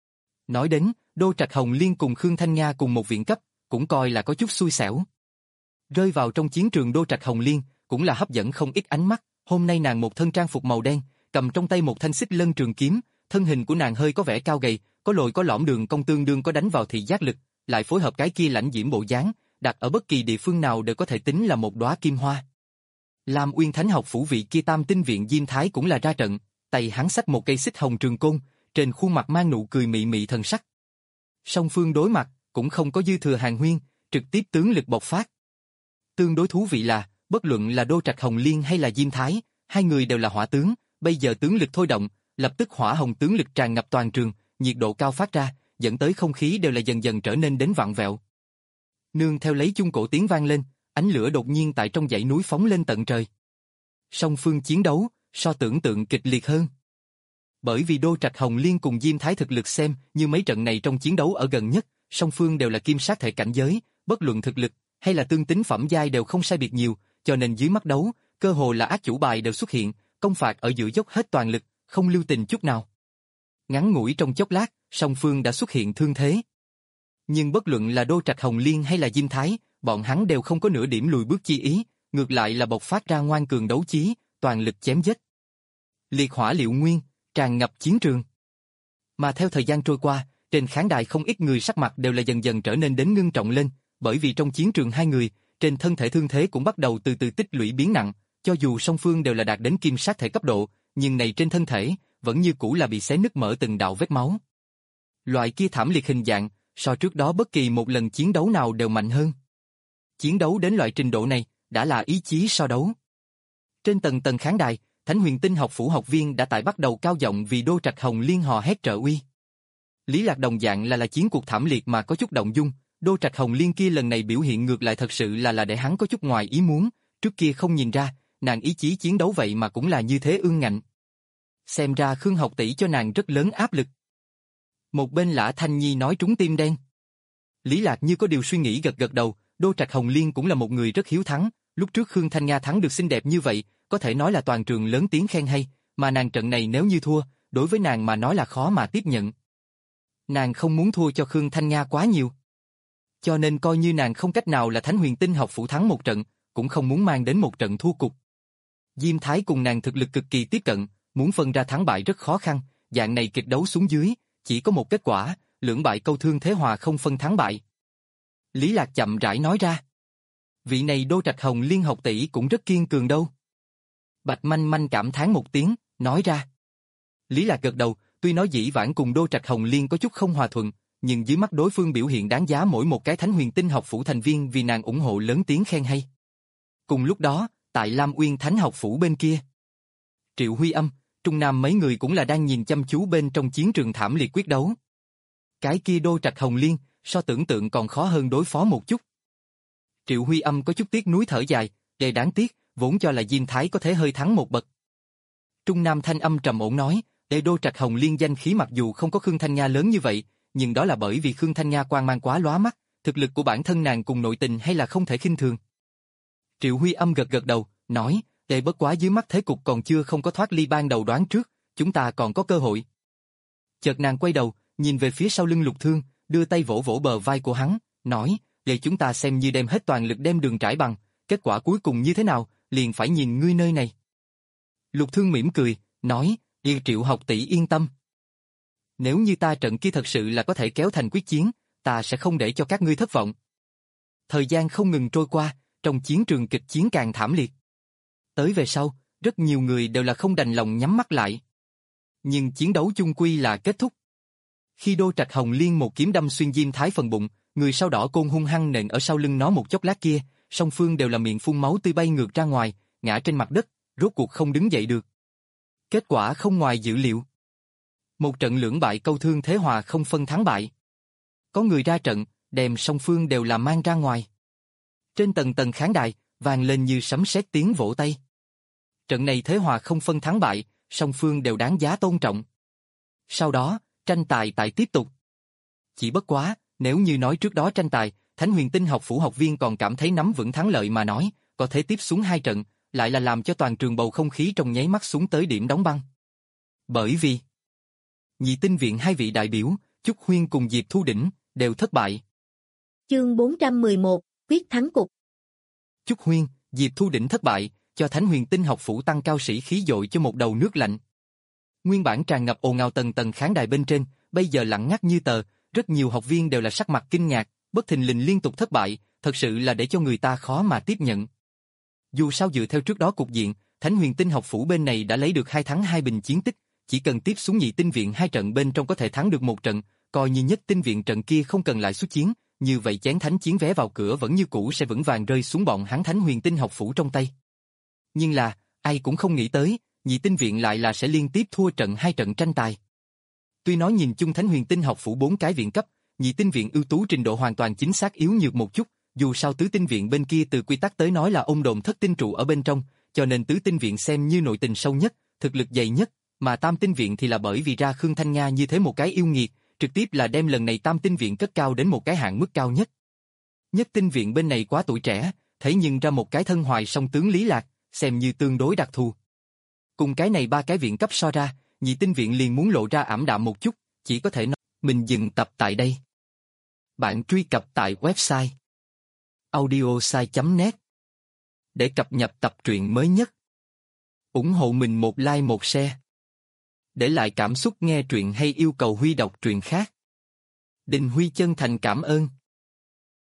Nói đến, Đô Trạch Hồng Liên cùng Khương Thanh Nga cùng một viện cấp, cũng coi là có chút xui xẻo. Rơi vào trong chiến trường Đô Trạch Hồng Liên, cũng là hấp dẫn không ít ánh mắt, hôm nay nàng một thân trang phục màu đen, cầm trong tay một thanh xích lân trường kiếm, thân hình của nàng hơi có vẻ cao gầy, có lồi có lõm đường cong tương đương có đánh vào thị giác lực, lại phối hợp cái kia lãnh diễm bộ dáng, đặt ở bất kỳ địa phương nào đều có thể tính là một đóa kim hoa. Lam Uyên Thánh học phủ vị kia Tam Tinh viện Diêm Thái cũng là ra trận, tay hắn xách một cây xích hồng trường côn, trên khuôn mặt mang nụ cười mị mị thần sắc. Song phương đối mặt, cũng không có dư thừa hàn huyên, trực tiếp tướng lực bộc phát. Tương đối thú vị là, bất luận là Đô Trạch Hồng Liên hay là Diêm Thái, hai người đều là hỏa tướng, bây giờ tướng lực thôi động, lập tức hỏa hồng tướng lực tràn ngập toàn trường, nhiệt độ cao phát ra, dẫn tới không khí đều là dần dần trở nên đến vặn vẹo. Nương theo lấy chung cổ tiếng vang lên, ánh lửa đột nhiên tại trong dãy núi phóng lên tận trời. Song phương chiến đấu, so tưởng tượng kịch liệt hơn. Bởi vì Đô Trạch Hồng Liên cùng Diêm Thái thực lực xem như mấy trận này trong chiến đấu ở gần nhất, song phương đều là kim sát thể cảnh giới, bất luận thực lực hay là tương tính phẩm giai đều không sai biệt nhiều, cho nên dưới mắt đấu, cơ hồ là ác chủ bài đều xuất hiện, công phạt ở giữa dốc hết toàn lực, không lưu tình chút nào. Ngắn ngủi trong chốc lát, song phương đã xuất hiện thương thế. Nhưng bất luận là Đô Trạch Hồng Liên hay là Diêm Thái, bọn hắn đều không có nửa điểm lùi bước chi ý, ngược lại là bộc phát ra ngoan cường đấu chí, toàn lực chém giết. Liệt hỏa liệu nguyên, tràn ngập chiến trường. Mà theo thời gian trôi qua, trên khán đài không ít người sắc mặt đều là dần dần trở nên đến ngưng trọng lên, bởi vì trong chiến trường hai người, trên thân thể thương thế cũng bắt đầu từ từ tích lũy biến nặng, cho dù song phương đều là đạt đến kim sát thể cấp độ, nhưng này trên thân thể, vẫn như cũ là bị xé nứt mở từng đạo vết máu. Loại kia thảm liệt hình dạng, so trước đó bất kỳ một lần chiến đấu nào đều mạnh hơn. Chiến đấu đến loại trình độ này, đã là ý chí so đấu. Trên tầng tầng khán đài, Thánh Huyền Tinh học phủ học viên đã tại bắt đầu cao giọng vì Đô Trạch Hồng Liên hò hét trợ uy. Lý Lạc đồng dạng là là chiến cuộc thảm liệt mà có chút động dung, Đô Trạch Hồng Liên kia lần này biểu hiện ngược lại thật sự là là để hắn có chút ngoài ý muốn, trước kia không nhìn ra, nàng ý chí chiến đấu vậy mà cũng là như thế ương ngạnh. Xem ra Khương học tỷ cho nàng rất lớn áp lực. Một bên Lã Thanh Nhi nói trúng tim đen. Lý Lạc như có điều suy nghĩ gật gật đầu, Đô Trạch Hồng Liên cũng là một người rất hiếu thắng, lúc trước Khương Thanh Nga thắng được xinh đẹp như vậy, có thể nói là toàn trường lớn tiếng khen hay, mà nàng trận này nếu như thua, đối với nàng mà nói là khó mà tiếp nhận. Nàng không muốn thua cho Khương Thanh Nga quá nhiều. Cho nên coi như nàng không cách nào là Thánh Huyền Tinh học phủ thắng một trận, cũng không muốn mang đến một trận thua cục. Diêm Thái cùng nàng thực lực cực kỳ tiếp cận, muốn phân ra thắng bại rất khó khăn, dạng này kịch đấu xuống dưới, chỉ có một kết quả, lưỡng bại câu thương thế hòa không phân thắng bại. Lý Lạc chậm rãi nói ra. Vị này Đô Trạch Hồng Liên học tỷ cũng rất kiên cường đâu. Bạch Manh Manh cảm thán một tiếng, nói ra. Lý Lạc gật đầu, tuy nói dĩ vãng cùng Đô Trạch Hồng Liên có chút không hòa thuận, nhưng dưới mắt đối phương biểu hiện đáng giá mỗi một cái Thánh Huyền Tinh học phủ thành viên vì nàng ủng hộ lớn tiếng khen hay. Cùng lúc đó, tại Lam Uyên Thánh học phủ bên kia, Triệu Huy Âm, Trung Nam mấy người cũng là đang nhìn chăm chú bên trong chiến trường thảm liệt quyết đấu. Cái kia Đô Trạch Hồng Liên, so tưởng tượng còn khó hơn đối phó một chút. Triệu Huy Âm có chút tiếc nuối thở dài, đầy đáng tiếc, vốn cho là Diêm Thái có thể hơi thắng một bậc. Trung Nam thanh âm trầm ổn nói, để Đô Trạch Hồng Liên danh khí mặc dù không có Khương Thanh Nga lớn như vậy, nhưng đó là bởi vì Khương Thanh Nga quang mang quá lóa mắt, thực lực của bản thân nàng cùng nội tình hay là không thể khinh thường. Triệu Huy Âm gật gật đầu, nói, để bất quá dưới mắt thế cục còn chưa không có thoát ly ban đầu đoán trước, chúng ta còn có cơ hội. Chợt nàng quay đầu, nhìn về phía sau lưng Lục Thương, đưa tay vỗ vỗ bờ vai của hắn, nói, để chúng ta xem như đem hết toàn lực đem đường trải bằng, kết quả cuối cùng như thế nào, liền phải nhìn ngươi nơi này. Lục Thương mỉm cười, nói, Yên Triệu học tỷ yên tâm. Nếu như ta trận kia thật sự là có thể kéo thành quyết chiến, ta sẽ không để cho các ngươi thất vọng. Thời gian không ngừng trôi qua, trong chiến trường kịch chiến càng thảm liệt. Tới về sau, rất nhiều người đều là không đành lòng nhắm mắt lại. Nhưng chiến đấu chung quy là kết thúc. Khi Đô Trạch Hồng Liên một kiếm đâm xuyên Diêm Thái phần bụng, người sau đỏ côn hung hăng nện ở sau lưng nó một chốc lát kia, song phương đều là miệng phun máu tươi bay ngược ra ngoài, ngã trên mặt đất, rốt cuộc không đứng dậy được. Kết quả không ngoài dự liệu. Một trận lưỡng bại câu thương thế hòa không phân thắng bại. Có người ra trận, đem song phương đều là mang ra ngoài. Trên tầng tầng khán đài, vang lên như sấm sét tiếng vỗ tay. Trận này thế hòa không phân thắng bại, song phương đều đáng giá tôn trọng. Sau đó, tranh tài tại tiếp tục. Chỉ bất quá, nếu như nói trước đó tranh tài, Thánh Huyền Tinh học phủ học viên còn cảm thấy nắm vững thắng lợi mà nói, có thể tiếp xuống hai trận, lại là làm cho toàn trường bầu không khí trong nháy mắt xuống tới điểm đóng băng. Bởi vì Nhị Tinh viện hai vị đại biểu, Chúc Huyên cùng Diệp Thu Đỉnh, đều thất bại. Chương bốn trăm mười một, quyết thắng cục. Chúc Huyên, Diệp Thu Đỉnh thất bại, cho Thánh Huyền Tinh học phủ tăng cao sĩ khí dội cho một đầu nước lạnh. Nguyên bản tràn ngập ồn ào tầng tầng khán đài bên trên, bây giờ lặng ngắt như tờ, rất nhiều học viên đều là sắc mặt kinh ngạc, bất thình lình liên tục thất bại, thật sự là để cho người ta khó mà tiếp nhận. Dù sao dựa theo trước đó cục diện, Thánh Huyền Tinh học phủ bên này đã lấy được hai thắng hai bình chiến tích, chỉ cần tiếp xuống Nhị Tinh viện hai trận bên trong có thể thắng được một trận, coi như Nhất Tinh viện trận kia không cần lại xuất chiến, như vậy chén thánh chiến vé vào cửa vẫn như cũ sẽ vững vàng rơi xuống bọn hắn Thánh Huyền Tinh học phủ trong tay. Nhưng là, ai cũng không nghĩ tới, Nhị Tinh viện lại là sẽ liên tiếp thua trận hai trận tranh tài. Tuy nói nhìn chung Thánh Huyền Tinh học phủ bốn cái viện cấp, Nhị Tinh viện ưu tú trình độ hoàn toàn chính xác yếu nhược một chút, dù sao Tứ Tinh viện bên kia từ quy tắc tới nói là ôn đồn thất tinh trụ ở bên trong, cho nên Tứ Tinh viện xem như nội tình sâu nhất, thực lực dày nhất, mà Tam Tinh viện thì là bởi vì ra Khương Thanh Nga như thế một cái yêu nghiệt, trực tiếp là đem lần này Tam Tinh viện cất cao đến một cái hạng mức cao nhất. Nhất Tinh viện bên này quá tuổi trẻ, thấy nhưng ra một cái thân hoài song tướng Lý Lạc, xem như tương đối đặc thù. Cùng cái này ba cái viện cấp so ra, Nhị Tinh viện liền muốn lộ ra ảm đạm một chút, chỉ có thể nói mình dừng tập tại đây. Bạn truy cập tại website audiosai chấm net để cập nhật tập truyện mới nhất. Ủng hộ mình một like một share. Để lại cảm xúc nghe truyện hay yêu cầu Huy đọc truyện khác. Đình Huy chân thành cảm ơn.